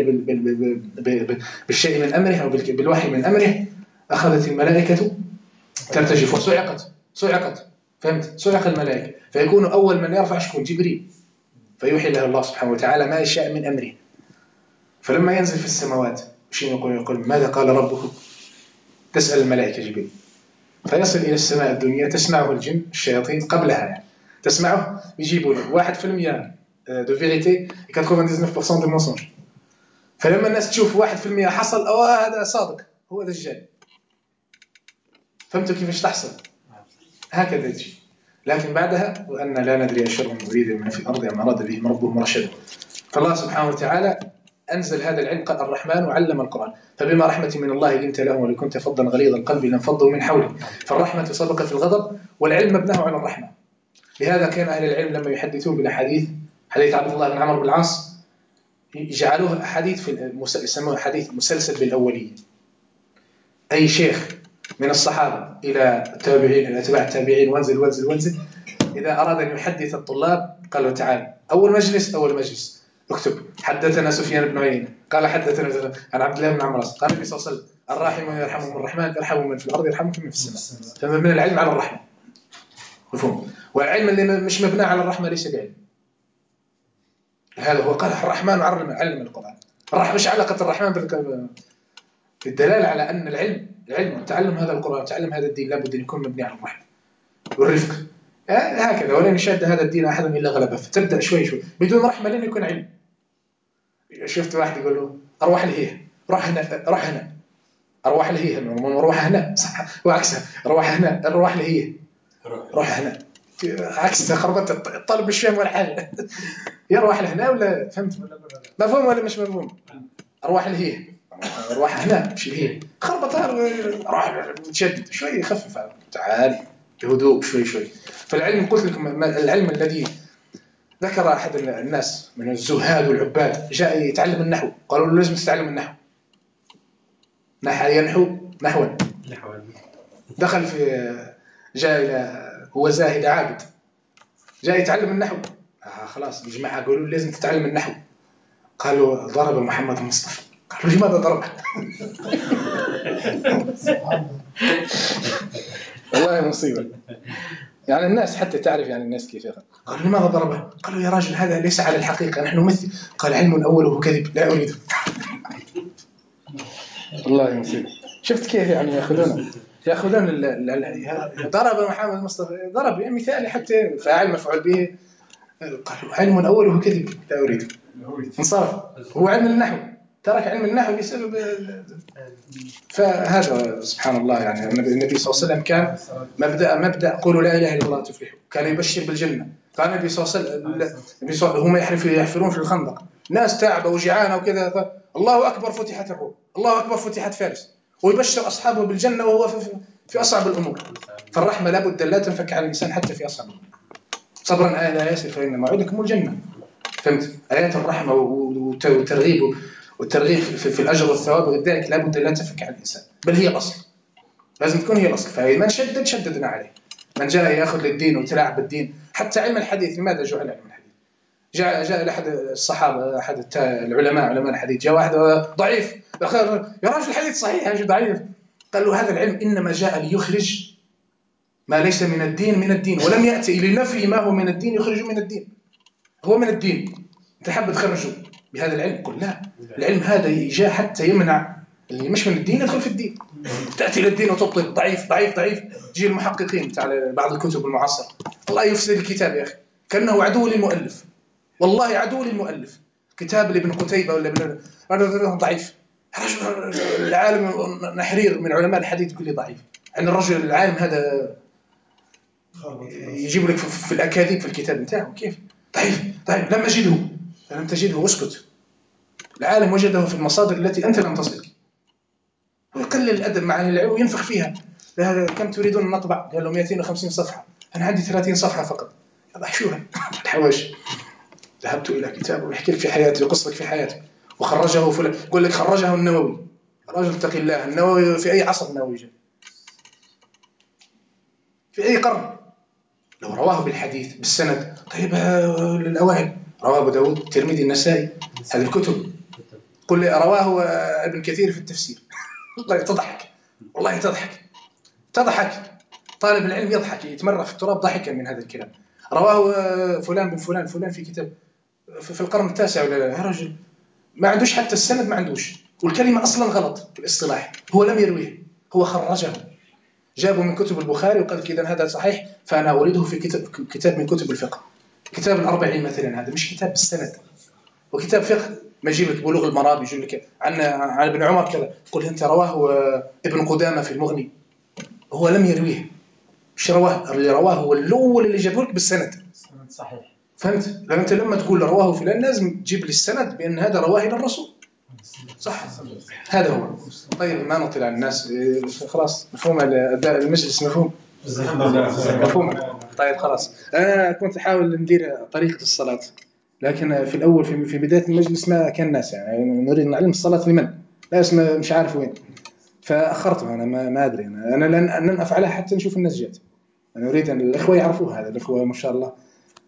بالشيء من أمره أو بالوحي من أمره أخذت الملائكة ترتجف وصعقت، فهمت؟ صعق الملائكة، فيكون أول من يرفع شكون؟ جبريل، فيوحي له الله سبحانه وتعالى ما يشاء من أمره. فلما ينزل في السماوات يقول ماذا قال ربكم؟ تسأل الملائكة جبريل، فيصل إلى السماء الدنيا تسمعه الجن الشياطين قبلها يعني. تسمعه يجيبوا له 1% دو فيريتي 99% دو مونسونج. فلما الناس تشوف 1% حصل أو هذا صادق هو دجال. فهمتوا كيفاش تحصل؟ هكذا تجي. لكن بعدها وأن لا ندري أشر نريد من في الأرض أم أراد بهم ربهم رشدا. فالله سبحانه وتعالى أنزل هذا العلم، قال الرحمن وعلم القرآن فبما رحمة من الله لنت لهم ولو كنت فظا غليظ القلب لانفضوا من حولك. فالرحمة سبقت الغضب، والعلم مبناه على الرحمة. لهذا كان أهل العلم لما يحدثون بالأحاديث، حديث عبد الله بن عمرو بن العاص، يجعلوه حديث يسموه حديث مسلسل بالأولية. أي شيخ من الصحابة إلى التابعين إلى أتباع التابعين وانزل إذا أراد أن يحدث الطلاب قال له تعال أول مجلس اكتب حدثنا سفيان بن عيينة قال حدثنا عن عبد الله بن عمرو قال النبي صلى الله عليه وسلم الراحمون يرحمهم الرحمن ارحموا من في الأرض يرحمكم من في السماء. فمن العلم على الرحمة، مفهوم؟ والعلم اللي مش مبنى على الرحمة ليس بعلم. هذا هو قال الرحمن علم القرآن. الرحمة مش علاقة الرحمن بالدلالة على أن العلم تعلم هذا القرآن تعلم هذا الدين لابد أن يكون مبني على الرحمة والرفق هكذا. ولن يشاد هذا الدين أحد إلا غلبه. فتبدأ شوي بدون رحمة لن يكون علم. شفت واحد يقول له أرواح الهيه روح هنا أرواح الهيه روح هنا وعكسها أرواح الهيه روح هنا عكس خربت الطلب مش فاهم ولا حاجة. يروح لهنا ولا فهمت؟ مفهوم ولا مش مفهوم؟ أرواح الهيه أرواح هنا مش الهيه خربتها روح تشدد شوي خفف تعال بهدوء شوي. فالعلم قلت لكم العلم الذي ذكر أحد الناس من الزهاد والعباد جاء يتعلم النحو قالوا له لازم تتعلم النحو نحوا دخل في جاء إلى هو زاهد عابد جاء يتعلم النحو خلاص الجماعة قالوا لازم تتعلم النحو. قالوا ضرب محمد مصطفى. قالوا لماذا ضربه؟ والله مصيبة يعني الناس حتى تعرف يعني الناس كيف يقول. قالوا لماذا ضربه؟ قالوا يا راجل هذا ليس على الحقيقة نحن نمثل. قال علم أوله كذب لا أريده. والله مصيبة. شفت كيف يعني يأخذون ضرب محمد مصطفى ضرب يعني مثال حتى فاعل مفعول به. قالوا علم أوله كذب لا أريده انصرف. هو علم النحو ترك علم النحو بسبب فهذا سبحان الله يعني النبي صلى الله عليه وسلم كان مبدأ قولوا لا إله إلا الله تفلحوا كان يبشر بالجنة. قال النبي صلى الله عليه وسلم هم يحفرون في الخندق ناس تعبة وجعانة وكذا الله أكبر فتحت الروم الله أكبر فتحت فارس ويبشر أصحابه بالجنة وهو في أصعب الأمور. فالرحمة لابد لا تنفك على الإنسان حتى في أصعب الأمور. صبرا لا ياسر فإن موعدكم الجنة. فهمت؟ آيات الرحمة والترغيب في الأجر والثواب وذلك لابد لا تنفك على الإنسان بل هي الأصل لازم تكون هي الأصل. فمن شددنا عليه من جاء يأخذ للدين وتلاعب بالدين حتى علم الحديث لماذا جعل علم الحديث؟ جاء لأحد الصحابة أحد علماء الحديث، جاء واحد ضعيف يا راجل الحديث صحيح يا ضعيف، قال له هذا العلم إنما جاء ليخرج ما ليس من الدين ولم يأتي لنفي ما هو من الدين يخرج من الدين. هو من الدين، أنت حاب تخرجه بهذا العلم؟ قل لا، العلم هذا جاء حتى يمنع اللي مش من الدين يدخل في الدين. تأتي للدين وتبطل ضعيف ضعيف ضعيف. تجي المحققين تاع بعض الكتب المعاصرة، الله يفسد الكتاب يا أخي، كأنه عدو للمؤلف، والله عدو للمؤلف. كتاب لابن قتيبة ولا ابن ضعيف، رجل العالم نحرير من علماء الحديث يقول لي ضعيف، عند الرجل العالم هذا يجيب لك في الأكاذيب في الكتاب نتاعه كيف ضعيف. لم تجده اسكت. العالم وجده في المصادر التي أنت لم تصلك، ويقلل الأدب مع العلم وينفخ فيها. كم تريدون أن نطبع؟ قال له 250 صفحة، أنا عندي 30 صفحة فقط. أحشوها الحواش. ذهبت إلى كتابه ويحكي لك في حياته ويقص لك في حياته، وخرجه فلان، يقول لك خرجه النووي. رجل اتقي الله، النووي في أي عصر النووي جاء؟ في أي قرن؟ لو رواه بالحديث بالسند طيب للأوائل رواه أبو داود الترمذي النسائي، هذه الكتب. قل لي رواه ابن كثير في التفسير. والله تضحك، والله تضحك. طالب العلم يضحك يتمرغ في التراب ضحكا من هذا الكلام. رواه فلان بن فلان في كتاب في القرن التاسع ولا لا، يا رجل ما عندوش حتى السند، ما عندوش، والكلمة أصلا غلط في الاصطلاح، هو لم يرويه، هو خرجه، جابه من كتب البخاري وقال لك إذن هذا صحيح فأنا أورده في كتاب من كتب الفقه، كتاب الأربعين مثلا، هذا مش كتاب بالسند، وكتاب فقه ما يجيب لك بلوغ المرام يجيب لك عن ابن عمر كذا، قل أنت رواه ابن قدامة في المغني، هو لم يرويه، مش رواه، اللي رواه هو الأول اللي جابه لك بالسند صحيح. فهمت؟ لما أنت لما تقول رواه فلان لازم تجيب لي السند بأن هذا رواه إلى الرسول، صح؟ هذا هو. طيب ما نطلع على الناس، خلاص مفهوم المجلس، مفهوم؟ مفهوم. طيب خلاص، أنا كنت أحاول ندير طريقة الصلاة، لكن في الأول في بداية المجلس ما كان الناس يعني نريد نعلم الصلاة لمن ناس مش عارف وين، فأخرتها. أنا ما أدري، أنا لن أفعلها حتى نشوف الناس جات. أنا أريد أن الإخوة يعرفوا هذا، الإخوة ما شاء الله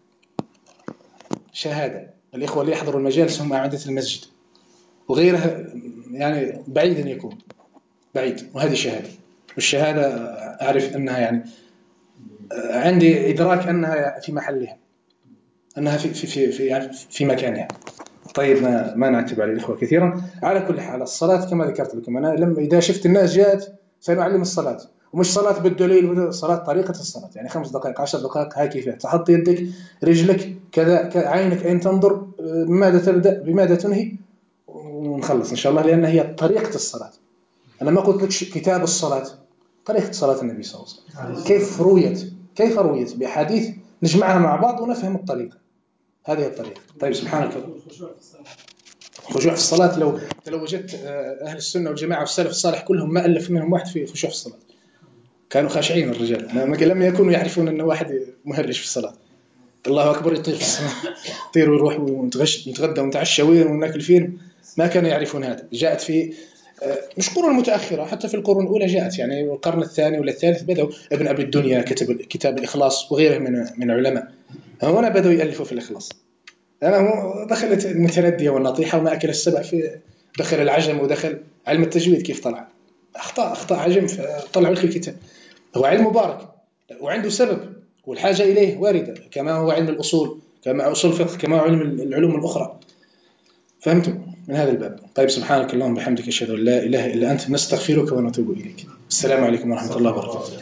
شهادة، الإخوة اللي يحضروا المجالس هم أعدة المسجد وغيرها، يعني بعيد أن يكون بعيد، وهذه شهادة، والشهادة أعرف أنها يعني عندي إدراك أنها في محلها، أنها في مكانها. طيب ما نعتب على الإخوة كثيرا. على كل حال الصلاة كما ذكرت لكم، أنا إذا شفت الناس جاءت سنعلم الصلاة، ومش صلاة بالدليل، صلاة طريقة الصلاة، يعني 5 دقائق 10 دقائق هكذا، تحط يدك رجلك كذا، عينك أين تنظر، بماذا تبدأ بماذا تنهي، ونخلص إن شاء الله، لأن هي طريقة الصلاة. أنا ما قلت لك كتاب الصلاة، طريقة صلاة النبي صلى الله عليه وسلم، كيف رويت بحديث نجمعها مع بعض ونفهم الطريقة، هذه الطريقة. طيب سبحانك الله. خشوع في الصلاة، لو وجدت أهل السنة والجماعة والسلف الصالح كلهم ما ألف منهم واحد في خشوع في الصلاة، كانوا خاشعين الرجال، لم يكونوا يعرفون أن واحد مهرج في الصلاة. الله أكبر يطير في الصلاة، يطير ويروح ونتغدى ونتعشى وين وناكل فين، ما كانوا يعرفون هذا. جاءت في مش قرون متأخرة، حتى في القرون الأولى جاءت، يعني القرن الثاني ولا الثالث بدأوا ابن أبي الدنيا كتب كتاب الإخلاص وغيره من علماء، هنا بدأوا يألفوا في الإخلاص. أنا دخلت المتندية والنطيحة وما أكل السبع، في دخل العجم ودخل علم التجويد، كيف طلع أخطاء عجم طلعوا لك الكتاب. هو علم مبارك وعنده سبب، والحاجة إليه واردة، كما هو علم الأصول، كما أصول الفقه، كما هو علم العلوم الأخرى. فهمتم من هذا الباب؟ طيب سبحانك اللهم وبحمدك، أشهد أن لا إله إلا أنت، نستغفرك ونتوب إليك. السلام عليكم ورحمة الله وبركاته.